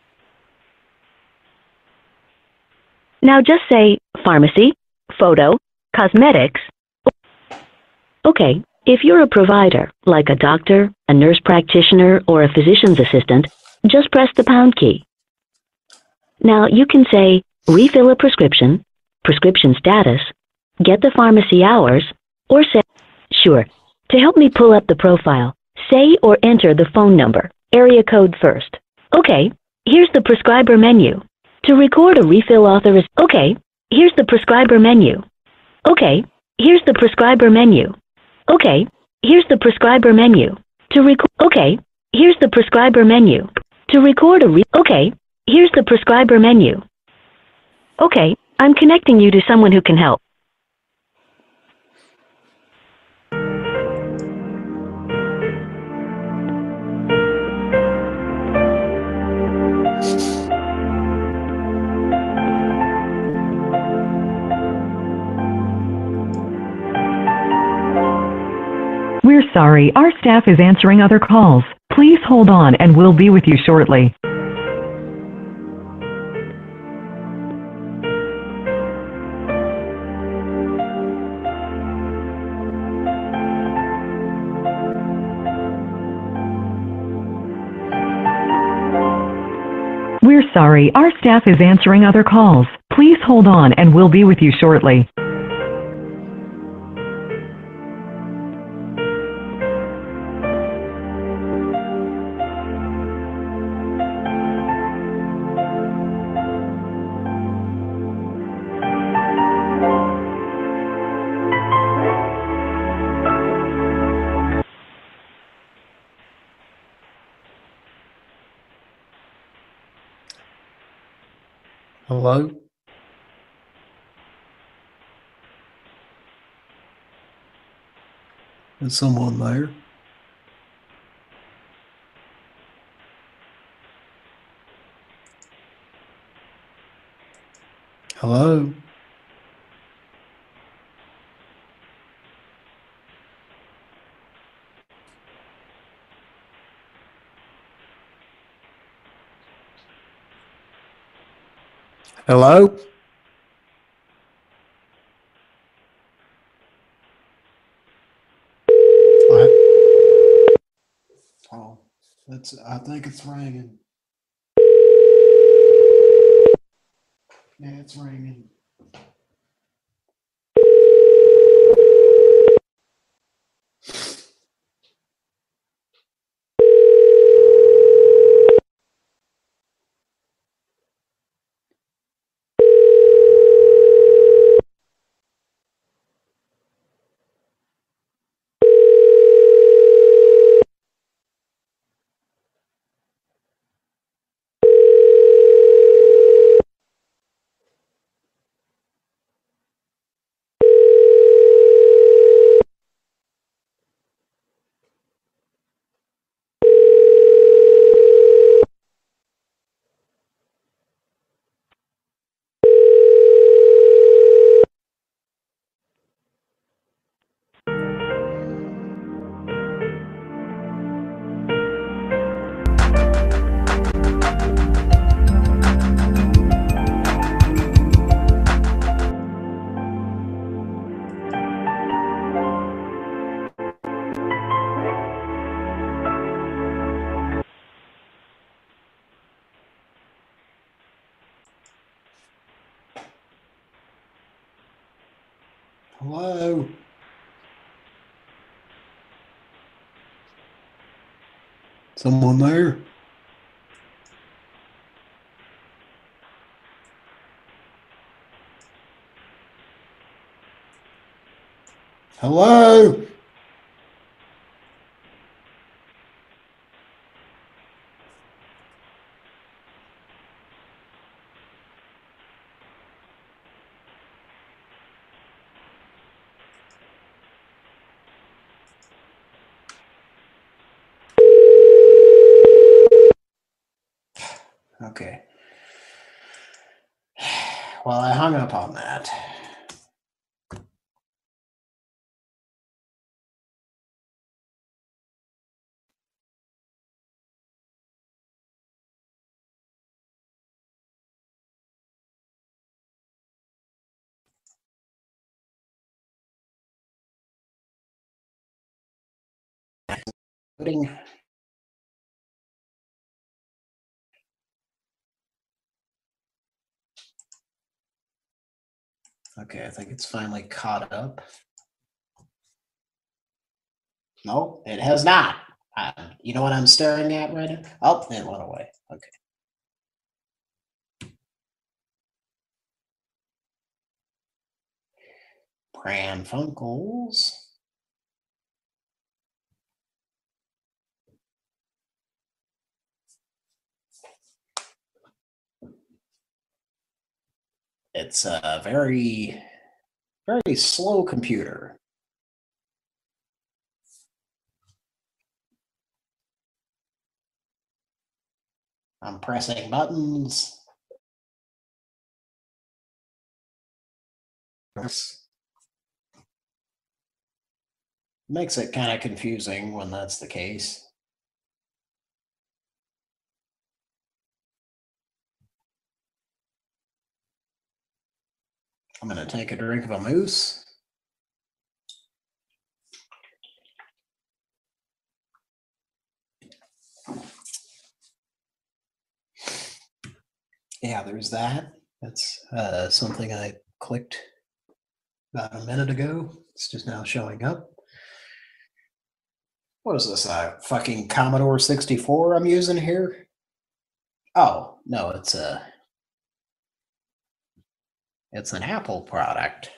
Now just say pharmacy, photo, cosmetics. Okay, if you're a provider, like a doctor, a nurse practitioner, or a physician's assistant, just press the pound key. Now you can say refill a prescription, prescription status, get the pharmacy hours, or say, sure, to help me pull up the profile, say or enter the phone number, area code first. Okay, here's the prescriber menu. To record a refill authorization, okay, here's the prescriber menu. Okay, here's the prescriber menu. Okay, here's the prescriber menu. To record, okay, here's the prescriber menu. To record a re, okay, here's the prescriber menu. Okay, I'm connecting you to someone who can help. We're sorry, our staff is answering other calls. Please hold on and we'll be with you shortly. We're sorry, our staff is answering other calls. Please hold on and we'll be with you shortly. Hello? Is someone there? Hello? Hello? Oh, that's. I think it's ringing. Yeah, it's ringing. Hello? Someone there? Hello? Okay. Well, I hung up on that. Putting. Okay, I think it's finally caught up. No, it has not. Uh, you know what I'm staring at right now? Oh, it went away. Okay. Pran Funkels. It's a very, very slow computer. I'm pressing buttons. Makes it kind of confusing when that's the case. I'm going to take a drink of a moose. Yeah, there's that. That's uh, something I clicked about a minute ago. It's just now showing up. What is this? A fucking Commodore sixty-four I'm using here? Oh, no, it's a it's an Apple product.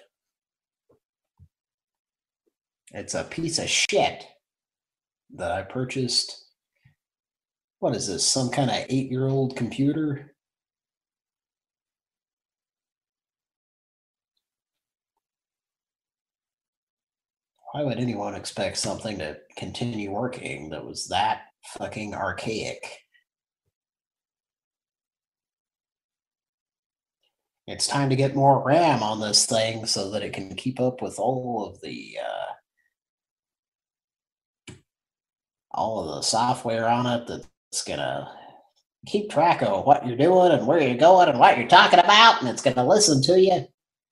It's a piece of shit that I purchased. What is this? Some kind of eight-year-old computer? Why would anyone expect something to continue working that was that fucking archaic? It's time to get more RAM on this thing so that it can keep up with all of the uh, all of the software on it that's gonna keep track of what you're doing and where you're going and what you're talking about, and it's going to listen to you.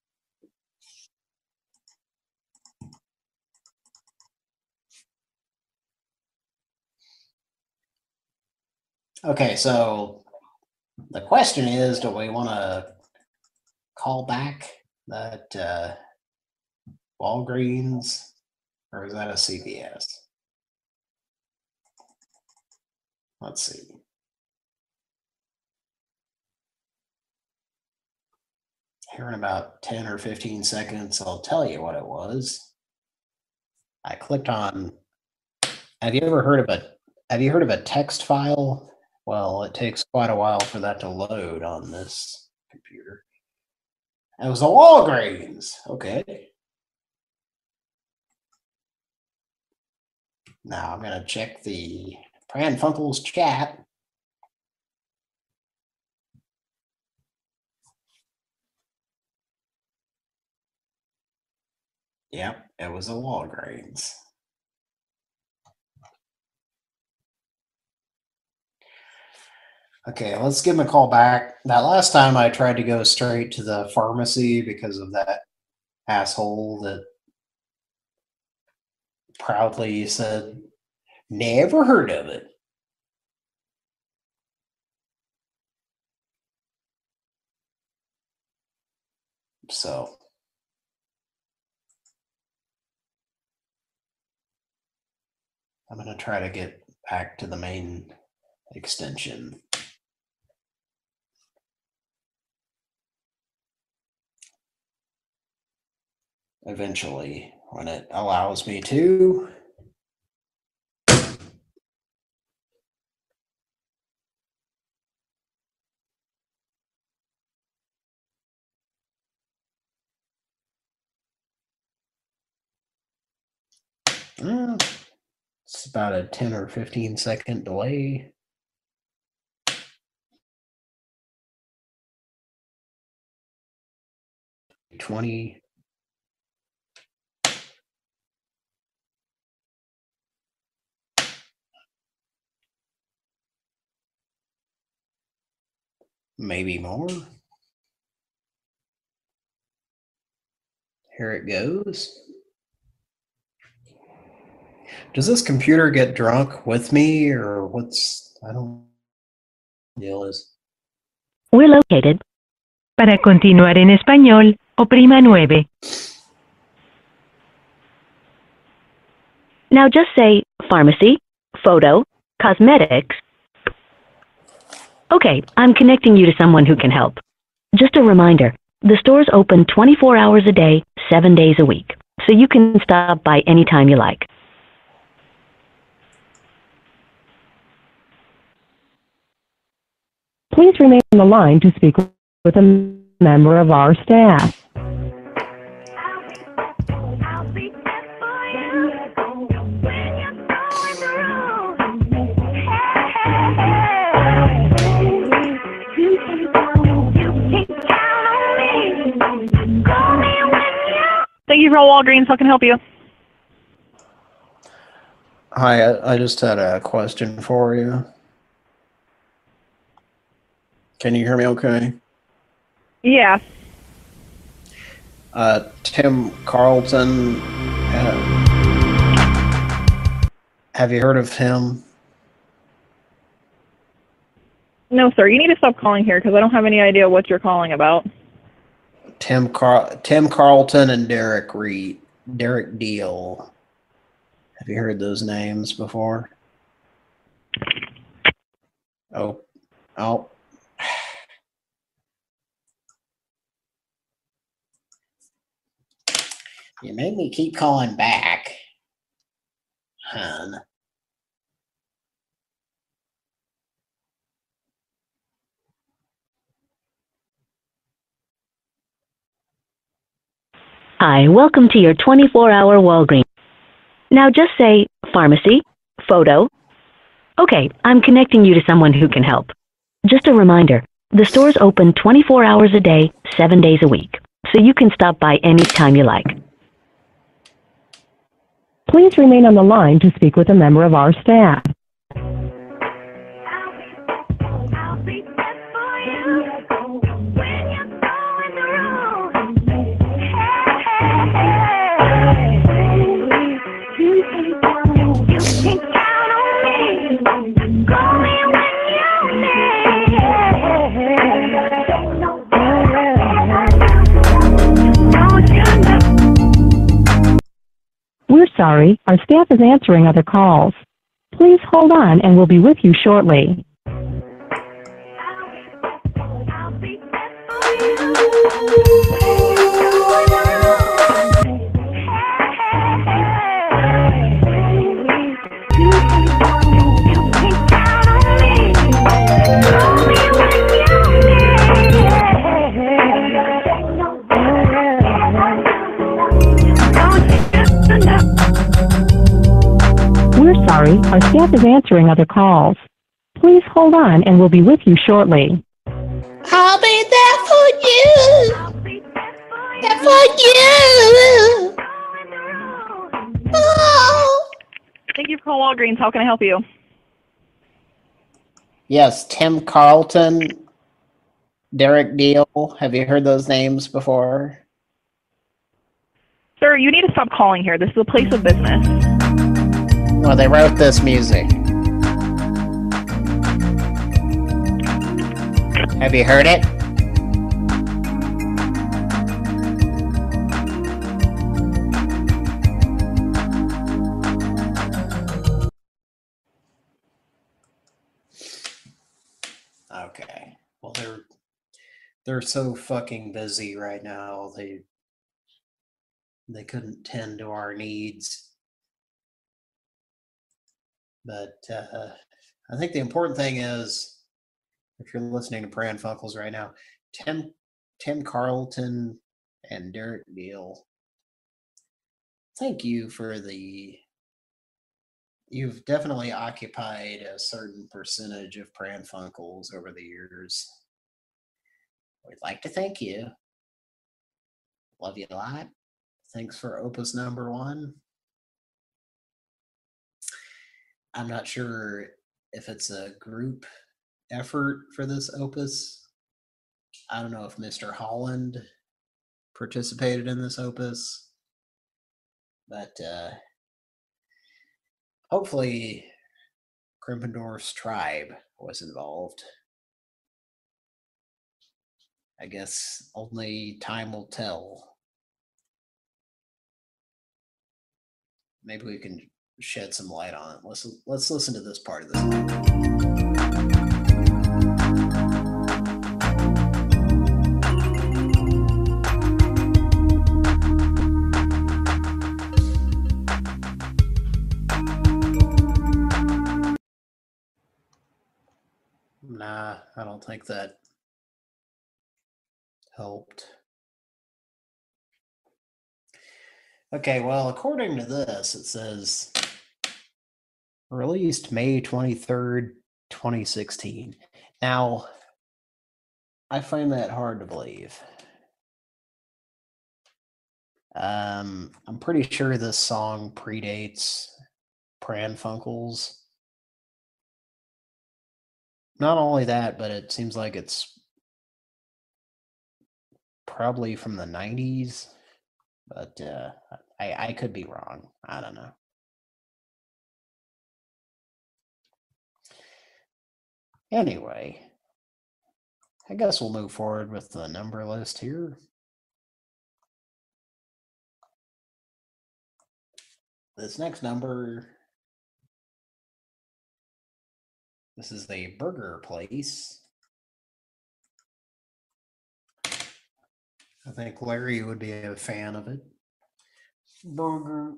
Okay, so the question is, do we want to call back that uh, Walgreens, or is that a C V S? Let's see. Here in about ten or fifteen seconds, I'll tell you what it was. I clicked on, have you ever heard of a, have you heard of a text file? Well, it takes quite a while for that to load on this computer. It was a Walgreens. Okay. Now I'm going to check the Pran Funkels chat. Yep, it was a Walgreens. Okay, let's give him a call back. That last time I tried to go straight to the pharmacy because of that asshole that proudly said, never heard of it. So I'm going to try to get back to the main extension. Eventually, when it allows me to. Uh, it's about a ten or fifteen second delay. twenty. Maybe more. Here it goes. Does this computer get drunk with me, or what's, I don't know, deal is. We're located. Para continuar en español, oprima nueve. Now just say pharmacy, photo, cosmetics. Okay, I'm connecting you to someone who can help. Just a reminder, the store's open twenty-four hours a day, seven days a week, so you can stop by anytime you like. Please remain on the line to speak with a member of our staff. Thank you for Walgreens. How can I help you? Hi, I, I just had a question for you. Can you hear me okay? Yeah. Uh, Tim Carlton, uh, have you heard of him? No, sir. You need to stop calling here because I don't have any idea what you're calling about. Tim Car Tim Carlton and Derek Reed, Derek Deal. Have you heard those names before? Oh, oh. You made me keep calling back, hun. Hi, welcome to your twenty-four hour Walgreens. Now just say pharmacy, photo. Okay, I'm connecting you to someone who can help. Just a reminder, the store's open twenty-four hours a day, seven days a week, so you can stop by anytime you like. Please remain on the line to speak with a member of our staff. sorry, our staff is answering other calls. Please hold on and we'll be with you shortly. We're sorry, our staff is answering other calls. Please hold on and we'll be with you shortly. I'll be there for you. There for you. Oh. Thank you for calling Walgreens. How can I help you? Yes, Tim Carlton, Derek Deal. Have you heard those names before? Sir, you need to stop calling here. This is a place of business. Well, they wrote this music. Have you heard it? Okay. Well, they're they're so fucking busy right now. They they couldn't tend to our needs. But uh, I think the important thing is, if you're listening to Pran Funkels right now, Tim Tim Carlton and Derek Deal, thank you for the. You've definitely occupied a certain percentage of Pran Funkels over the years. We'd like to thank you. Love you a lot. Thanks for Opus number one. I'm not sure if it's a group effort for this opus. I don't know if Mister Holland participated in this opus, but uh, hopefully Krippendorf's tribe was involved. I guess only time will tell. Maybe we can shed some light on it. Let's let's listen to this part of this. Nah, I don't think that helped. Okay, well, according to this, it says released May twenty-third, twenty sixteen. Now, I find that hard to believe. Um, I'm pretty sure this song predates Pran Funkels. Not only that, but it seems like it's probably from the nineties, but uh, I, I could be wrong. I don't know. Anyway, I guess we'll move forward with the number list here. This next number, this is the burger place. I think Larry would be a fan of it. Burger.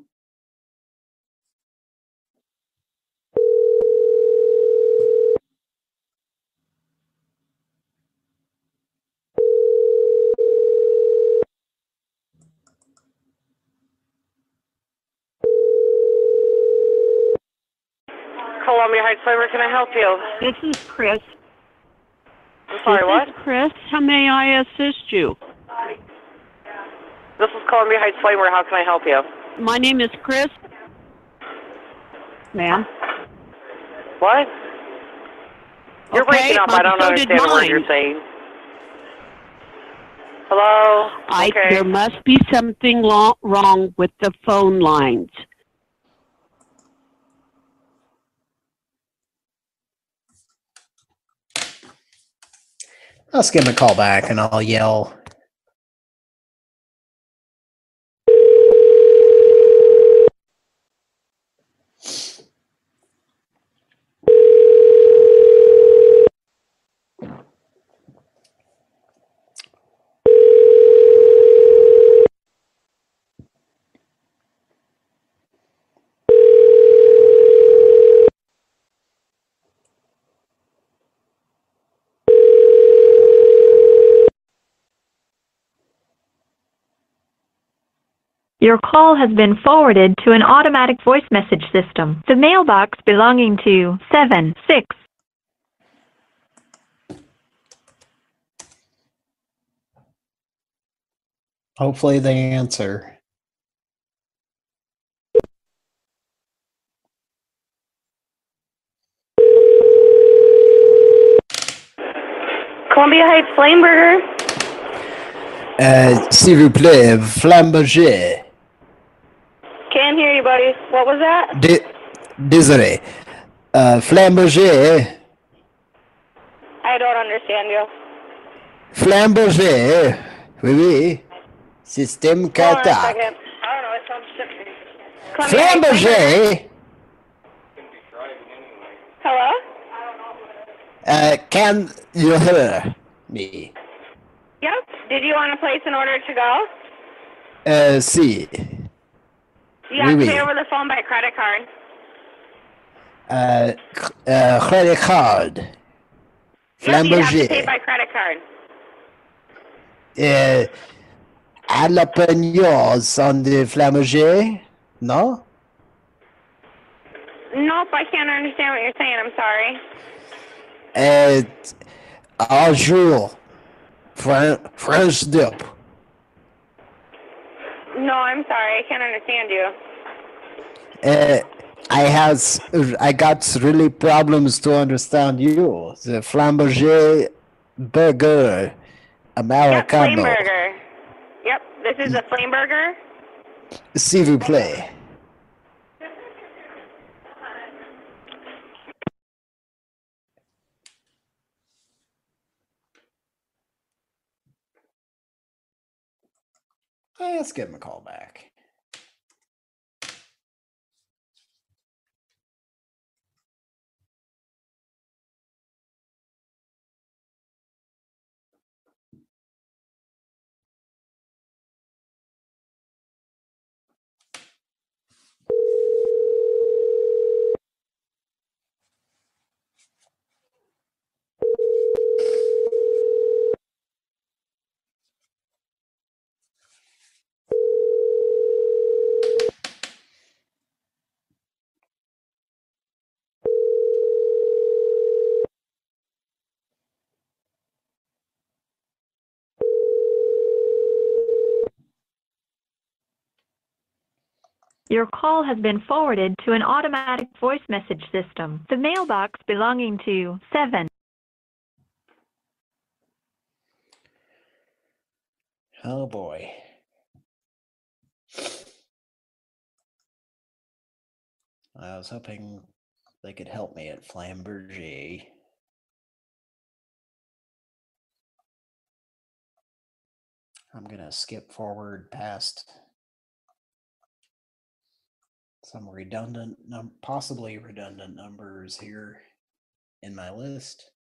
Columbia Heights Flavor, can I help you? This is Chris. I'm sorry, what? This is Chris. How may I assist you? This is Columbia Heights Flavor. How can I help you? My name is Chris. Ma'am? What? You're Okay, breaking up. um, I don't so did understand what mine. you're saying. Hello? I, Okay. There must be something lo- wrong with the phone lines. Let's give him a call back and I'll yell. Your call has been forwarded to an automatic voice message system. The mailbox belonging to seven six. Hopefully they answer. Columbia Heights Flame Burger. Uh, s'il vous plaît, flamboger. Can't hear you, buddy. What was that? Dé- Désolé. Uh, flamboger. I don't understand you. Flamboger. Oui, oui. Système Hold on a Qatar. second. I don't know. It sounds sexy. Columbia Heights Flame Flamboger. Burger. Hello? Uh, can you hear me? Yep. Did you want to place an order to go? Uh, si. Yeah, Oui, oui. pay over the phone by credit card. Uh, c- uh, credit card. Yep, you have to pay Flamboger. by credit card. Uh, I'll open yours on the flamboger. No? Nope, I can't understand what you're saying. I'm sorry. Uh, un jour. Fran- French dip. No, I'm sorry. I can't understand you. Uh, I has I got really problems to understand you. The flamboger burger Yep, Americano. Flame Burger. Yep, this is a Flame Burger. S'il vous plaît. Hey, let's give him a call back. Your call has been forwarded to an automatic voice message system. The mailbox belonging to seven. Oh boy. I was hoping they could help me at Flambourgie. I'm going to skip forward past some redundant, num- possibly redundant numbers here in my list.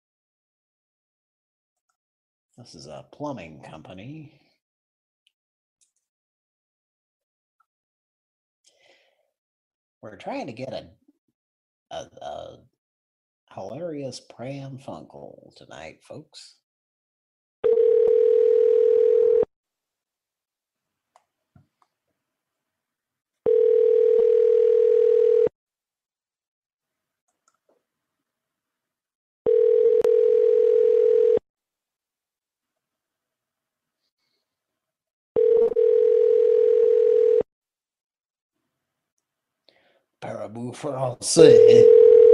This is a plumbing company. We're trying to get a a, a hilarious Pran Funkel tonight, folks. Parabou français.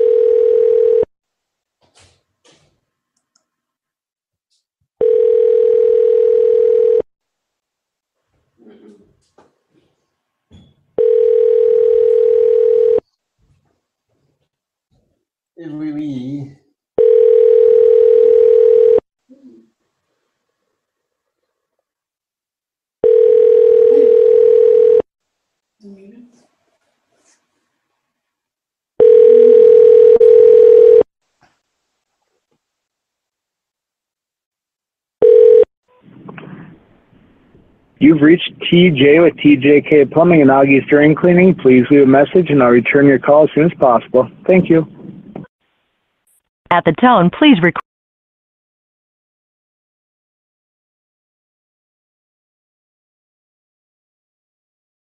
Oui, oui. You've reached T J with T J K Plumbing and Augie's Drain Cleaning. Please leave a message and I'll return your call as soon as possible. Thank you. At the tone, please record.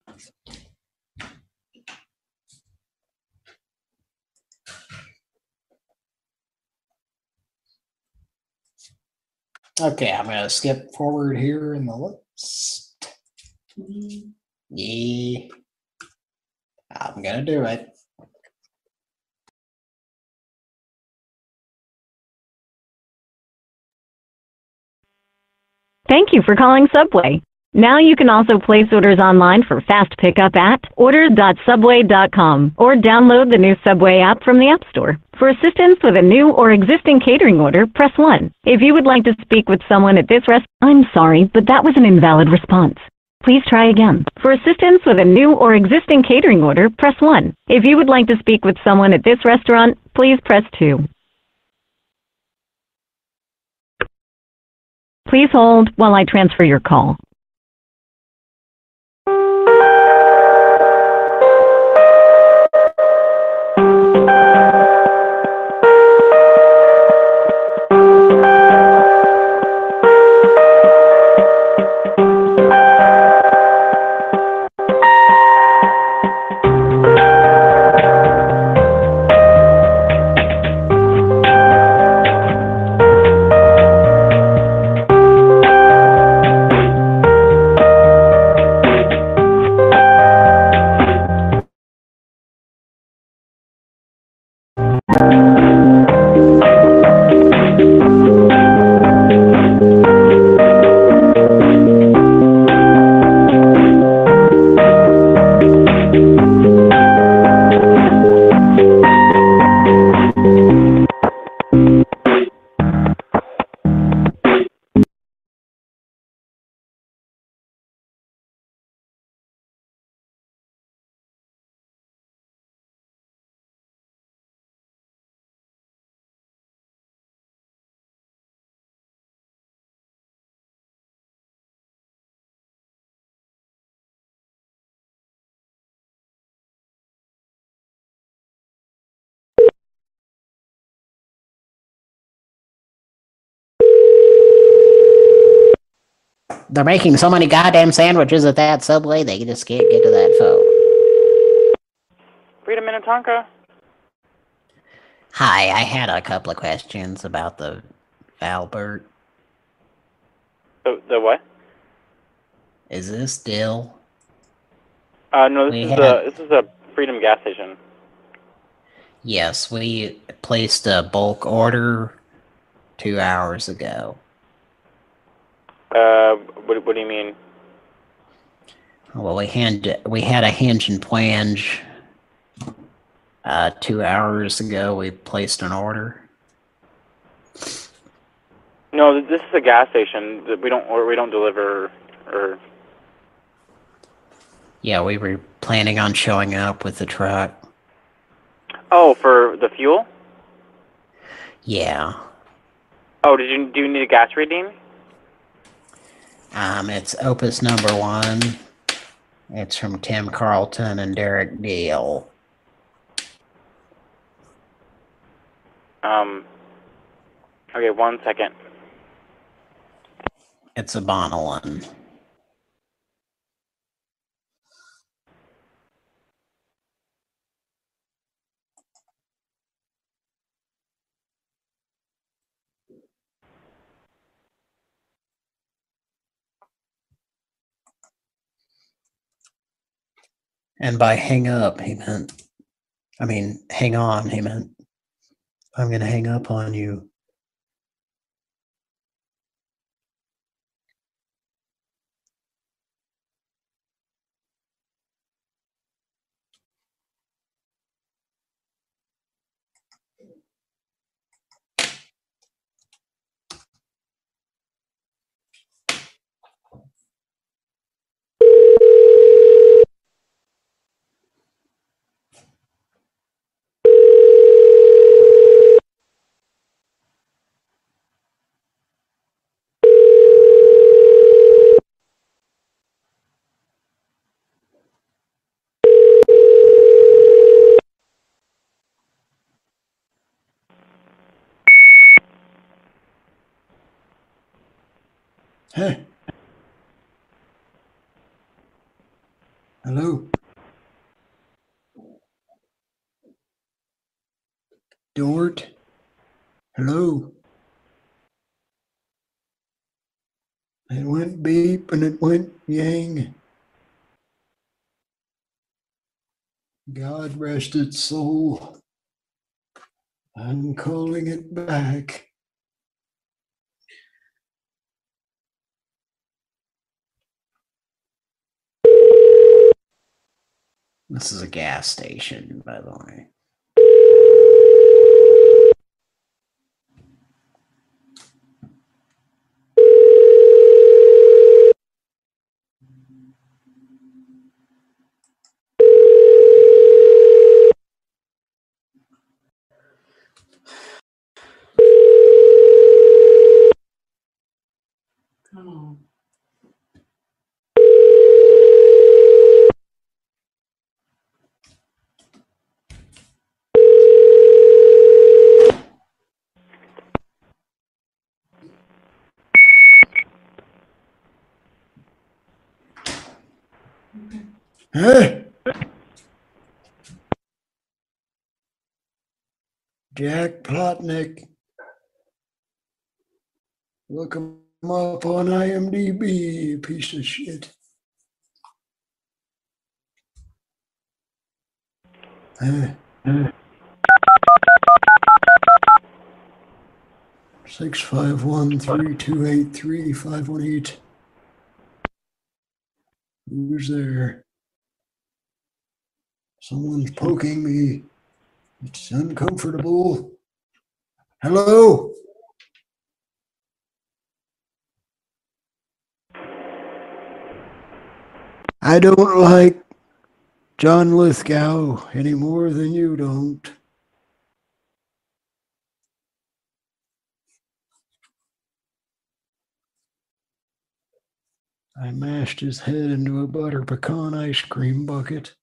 Okay, I'm gonna skip forward here in the list. Yeah, I'm gonna do it. Thank you for calling Subway. Now you can also place orders online for fast pickup at orders dot subway dot com or download the new Subway app from the App Store. For assistance with a new or existing catering order, press one. If you would like to speak with someone at this rest, I'm sorry, but that was an invalid response. Please try again. For assistance with a new or existing catering order, press one. If you would like to speak with someone at this restaurant, please press two. Please hold while I transfer your call. They're making so many goddamn sandwiches at that Subway, they just can't get to that phone. Freedom Minnetonka. Hi, I had a couple of questions about the Albert. The, the what? Is this still? Uh, no, this We is had- a this is a Freedom gas station. Yes, we placed a bulk order two hours ago. Uh, what what do you mean? Well, we had we had a hinge and flange. Uh, two hours ago, we placed an order. No, this is a gas station. We don't or we don't deliver or. Yeah, we were planning on showing up with the truck. Oh, for the fuel? Yeah. Oh, did you do you need a gas reading? Um, it's Opus number one. It's from Tim Carlton and Derek Deal. Um. Okay, one second. It's a Bonalyn. And by hang up, he meant, I mean, hang on, he meant, I'm going to hang up on you. Hey. Hello? Dort? Hello? It went beep and it went yang. God rest its soul. I'm calling it back. This is a gas station, by the way. Come on. Hey! Jack Plotnick. Look him up on I M D B, piece of shit. Hey. Six five one three two eight three five one eight. Who's there? Someone's poking me. It's uncomfortable. Hello? I don't like John Lithgow any more than you don't. I mashed his head into a butter pecan ice cream bucket.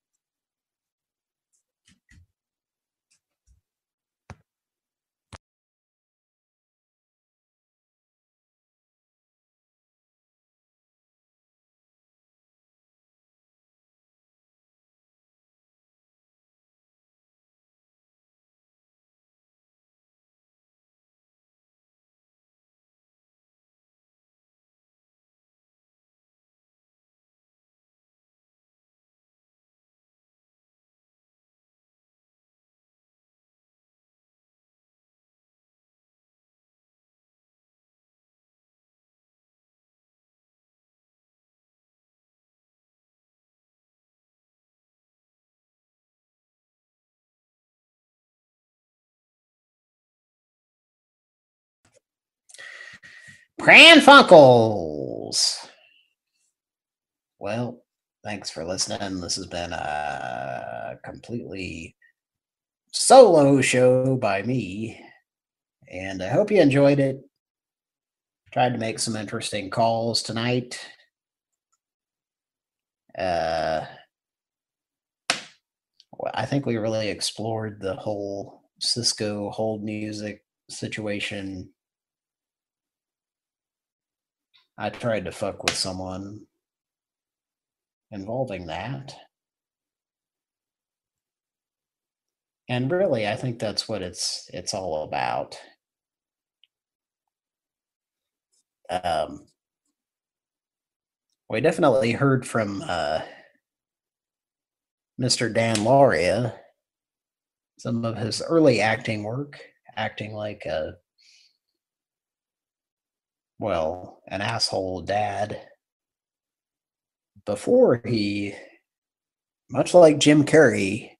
Pran Funkels. Well, thanks for listening. This has been a completely solo show by me, and I hope you enjoyed it. Tried to make some interesting calls tonight. Uh, well, I think we really explored the whole Cisco hold music situation. I tried to fuck with someone involving that. And really, I think that's what it's it's all about. Um, we definitely heard from uh, Mister Dan Lauria, some of his early acting work, acting like a, well, an asshole dad, before he, much like Jim Carrey,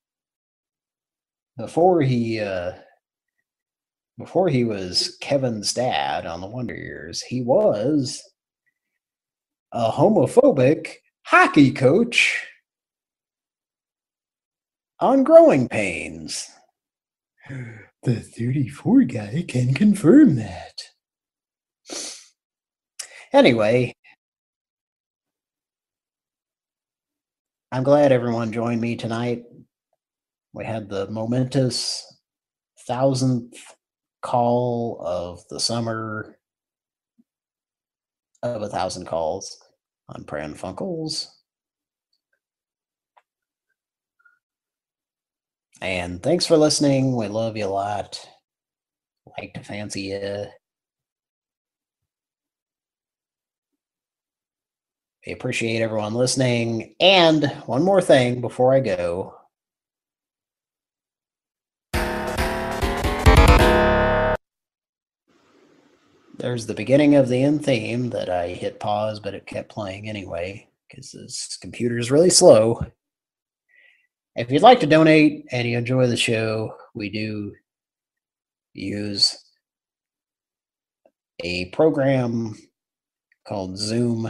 before he uh, before he was Kevin's dad on the Wonder Years, he was a homophobic hockey coach on Growing Pains. The thirty-four guy can confirm that. Anyway, I'm glad everyone joined me tonight. We had the momentous thousandth call of the summer of a thousand calls on Pran Funkels. And thanks for listening. We love you a lot. Like to fancy you. We appreciate everyone listening. And one more thing before I go. There's the beginning of the end theme that I hit pause, but it kept playing anyway, because this computer is really slow. If you'd like to donate and you enjoy the show, we do use a program called Zoom.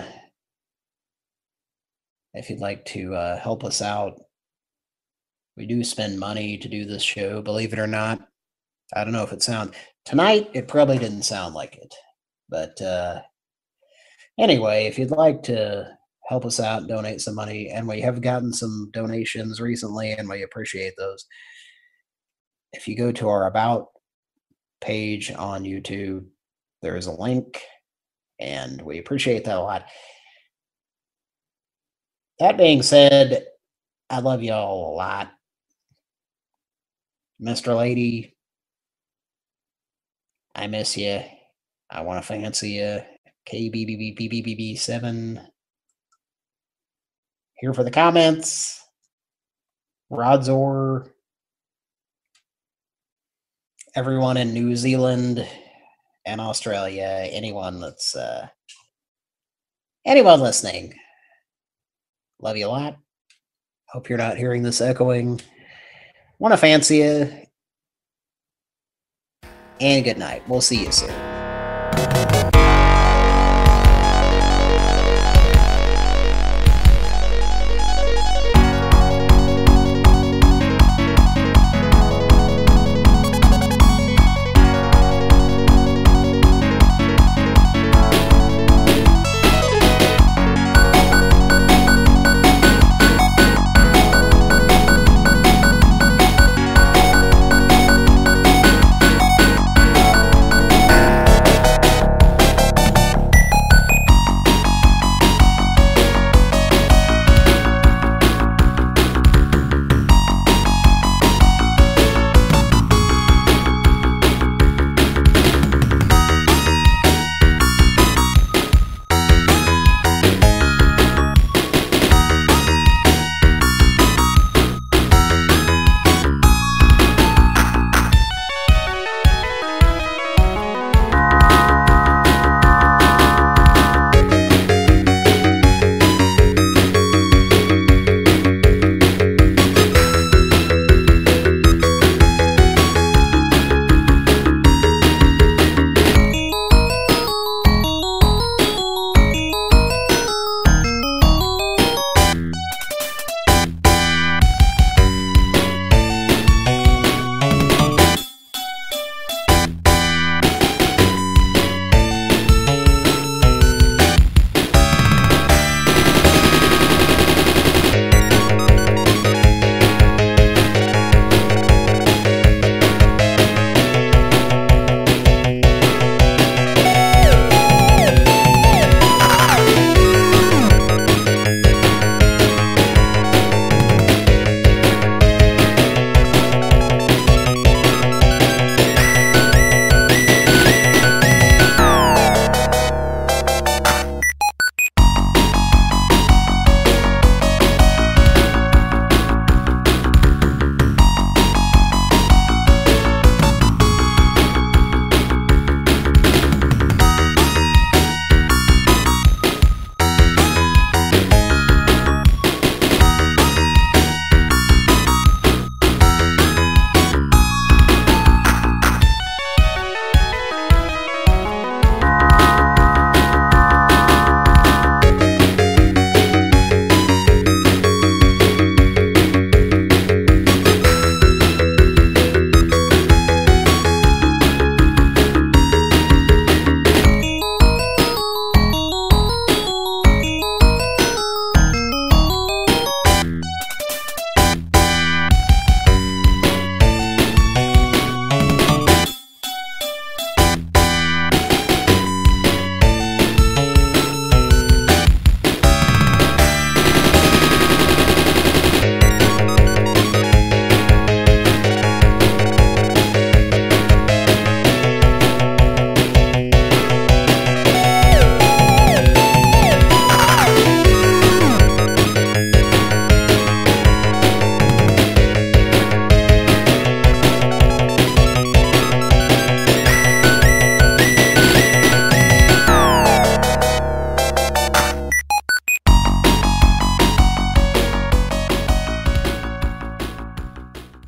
If you'd like to uh, help us out, we do spend money to do this show, believe it or not. I don't know if it sounds... Tonight, it probably didn't sound like it. But uh, anyway, if you'd like to help us out, donate some money, and we have gotten some donations recently, and we appreciate those. If you go to our About page on YouTube, there is a link, and we appreciate that a lot. That being said, I love y'all a lot. Mister Lady, I miss you. I want to fancy you. K B B B B B B B seven. Here for the comments. Rodzor. Everyone in New Zealand and Australia. Anyone that's uh, anyone listening. Love you a lot. Hope you're not hearing this echoing. Want to fancy you. And good night. We'll see you soon.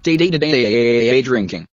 Day day day day drinking.